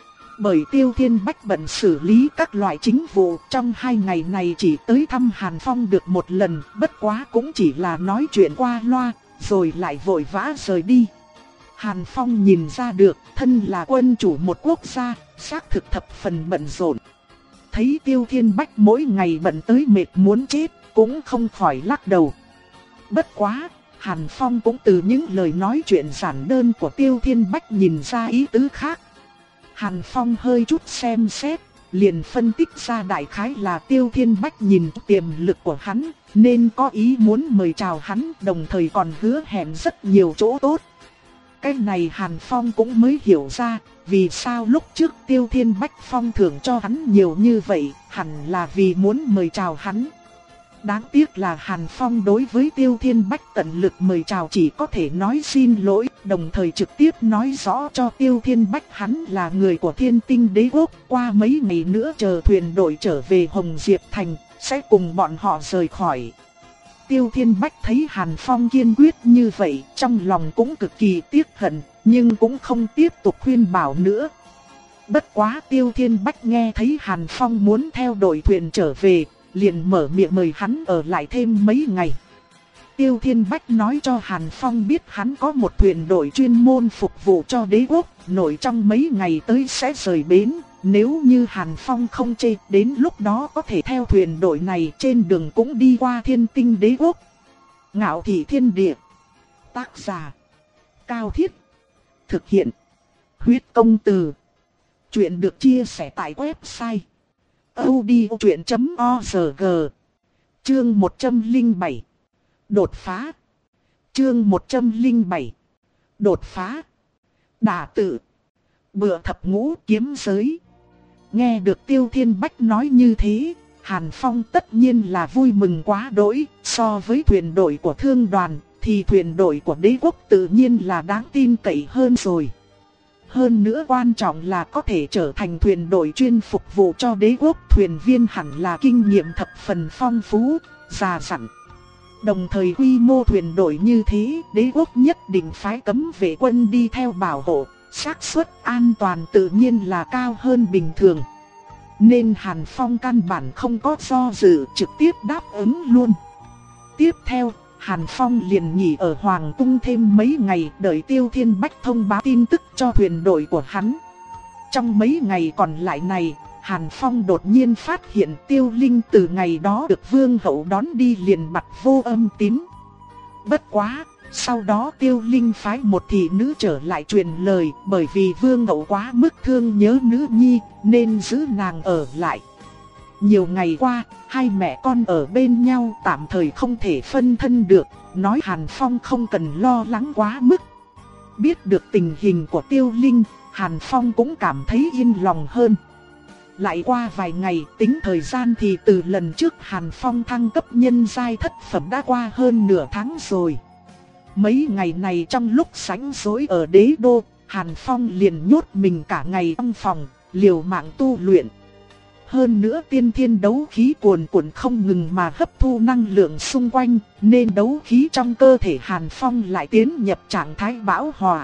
Bởi Tiêu Thiên Bách bận xử lý các loại chính vụ, trong hai ngày này chỉ tới thăm Hàn Phong được một lần, bất quá cũng chỉ là nói chuyện qua loa, rồi lại vội vã rời đi. Hàn Phong nhìn ra được, thân là quân chủ một quốc gia, xác thực thập phần bận rộn. Thấy Tiêu Thiên Bách mỗi ngày bận tới mệt muốn chết, cũng không khỏi lắc đầu. Bất quá, Hàn Phong cũng từ những lời nói chuyện giản đơn của Tiêu Thiên Bách nhìn ra ý tứ khác. Hàn Phong hơi chút xem xét, liền phân tích ra đại khái là Tiêu Thiên Bách nhìn tiềm lực của hắn, nên có ý muốn mời chào hắn, đồng thời còn hứa hẹn rất nhiều chỗ tốt. Cái này Hàn Phong cũng mới hiểu ra, vì sao lúc trước Tiêu Thiên Bách phong thưởng cho hắn nhiều như vậy, hẳn là vì muốn mời chào hắn. Đáng tiếc là Hàn Phong đối với Tiêu Thiên Bách tận lực mời chào chỉ có thể nói xin lỗi, đồng thời trực tiếp nói rõ cho Tiêu Thiên Bách hắn là người của Thiên Tinh Đế Quốc, qua mấy ngày nữa chờ thuyền đội trở về Hồng Diệp Thành, sẽ cùng bọn họ rời khỏi. Tiêu Thiên Bách thấy Hàn Phong kiên quyết như vậy, trong lòng cũng cực kỳ tiếc hận, nhưng cũng không tiếp tục khuyên bảo nữa. Bất quá Tiêu Thiên Bách nghe thấy Hàn Phong muốn theo đội thuyền trở về, liền mở miệng mời hắn ở lại thêm mấy ngày. Tiêu Thiên Bách nói cho Hàn Phong biết hắn có một thuyền đội chuyên môn phục vụ cho đế quốc, nội trong mấy ngày tới sẽ rời bến. Nếu như Hàn Phong không chê, đến lúc đó có thể theo thuyền đội này trên đường cũng đi qua Thiên Tinh Đế Quốc. Ngạo Thị Thiên Địa. Tác giả Cao Thiết. Thực hiện Huyết Công Từ. Chuyện được chia sẻ tại website audiochuyện chấm org. Chương một trăm lẻ bảy. Đột phá. Chương một trăm lẻ bảy. Đột phá. Đả tự. Bựa thập ngũ kiếm giới. Nghe được Tiêu Thiên Bách nói như thế, Hàn Phong tất nhiên là vui mừng quá đỗi. So với thuyền đội của thương đoàn thì thuyền đội của đế quốc tự nhiên là đáng tin cậy hơn rồi. Hơn nữa quan trọng là có thể trở thành thuyền đội chuyên phục vụ cho đế quốc. Thuyền viên hẳn là kinh nghiệm thập phần phong phú, già dặn. Đồng thời quy mô thuyền đội như thế, đế quốc nhất định phái cấm vệ quân đi theo bảo hộ, xác suất an toàn tự nhiên là cao hơn bình thường. Nên Hàn Phong căn bản không có do dự, trực tiếp đáp ứng luôn. Tiếp theo, Hàn Phong liền nghỉ ở Hoàng cung thêm mấy ngày, đợi Tiêu Thiên Bách thông báo tin tức cho thuyền đội của hắn. Trong mấy ngày còn lại này, Hàn Phong đột nhiên phát hiện Tiêu Linh từ ngày đó được Vương Hậu đón đi liền bặt vô âm tín. Bất quá, sau đó Tiêu Linh phái một thị nữ trở lại truyền lời, bởi vì Vương Hậu quá mức thương nhớ nữ nhi nên giữ nàng ở lại. Nhiều ngày qua, hai mẹ con ở bên nhau tạm thời không thể phân thân được, nói Hàn Phong không cần lo lắng quá mức. Biết được tình hình của Tiêu Linh, Hàn Phong cũng cảm thấy yên lòng hơn. Lại qua vài ngày, tính thời gian thì từ lần trước Hàn Phong thăng cấp nhân giai thất phẩm đã qua hơn nửa tháng rồi. Mấy ngày này trong lúc rảnh rỗi ở đế đô, Hàn Phong liền nhốt mình cả ngày trong phòng, liều mạng tu luyện. Hơn nữa tiên thiên đấu khí cuồn cuộn không ngừng mà hấp thu năng lượng xung quanh, nên đấu khí trong cơ thể Hàn Phong lại tiến nhập trạng thái bão hòa.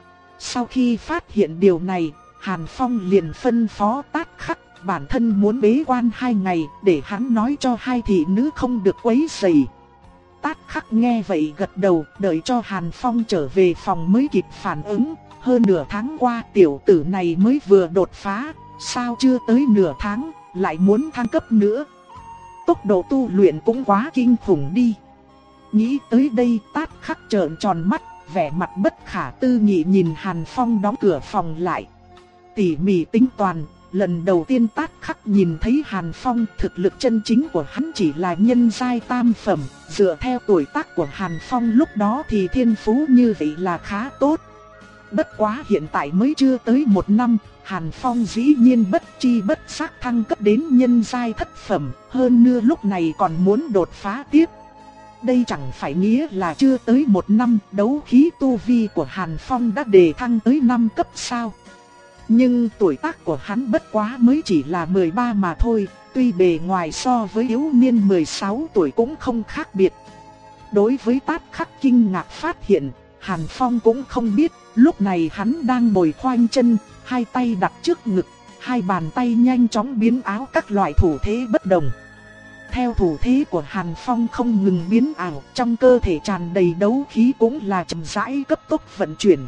Sau khi phát hiện điều này, Hàn Phong liền phân phó Tát Khắc bản thân muốn bế quan hai ngày để hắn nói cho hai thị nữ không được quấy rầy. Tát Khắc nghe vậy gật đầu, đợi cho Hàn Phong trở về phòng mới kịp phản ứng. Hơn nửa tháng qua tiểu tử này mới vừa đột phá, sao chưa tới nửa tháng lại muốn thăng cấp nữa. Tốc độ tu luyện cũng quá kinh khủng đi. Nghĩ tới đây Tát Khắc trợn tròn mắt, vẻ mặt bất khả tư nghị nhìn Hàn Phong đóng cửa phòng lại. Tỉ mỉ tính toán, lần đầu tiên Tát Khắc nhìn thấy Hàn Phong, thực lực chân chính của hắn chỉ là nhân giai tam phẩm. Dựa theo tuổi tác của Hàn Phong lúc đó thì thiên phú như vậy là khá tốt. Bất quá hiện tại mới chưa tới một năm, Hàn Phong dĩ nhiên bất chi bất giác thăng cấp đến nhân giai thất phẩm, hơn nữa lúc này còn muốn đột phá tiếp. Đây chẳng phải nghĩa là chưa tới một năm, đấu khí tu vi của Hàn Phong đã đề thăng tới năm cấp sao. Nhưng tuổi tác của hắn bất quá mới chỉ là mười ba mà thôi, tuy bề ngoài so với yếu niên mười sáu tuổi cũng không khác biệt. Đối với Tát Khắc kinh ngạc phát hiện, Hàn Phong cũng không biết, lúc này hắn đang ngồi khoanh chân, hai tay đặt trước ngực, hai bàn tay nhanh chóng biến ảo các loại thủ thế bất đồng. Theo thủ thế của Hàn Phong không ngừng biến ảo, trong cơ thể tràn đầy đấu khí cũng là chậm rãi cấp tốc vận chuyển.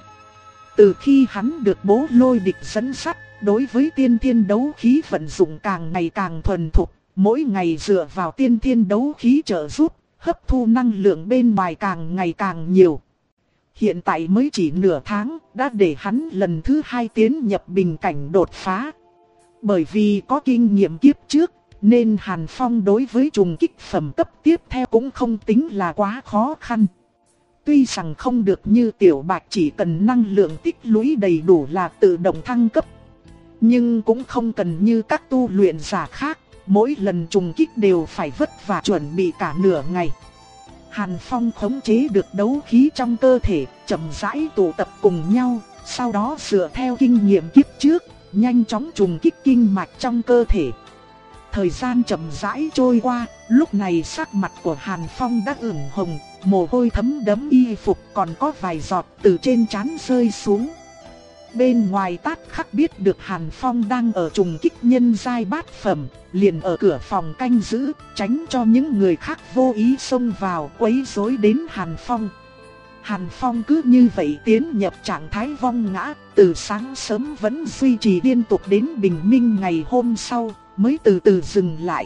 Từ khi hắn được Bố Lôi Địch dẫn dắt, đối với tiên thiên đấu khí vận dụng càng ngày càng thuần thục, mỗi ngày dựa vào tiên thiên đấu khí trợ giúp, hấp thu năng lượng bên ngoài càng ngày càng nhiều. Hiện tại mới chỉ nửa tháng, đã để hắn lần thứ hai tiến nhập bình cảnh đột phá. Bởi vì có kinh nghiệm kiếp trước, nên Hàn Phong đối với trùng kích phẩm cấp tiếp theo cũng không tính là quá khó khăn. Tuy rằng không được như Tiểu Bạch chỉ cần năng lượng tích lũy đầy đủ là tự động thăng cấp, nhưng cũng không cần như các tu luyện giả khác, mỗi lần trùng kích đều phải vất vả chuẩn bị cả nửa ngày. Hàn Phong khống chế được đấu khí trong cơ thể, chậm rãi tụ tập cùng nhau, sau đó dựa theo kinh nghiệm kiếp trước, nhanh chóng trùng kích kinh mạch trong cơ thể. Thời gian chậm rãi trôi qua, lúc này sắc mặt của Hàn Phong đã ửng hồng, mồ hôi thấm đẫm y phục, còn có vài giọt từ trên trán rơi xuống. Bên ngoài Tát Khắc biết được Hàn Phong đang ở trùng kích nhân giai bát phẩm, liền ở cửa phòng canh giữ, tránh cho những người khác vô ý xông vào quấy rối đến Hàn Phong. Hàn Phong cứ như vậy tiến nhập trạng thái vong ngã, từ sáng sớm vẫn duy trì liên tục đến bình minh ngày hôm sau, mới từ từ dừng lại.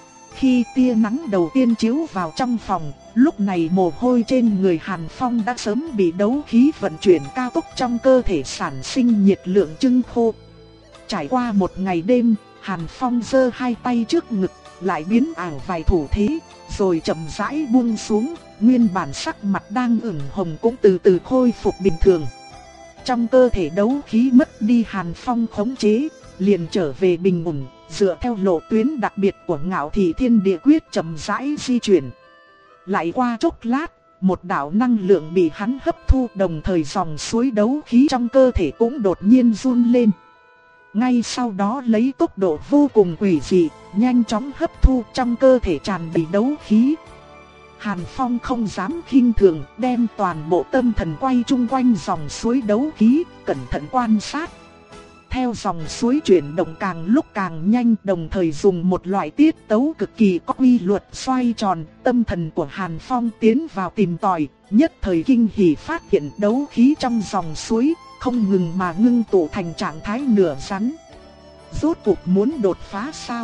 Khi tia nắng đầu tiên chiếu vào trong phòng, lúc này mồ hôi trên người Hàn Phong đã sớm bị đấu khí vận chuyển cao tốc trong cơ thể sản sinh nhiệt lượng trưng khô. Trải qua một ngày đêm, Hàn Phong giơ hai tay trước ngực, lại biến ảo vài thủ thế, rồi chậm rãi buông xuống, nguyên bản sắc mặt đang ửng hồng cũng từ từ khôi phục bình thường. Trong cơ thể đấu khí mất đi Hàn Phong khống chế, liền trở về bình ổn, dựa theo lộ tuyến đặc biệt của Ngạo Thị Thiên Địa Quyết chậm rãi di chuyển. Lại qua chốc lát, một đạo năng lượng bị hắn hấp thu, đồng thời dòng suối đấu khí trong cơ thể cũng đột nhiên run lên. Ngay sau đó lấy tốc độ vô cùng quỷ dị, nhanh chóng hấp thu, trong cơ thể tràn đầy đấu khí. Hàn Phong không dám khinh thường, đem toàn bộ tâm thần quay chung quanh dòng suối đấu khí, cẩn thận quan sát. Theo dòng suối chuyển động càng lúc càng nhanh, đồng thời dùng một loại tiết tấu cực kỳ có quy luật xoay tròn, tâm thần của Hàn Phong tiến vào tìm tòi, nhất thời kinh hỉ phát hiện đấu khí trong dòng suối không ngừng mà ngưng tụ thành trạng thái nửa rắn. Rốt cuộc muốn đột phá sao?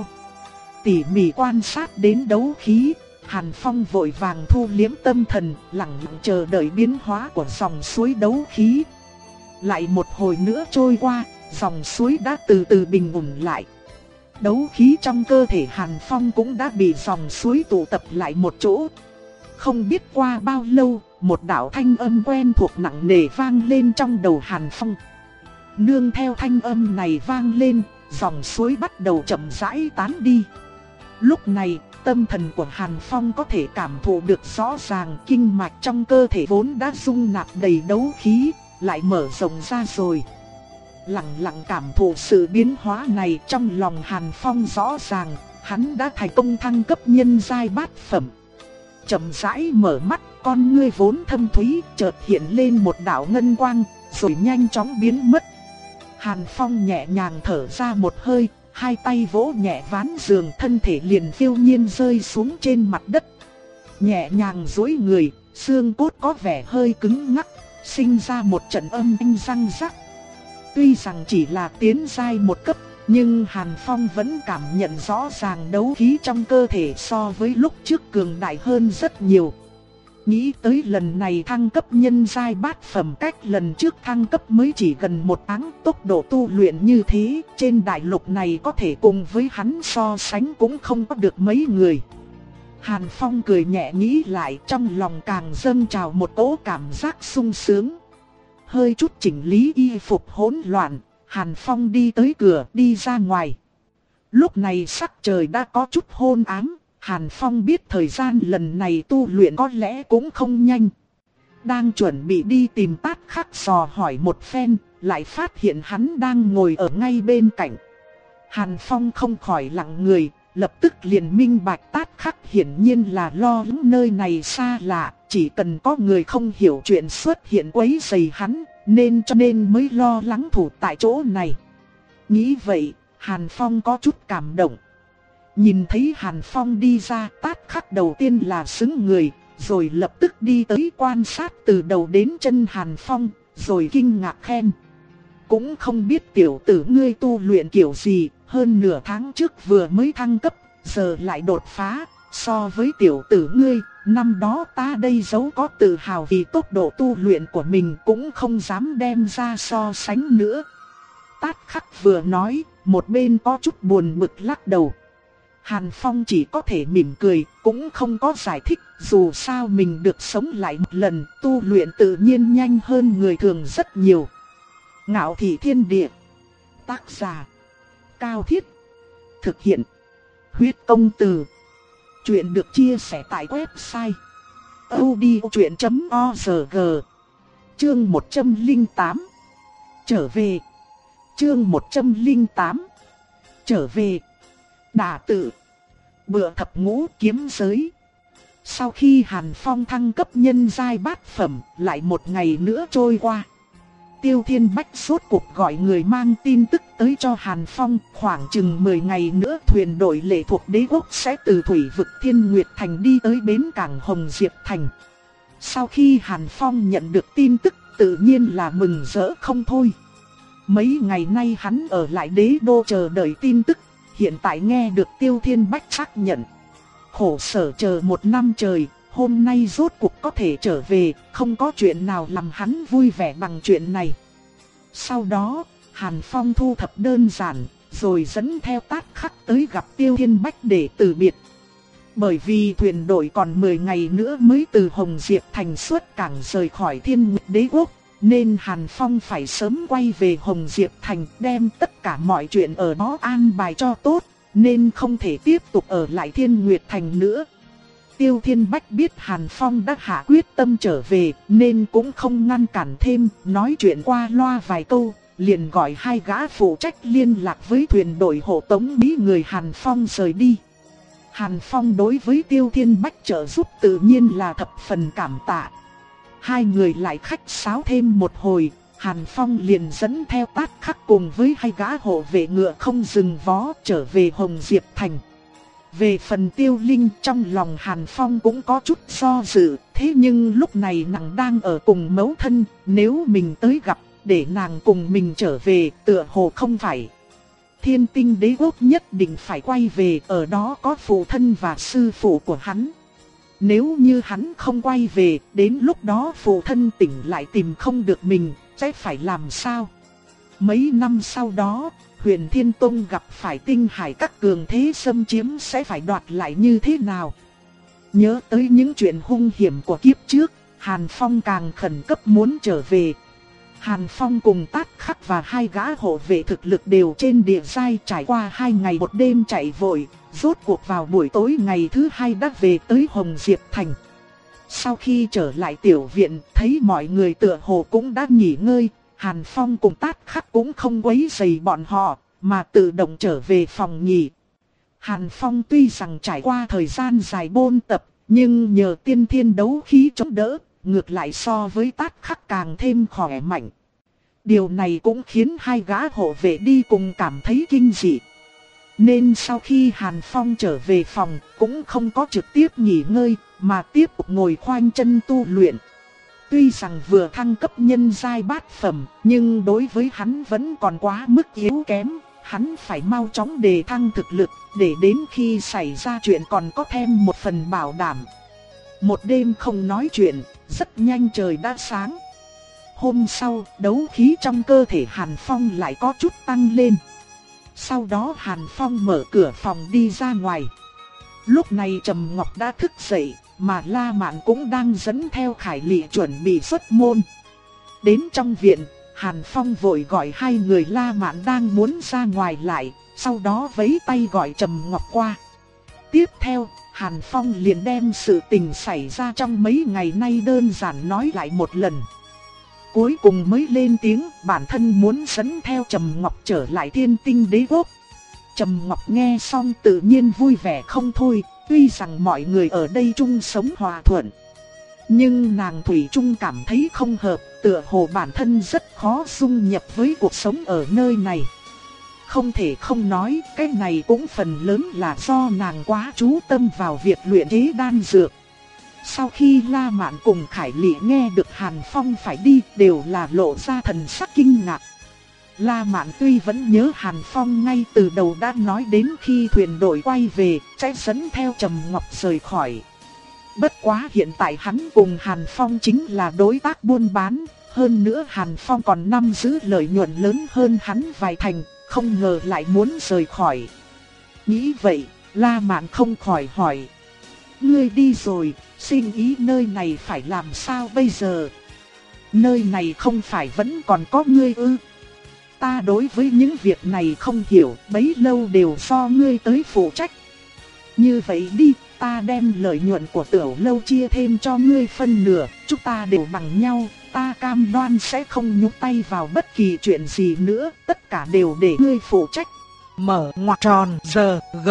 Tỉ mỉ quan sát đến đấu khí, Hàn Phong vội vàng thu liễm tâm thần, lặng lặng chờ đợi biến hóa của dòng suối đấu khí. Lại một hồi nữa trôi qua, dòng suối đã từ từ bình ổn lại. Đấu khí trong cơ thể Hàn Phong cũng đã bị dòng suối tụ tập lại một chỗ. Không biết qua bao lâu, một đạo thanh âm quen thuộc nặng nề vang lên trong đầu Hàn Phong. Nương theo thanh âm này vang lên, dòng suối bắt đầu chậm rãi tán đi. Lúc này, tâm thần của Hàn Phong có thể cảm thụ được rõ ràng, kinh mạch trong cơ thể vốn đã dung nạp đầy đấu khí, lại mở rộng ra rồi. Lặng lặng cảm thụ sự biến hóa này, trong lòng Hàn Phong rõ ràng, hắn đã thành công thăng cấp nhân giai bát phẩm. Chậm rãi mở mắt, con ngươi vốn thâm thúy chợt hiện lên một đạo ngân quang, rồi nhanh chóng biến mất. Hàn Phong nhẹ nhàng thở ra một hơi, hai tay vỗ nhẹ ván giường, thân thể liền phiêu nhiên rơi xuống trên mặt đất. Nhẹ nhàng duỗi người, xương cốt có vẻ hơi cứng ngắc, sinh ra một trận âm thanh răng rắc. Tuy rằng chỉ là tiến giai một cấp, nhưng Hàn Phong vẫn cảm nhận rõ ràng đấu khí trong cơ thể so với lúc trước cường đại hơn rất nhiều. Nghĩ tới lần này thăng cấp nhân giai bát phẩm, cách lần trước thăng cấp mới chỉ gần một tháng, tốc độ tu luyện như thế, trên đại lục này có thể cùng với hắn so sánh cũng không có được mấy người. Hàn Phong cười nhẹ nghĩ lại, trong lòng càng dâng trào một cỗ cảm giác sung sướng. Hơi chút chỉnh lý y phục hỗn loạn, Hàn Phong đi tới cửa, đi ra ngoài. Lúc này sắc trời đã có chút hôn ám, Hàn Phong biết thời gian lần này tu luyện có lẽ cũng không nhanh. Đang chuẩn bị đi tìm Tát Khắc dò hỏi một phen, lại phát hiện hắn đang ngồi ở ngay bên cạnh. Hàn Phong không khỏi lặng người, lập tức liền minh bạch Tát Khắc hiển nhiên là lo lắng nơi này xa lạ, chỉ cần có người không hiểu chuyện xuất hiện quấy rầy hắn, nên cho nên mới lo lắng thủ tại chỗ này. Nghĩ vậy, Hàn Phong có chút cảm động. Nhìn thấy Hàn Phong đi ra, Tát Khắc đầu tiên là sững người, rồi lập tức đi tới quan sát từ đầu đến chân Hàn Phong, rồi kinh ngạc khen. Cũng không biết tiểu tử ngươi tu luyện kiểu gì, hơn nửa tháng trước vừa mới thăng cấp, giờ lại đột phá. So với tiểu tử ngươi, năm đó ta đây giấu có tự hào vì tốc độ tu luyện của mình, cũng không dám đem ra so sánh nữa. Tát Khắc vừa nói, một bên có chút buồn bực lắc đầu. Hàn Phong chỉ có thể mỉm cười, cũng không có giải thích, dù sao mình được sống lại một lần, tu luyện tự nhiên nhanh hơn người thường rất nhiều. Ngạo Thị Thiên Địa. Tác giả: Cao Thiết. Thực hiện: Huyết Công Từ. Chuyện được chia sẻ tại website audiochuyện chấm org. Chương một trăm lẻ tám. Trở về. Chương một trăm lẻ tám. Trở về. Đả tự. Bựa thập ngũ kiếm giới. Sau khi Hàn Phong thăng cấp nhân giai bát phẩm, lại một ngày nữa trôi qua. Tiêu Thiên Bách rốt cuộc gọi người mang tin tức tới cho Hàn Phong, khoảng chừng mười ngày nữa thuyền đội lệ thuộc đế quốc sẽ từ thủy vực Thiên Nguyệt Thành đi tới bến cảng Hồng Diệp Thành. Sau khi Hàn Phong nhận được tin tức, tự nhiên là mừng rỡ không thôi. Mấy ngày nay hắn ở lại đế đô chờ đợi tin tức, hiện tại nghe được Tiêu Thiên Bách xác nhận. Khổ sở chờ một năm trời, hôm nay rốt cuộc có thể trở về, không có chuyện nào làm hắn vui vẻ bằng chuyện này. Sau đó, Hàn Phong thu thập đơn giản, rồi dẫn theo Tát Khắc tới gặp Tiêu Thiên Bách để từ biệt. Bởi vì thuyền đội còn mười ngày nữa mới từ Hồng Diệp Thành xuất cảng rời khỏi Thiên Nguyệt Đế Quốc, nên Hàn Phong phải sớm quay về Hồng Diệp Thành, đem tất cả mọi chuyện ở đó an bài cho tốt, nên không thể tiếp tục ở lại Thiên Nguyệt Thành nữa. Tiêu Thiên Bách biết Hàn Phong đã hạ quyết tâm trở về nên cũng không ngăn cản thêm, nói chuyện qua loa vài câu, liền gọi hai gã phụ trách liên lạc với thuyền đội hộ tống bí người Hàn Phong rời đi. Hàn Phong đối với Tiêu Thiên Bách trợ giúp tự nhiên là thập phần cảm tạ. Hai người lại khách sáo thêm một hồi, Hàn Phong liền dẫn theo Tát Khắc cùng với hai gã hộ vệ ngựa không dừng vó trở về Hồng Diệp Thành. Về phần Tiêu Linh, trong lòng Hàn Phong cũng có chút do dự, thế nhưng lúc này nàng đang ở cùng mẫu thân, nếu mình tới gặp, để nàng cùng mình trở về, tựa hồ không phải. Thiên Tinh Đế Quốc nhất định phải quay về, ở đó có phụ thân và sư phụ của hắn. Nếu như hắn không quay về, đến lúc đó phụ thân tỉnh lại tìm không được mình, sẽ phải làm sao? Mấy năm sau đó, Huyền Thiên Tông gặp phải Tinh Hải các cường thế xâm chiếm sẽ phải đoạt lại như thế nào? Nhớ tới những chuyện hung hiểm của kiếp trước, Hàn Phong càng khẩn cấp muốn trở về. Hàn Phong cùng Tát Khắc và hai gã hộ vệ thực lực đều trên địa giai, trải qua hai ngày một đêm chạy vội, rốt cuộc vào buổi tối ngày thứ hai đã về tới Hồng Diệp Thành. Sau khi trở lại tiểu viện, thấy mọi người tựa hồ cũng đã nghỉ ngơi, Hàn Phong cùng Tát Khắc cũng không quấy rầy bọn họ, mà tự động trở về phòng nghỉ. Hàn Phong tuy rằng trải qua thời gian dài bôn tập, nhưng nhờ tiên thiên đấu khí chống đỡ, ngược lại so với Tát Khắc càng thêm khỏe mạnh. Điều này cũng khiến hai gã hộ vệ đi cùng cảm thấy kinh dị. Nên sau khi Hàn Phong trở về phòng, cũng không có trực tiếp nghỉ ngơi, mà tiếp tục ngồi khoanh chân tu luyện. Tuy rằng vừa thăng cấp nhân giai bát phẩm, nhưng đối với hắn vẫn còn quá mức yếu kém, hắn phải mau chóng đề thăng thực lực, để đến khi xảy ra chuyện còn có thêm một phần bảo đảm. Một đêm không nói chuyện, rất nhanh trời đã sáng. Hôm sau, đấu khí trong cơ thể Hàn Phong lại có chút tăng lên. Sau đó Hàn Phong mở cửa phòng đi ra ngoài. Lúc này Trầm Ngọc đã thức dậy, mà La Mạn cũng đang dẫn theo Khải Lị chuẩn bị xuất môn. Đến trong viện, Hàn Phong vội gọi hai người La Mạn đang muốn ra ngoài lại, sau đó vẫy tay gọi Trầm Ngọc qua. Tiếp theo, Hàn Phong liền đem sự tình xảy ra trong mấy ngày nay đơn giản nói lại một lần. Cuối cùng mới lên tiếng, bản thân muốn dẫn theo Trầm Ngọc trở lại Thiên Tinh Đế Quốc. Trầm Ngọc nghe xong tự nhiên vui vẻ không thôi, tuy rằng mọi người ở đây chung sống hòa thuận, nhưng nàng thủy chung cảm thấy không hợp, tựa hồ bản thân rất khó dung nhập với cuộc sống ở nơi này. Không thể không nói, cái này cũng phần lớn là do nàng quá chú tâm vào việc luyện chế đan dược. Sau khi La Mạn cùng Khải Lị nghe được Hàn Phong phải đi, đều là lộ ra thần sắc kinh ngạc. La Mạn tuy vẫn nhớ Hàn Phong ngay từ đầu đã nói đến khi thuyền đội quay về, sẽ dẫn theo Trầm Ngọc rời khỏi. Bất quá hiện tại hắn cùng Hàn Phong chính là đối tác buôn bán, hơn nữa Hàn Phong còn nắm giữ lợi nhuận lớn hơn hắn vài thành, không ngờ lại muốn rời khỏi. Nghĩ vậy, La Mạn không khỏi hỏi: ngươi đi rồi, sinh ý nơi này phải làm sao bây giờ? Nơi này không phải vẫn còn có ngươi ư? Ta đối với những việc này không hiểu, bấy lâu đều do ngươi tới phụ trách. Như vậy đi, ta đem lợi nhuận của Tiểu Lâu chia thêm cho ngươi phân nửa, chúng ta đều bằng nhau, ta cam đoan sẽ không nhúng tay vào bất kỳ chuyện gì nữa, tất cả đều để ngươi phụ trách. Mở ngoặc tròn giờ g.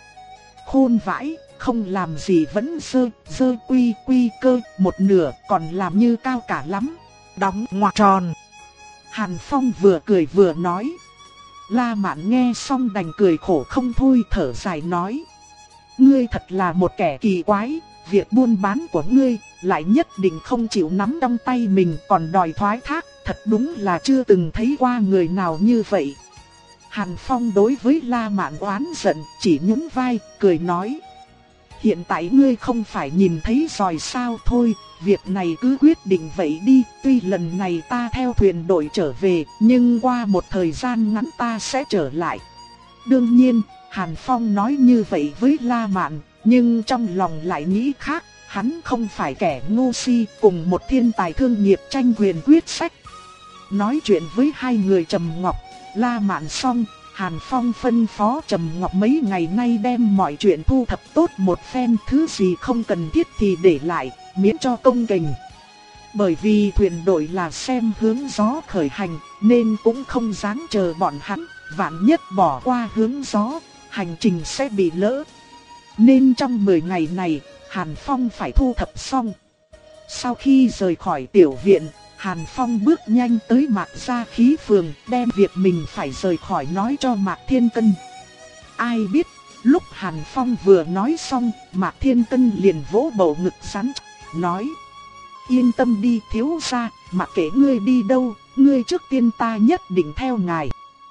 Khôn vãi, không làm gì vẫn sơ, sơ quy quy cơ, một nửa còn làm như cao cả lắm. Đóng ngoặc tròn. Hàn Phong vừa cười vừa nói. La Mạn nghe xong đành cười khổ không thôi, thở dài nói: ngươi thật là một kẻ kỳ quái, việc buôn bán của ngươi lại nhất định không chịu nắm trong tay mình còn đòi thoái thác, thật đúng là chưa từng thấy qua người nào như vậy. Hàn Phong đối với La Mạn oán giận, chỉ nhún vai, cười nói: hiện tại ngươi không phải nhìn thấy rồi sao? Thôi, việc này cứ quyết định vậy đi, tuy lần này ta theo thuyền đội trở về, nhưng qua một thời gian ngắn ta sẽ trở lại. Đương nhiên, Hàn Phong nói như vậy với La Mạn, nhưng trong lòng lại nghĩ khác, hắn không phải kẻ ngu si, cùng một thiên tài thương nghiệp tranh quyền quyết sách. Nói chuyện với hai người Trầm Ngọc, La Mạn xong, Hàn Phong phân phó Trầm Ngọc mấy ngày nay đem mọi chuyện thu thập tốt một phen, thứ gì không cần thiết thì để lại, miễn cho công kềnh. Bởi vì thuyền đội là xem hướng gió khởi hành, nên cũng không dám chờ bọn hắn, vạn nhất bỏ qua hướng gió, hành trình sẽ bị lỡ. Nên trong mười ngày này, Hàn Phong phải thu thập xong. Sau khi rời khỏi tiểu viện, Hàn Phong bước nhanh tới Mạc Gia Khí Phường, đem việc mình phải rời khỏi nói cho Mạc Thiên Cân. Ai biết, lúc Hàn Phong vừa nói xong, Mạc Thiên Cân liền vỗ bầu ngực rắn, nói: Yên tâm đi thiếu gia, mặc kệ ngươi đi đâu, ngươi trước tiên ta nhất định theo ngài.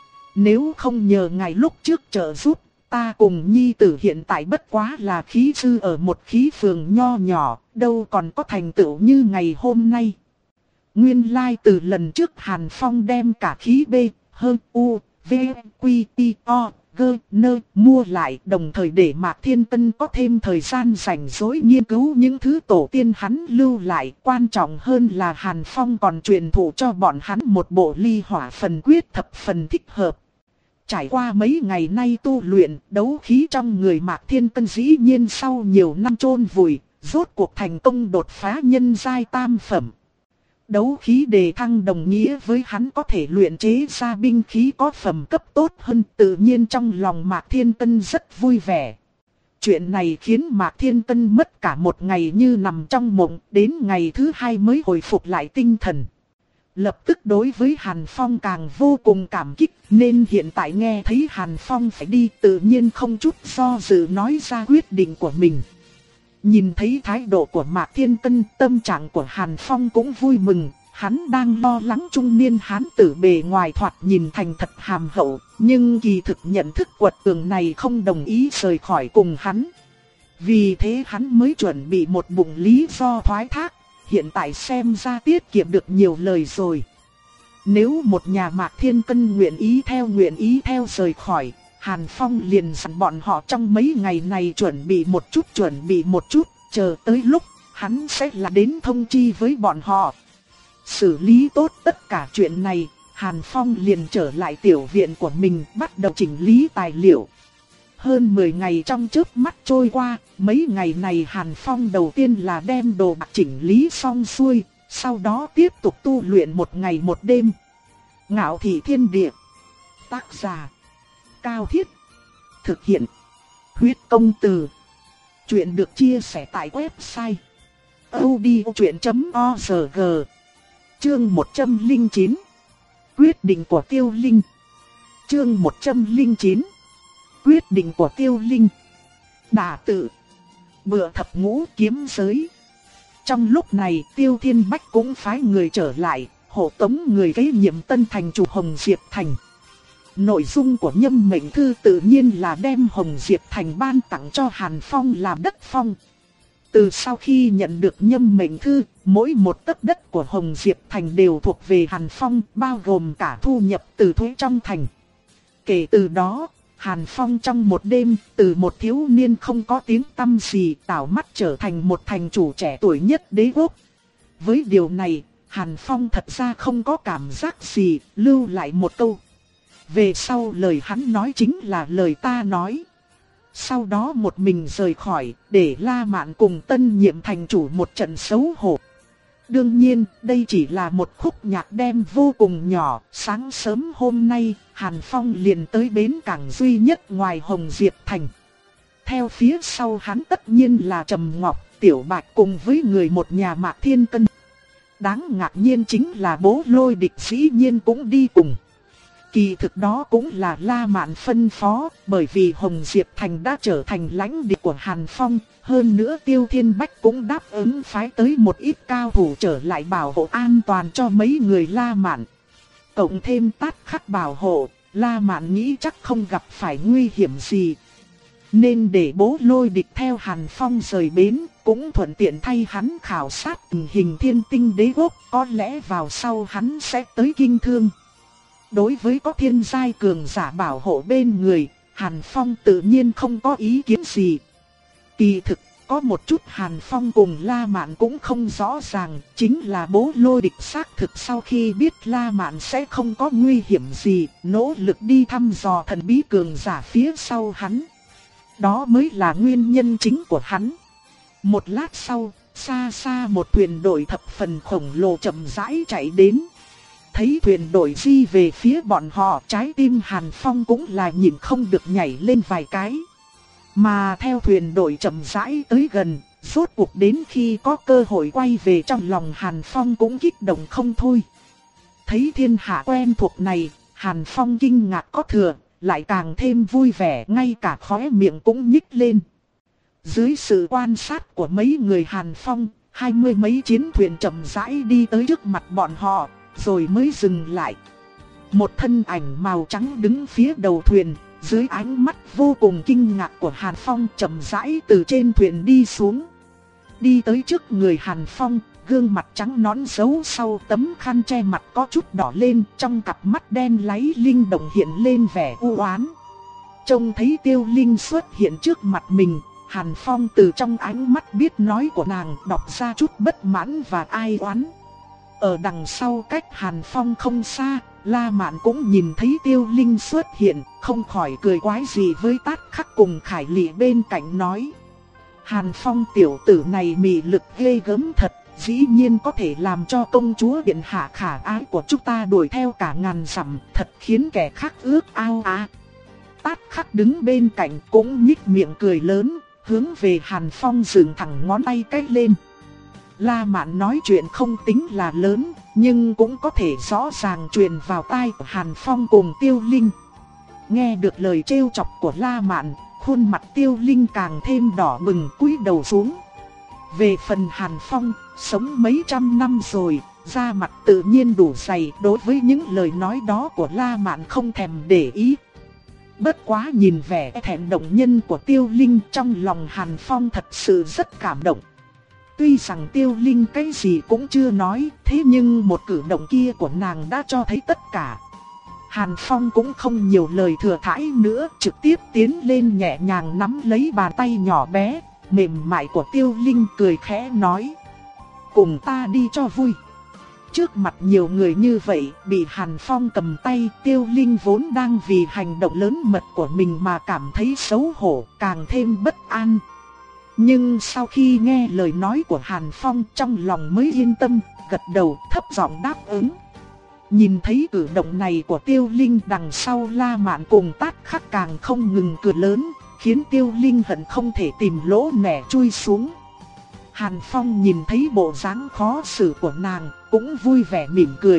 Nếu không nhờ ngài lúc trước trợ giúp, ta cùng nhi tử hiện tại bất quá là khí sư ở một khí phường nho nhỏ, đâu còn có thành tựu như ngày hôm nay. Nguyên lai từ lần trước Hàn Phong đem cả khí B, hơn U, V, Quy, I, O, G, N mua lại, đồng thời để Mạc Thiên Tân có thêm thời gian rảnh rỗi nghiên cứu những thứ tổ tiên hắn lưu lại. Quan trọng hơn là Hàn Phong còn truyền thụ cho bọn hắn một bộ ly hỏa phần quyết thập phần thích hợp. Trải qua mấy ngày nay tu luyện, đấu khí trong người Mạc Thiên Tân dĩ nhiên sau nhiều năm chôn vùi, rốt cuộc thành công đột phá nhân giai tam phẩm. Đấu khí đề thăng đồng nghĩa với hắn có thể luyện chế ra binh khí có phẩm cấp tốt hơn, tự nhiên trong lòng Mạc Thiên Tân rất vui vẻ. Chuyện này khiến Mạc Thiên Tân mất cả một ngày như nằm trong mộng, đến ngày thứ hai mới hồi phục lại tinh thần. Lập tức đối với Hàn Phong càng vô cùng cảm kích, nên hiện tại nghe thấy Hàn Phong phải đi tự nhiên không chút do dự nói ra quyết định của mình. Nhìn thấy thái độ của Mạc Thiên Tân, tâm trạng của Hàn Phong cũng vui mừng. Hắn đang lo lắng trung niên hán tử bề ngoài thoạt nhìn thành thật hàm hậu, nhưng kỳ thực nhận thức quật cường này không đồng ý rời khỏi cùng hắn. Vì thế hắn mới chuẩn bị một bụng lý do thoái thác, hiện tại xem ra tiết kiệm được nhiều lời rồi. Nếu một nhà Mạc Thiên Tân nguyện ý theo nguyện ý theo rời khỏi, Hàn Phong liền dặn bọn họ trong mấy ngày này chuẩn bị một chút chuẩn bị một chút, chờ tới lúc hắn sẽ là đến thông chi với bọn họ. Xử lý tốt tất cả chuyện này, Hàn Phong liền trở lại tiểu viện của mình bắt đầu chỉnh lý tài liệu. Hơn mười ngày trong chớp mắt trôi qua, mấy ngày này Hàn Phong đầu tiên là đem đồ đạc chỉnh lý xong xuôi, sau đó tiếp tục tu luyện một ngày một đêm. Ngạo Thị Thiên Địa. Tác giả: Cao Thiết. Thực hiện: Huyết Công Từ. Chuyện được chia sẻ tại website audiochuyện chấm org. Chương một trăm lẻ chín. Quyết định của Tiêu Linh. Chương một trăm lẻ chín. Quyết định của Tiêu Linh. Đả tự. Bựa thập ngũ kiếm giới. Trong lúc này Tiêu Thiên Bách cũng phái người trở lại, hộ tống người kế nhiệm tân thành chủ Hồng Diệp Thành. Nội dung của nhâm mệnh thư tự nhiên là đem Hồng Diệp Thành ban tặng cho Hàn Phong làm đất phong. Từ sau khi nhận được nhâm mệnh thư, mỗi một tấc đất của Hồng Diệp Thành đều thuộc về Hàn Phong, bao gồm cả thu nhập từ thuế trong thành. Kể từ đó, Hàn Phong trong một đêm, từ một thiếu niên không có tiếng tăm gì, tảo mắt trở thành một thành chủ trẻ tuổi nhất đế quốc. Với điều này, Hàn Phong thật ra không có cảm giác gì, lưu lại một câu: về sau lời hắn nói chính là lời ta nói. Sau đó một mình rời khỏi, để La Mạn cùng tân nhiệm thành chủ một trận xấu hổ. Đương nhiên, đây chỉ là một khúc nhạc đêm vô cùng nhỏ. Sáng sớm hôm nay, Hàn Phong liền tới bến cảng duy nhất ngoài Hồng Diệp Thành. Theo phía sau hắn tất nhiên là Trầm Ngọc, Tiểu Bạch cùng với người một nhà Mạc Thiên Cân. Đáng ngạc nhiên chính là Bố Lôi Địch dĩ nhiên cũng đi cùng. Kỳ thực đó cũng là La Mạn phân phó, bởi vì Hồng Diệp Thành đã trở thành lãnh địa của Hàn Phong. Hơn nữa Tiêu Thiên Bách cũng đáp ứng phái tới một ít cao thủ trở lại bảo hộ an toàn cho mấy người La Mạn. Cộng thêm Tát Khắc bảo hộ, La Mạn nghĩ chắc không gặp phải nguy hiểm gì. Nên để Bố Lôi Địch theo Hàn Phong rời bến, cũng thuận tiện thay hắn khảo sát tình hình Thiên Tinh Đế quốc, có lẽ vào sau hắn sẽ tới Kinh Thương. Đối với có thiên giai cường giả bảo hộ bên người, Hàn Phong tự nhiên không có ý kiến gì. Kỳ thực, có một chút Hàn Phong cùng La Mạn cũng không rõ ràng, chính là Bố Lôi Địch xác thực sau khi biết La Mạn sẽ không có nguy hiểm gì, nỗ lực đi thăm dò thần bí cường giả phía sau hắn. Đó mới là nguyên nhân chính của hắn. Một lát sau, xa xa một thuyền đội thập phần khổng lồ chậm rãi chạy đến. Thấy thuyền đội di về phía bọn họ, trái tim Hàn Phong cũng là nhìn không được nhảy lên vài cái. Mà theo thuyền đội chậm rãi tới gần, rốt cuộc đến khi có cơ hội quay về, trong lòng Hàn Phong cũng kích động không thôi. Thấy thiên hạ quen thuộc này, Hàn Phong kinh ngạc có thừa, lại càng thêm vui vẻ, ngay cả khóe miệng cũng nhích lên. Dưới sự quan sát của mấy người Hàn Phong, hai mươi mấy chiến thuyền chậm rãi đi tới trước mặt bọn họ, rồi mới dừng lại. Một thân ảnh màu trắng đứng phía đầu thuyền, dưới ánh mắt vô cùng kinh ngạc của Hàn Phong chậm rãi từ trên thuyền đi xuống. Đi tới trước người Hàn Phong, gương mặt trắng nõn giấu sau tấm khăn che mặt có chút đỏ lên, trong cặp mắt đen láy linh động hiện lên vẻ u oán. Trông thấy Tiêu Linh xuất hiện trước mặt mình, Hàn Phong từ trong ánh mắt biết nói của nàng đọc ra chút bất mãn và ai oán. Ở đằng sau cách Hàn Phong không xa, La Mạn cũng nhìn thấy Tiêu Linh xuất hiện, không khỏi cười quái gì với Tát Khắc cùng Khải Lị bên cạnh nói: Hàn Phong tiểu tử này mị lực ghê gớm thật, dĩ nhiên có thể làm cho công chúa điện hạ khả ái của chúng ta đuổi theo cả ngàn dặm, thật khiến kẻ khác ước ao á. Tát Khắc đứng bên cạnh cũng nhích miệng cười lớn, hướng về Hàn Phong dựng thẳng ngón tay cái lên. La Mạn nói chuyện không tính là lớn, nhưng cũng có thể rõ ràng truyền vào tai của Hàn Phong cùng Tiêu Linh. Nghe được lời trêu chọc của La Mạn, khuôn mặt Tiêu Linh càng thêm đỏ bừng, cúi đầu xuống. Về phần Hàn Phong, sống mấy trăm năm rồi, da mặt tự nhiên đủ dày, đối với những lời nói đó của La Mạn không thèm để ý. Bất quá nhìn vẻ thẹn động nhân của Tiêu Linh, trong lòng Hàn Phong thật sự rất cảm động. Tuy rằng Tiêu Linh cái gì cũng chưa nói, thế nhưng một cử động kia của nàng đã cho thấy tất cả. Hàn Phong cũng không nhiều lời thừa thãi nữa, trực tiếp tiến lên nhẹ nhàng nắm lấy bàn tay nhỏ bé, mềm mại của Tiêu Linh, cười khẽ nói: cùng ta đi cho vui. Trước mặt nhiều người như vậy, bị Hàn Phong cầm tay, Tiêu Linh vốn đang vì hành động lớn mật của mình mà cảm thấy xấu hổ, càng thêm bất an. Nhưng sau khi nghe lời nói của Hàn Phong, trong lòng mới yên tâm, gật đầu thấp giọng đáp ứng. Nhìn thấy cử động này của Tiêu Linh, đằng sau La Mạn cùng Tát Khắc càng không ngừng cười lớn, khiến Tiêu Linh hận không thể tìm lỗ nẻ chui xuống. Hàn Phong nhìn thấy bộ dáng khó xử của nàng, cũng vui vẻ mỉm cười.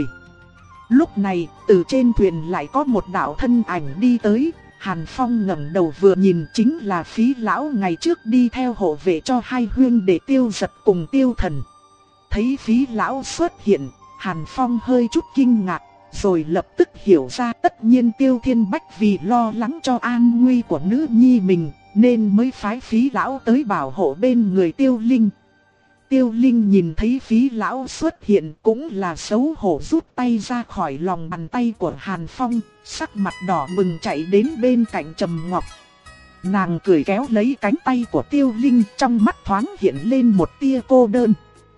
Lúc này, từ trên thuyền lại có một đạo thân ảnh đi tới. Hàn Phong ngẩng đầu vừa nhìn, chính là Phí lão ngày trước đi theo hộ vệ cho hai huynh đệ Tiêu Giật cùng Tiêu Thần. Thấy Phí lão xuất hiện, Hàn Phong hơi chút kinh ngạc, rồi lập tức hiểu ra tất nhiên Tiêu Thiên Bách vì lo lắng cho an nguy của nữ nhi mình, nên mới phái Phí lão tới bảo hộ bên người Tiêu Linh. Tiêu Linh nhìn thấy Phí lão xuất hiện cũng là xấu hổ, rút tay ra khỏi lòng bàn tay của Hàn Phong, sắc mặt đỏ bừng chạy đến bên cạnh Trầm Ngọc. Nàng cười kéo lấy cánh tay của Tiêu Linh, trong mắt thoáng hiện lên một tia cô đơn.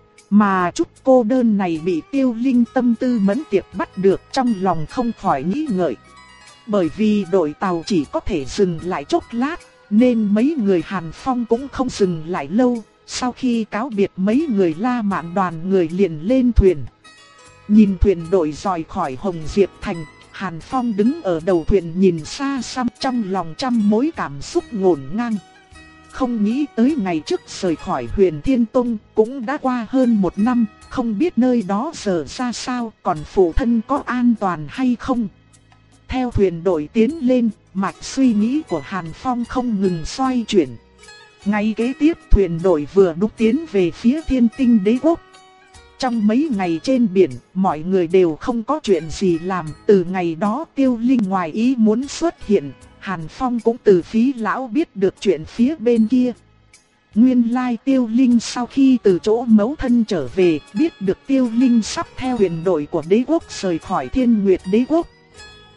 Mà chút cô đơn này bị Tiêu Linh tâm tư mẫn tiệp bắt được, trong lòng không khỏi nghĩ ngợi. Bởi vì đội tàu chỉ có thể dừng lại chốc lát, nên mấy người Hàn Phong cũng không dừng lại lâu. Sau khi cáo biệt mấy người La Mạn, đoàn người liền lên thuyền. Nhìn thuyền đội rời khỏi Hồng Diệp Thành, Hàn Phong đứng ở đầu thuyền nhìn xa xăm, trong lòng trăm mối cảm xúc ngổn ngang. Không nghĩ tới ngày trước rời khỏi Huyền Thiên Tông cũng đã qua hơn một năm, không biết nơi đó giờ ra sao, còn phụ thân có an toàn hay không. Theo thuyền đội tiến lên, mạch suy nghĩ của Hàn Phong không ngừng xoay chuyển. Ngay kế tiếp thuyền đội vừa đúc tiến về phía Thiên Tinh Đế Quốc. Trong mấy ngày trên biển, mọi người đều không có chuyện gì làm. Từ ngày đó Tiêu Linh ngoài ý muốn xuất hiện, Hàn Phong cũng từ Phí lão biết được chuyện phía bên kia. Nguyên lai Tiêu Linh sau khi từ chỗ mẫu thân trở về, biết được Tiêu Linh sắp theo huyền đội của đế quốc rời khỏi Thiên Nguyệt Đế Quốc.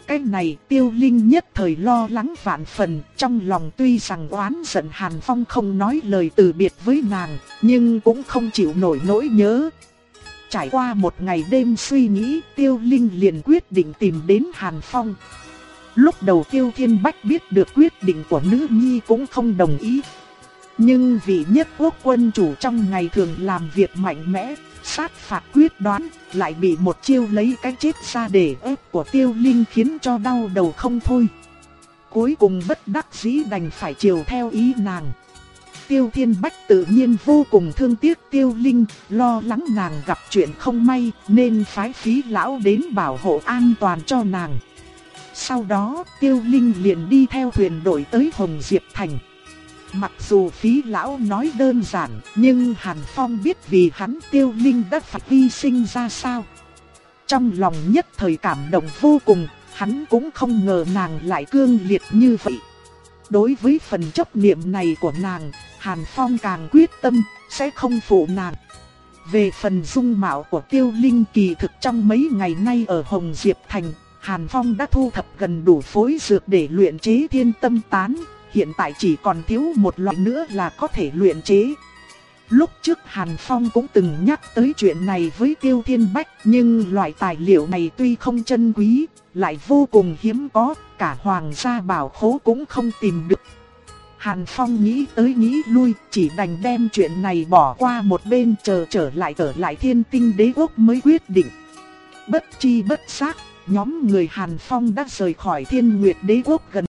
cái này Tiêu Linh nhất thời lo lắng vạn phần, trong lòng tuy rằng oán giận Hàn Phong không nói lời từ biệt với nàng, nhưng cũng không chịu nổi nỗi nhớ. Trải qua một ngày đêm suy nghĩ, Tiêu Linh liền quyết định tìm đến Hàn Phong. Lúc đầu Tiêu Thiên Bách biết được quyết định của nữ nhi cũng không đồng ý. Nhưng vị nhất quốc quân chủ trong ngày thường làm việc mạnh mẽ, sát phạt quyết đoán, lại bị một chiêu lấy cái chết ra để ép của Tiêu Linh khiến cho đau đầu không thôi. Cuối cùng bất đắc dĩ đành phải chiều theo ý nàng. Tiêu Thiên Bách tự nhiên vô cùng thương tiếc Tiêu Linh, lo lắng nàng gặp chuyện không may nên phái Phí lão đến bảo hộ an toàn cho nàng. Sau đó Tiêu Linh liền đi theo thuyền đội tới Hồng Diệp Thành. Mặc dù Phí lão nói đơn giản, nhưng Hàn Phong biết vì hắn Tiêu Linh đã phải hy sinh ra sao. Trong lòng nhất thời cảm động vô cùng, hắn cũng không ngờ nàng lại cương liệt như vậy. Đối với phần chấp niệm này của nàng, Hàn Phong càng quyết tâm, sẽ không phụ nàng. Về phần dung mạo của Tiêu Linh kỳ thực trong mấy ngày nay ở Hồng Diệp Thành, Hàn Phong đã thu thập gần đủ phối dược để luyện chế thiên tâm tán, hiện tại chỉ còn thiếu một loại nữa là có thể luyện chế. Lúc trước Hàn Phong cũng từng nhắc tới chuyện này với Tiêu Thiên Bách, nhưng loại tài liệu này tuy không chân quý, lại vô cùng hiếm có, cả hoàng gia bảo khố cũng không tìm được. Hàn Phong nghĩ tới nghĩ lui, chỉ đành đem chuyện này bỏ qua một bên, chờ trở lại trở lại Thiên Tinh Đế Quốc mới quyết định. Bất chi bất giác, nhóm người Hàn Phong đã rời khỏi Thiên Nguyệt Đế Quốc gần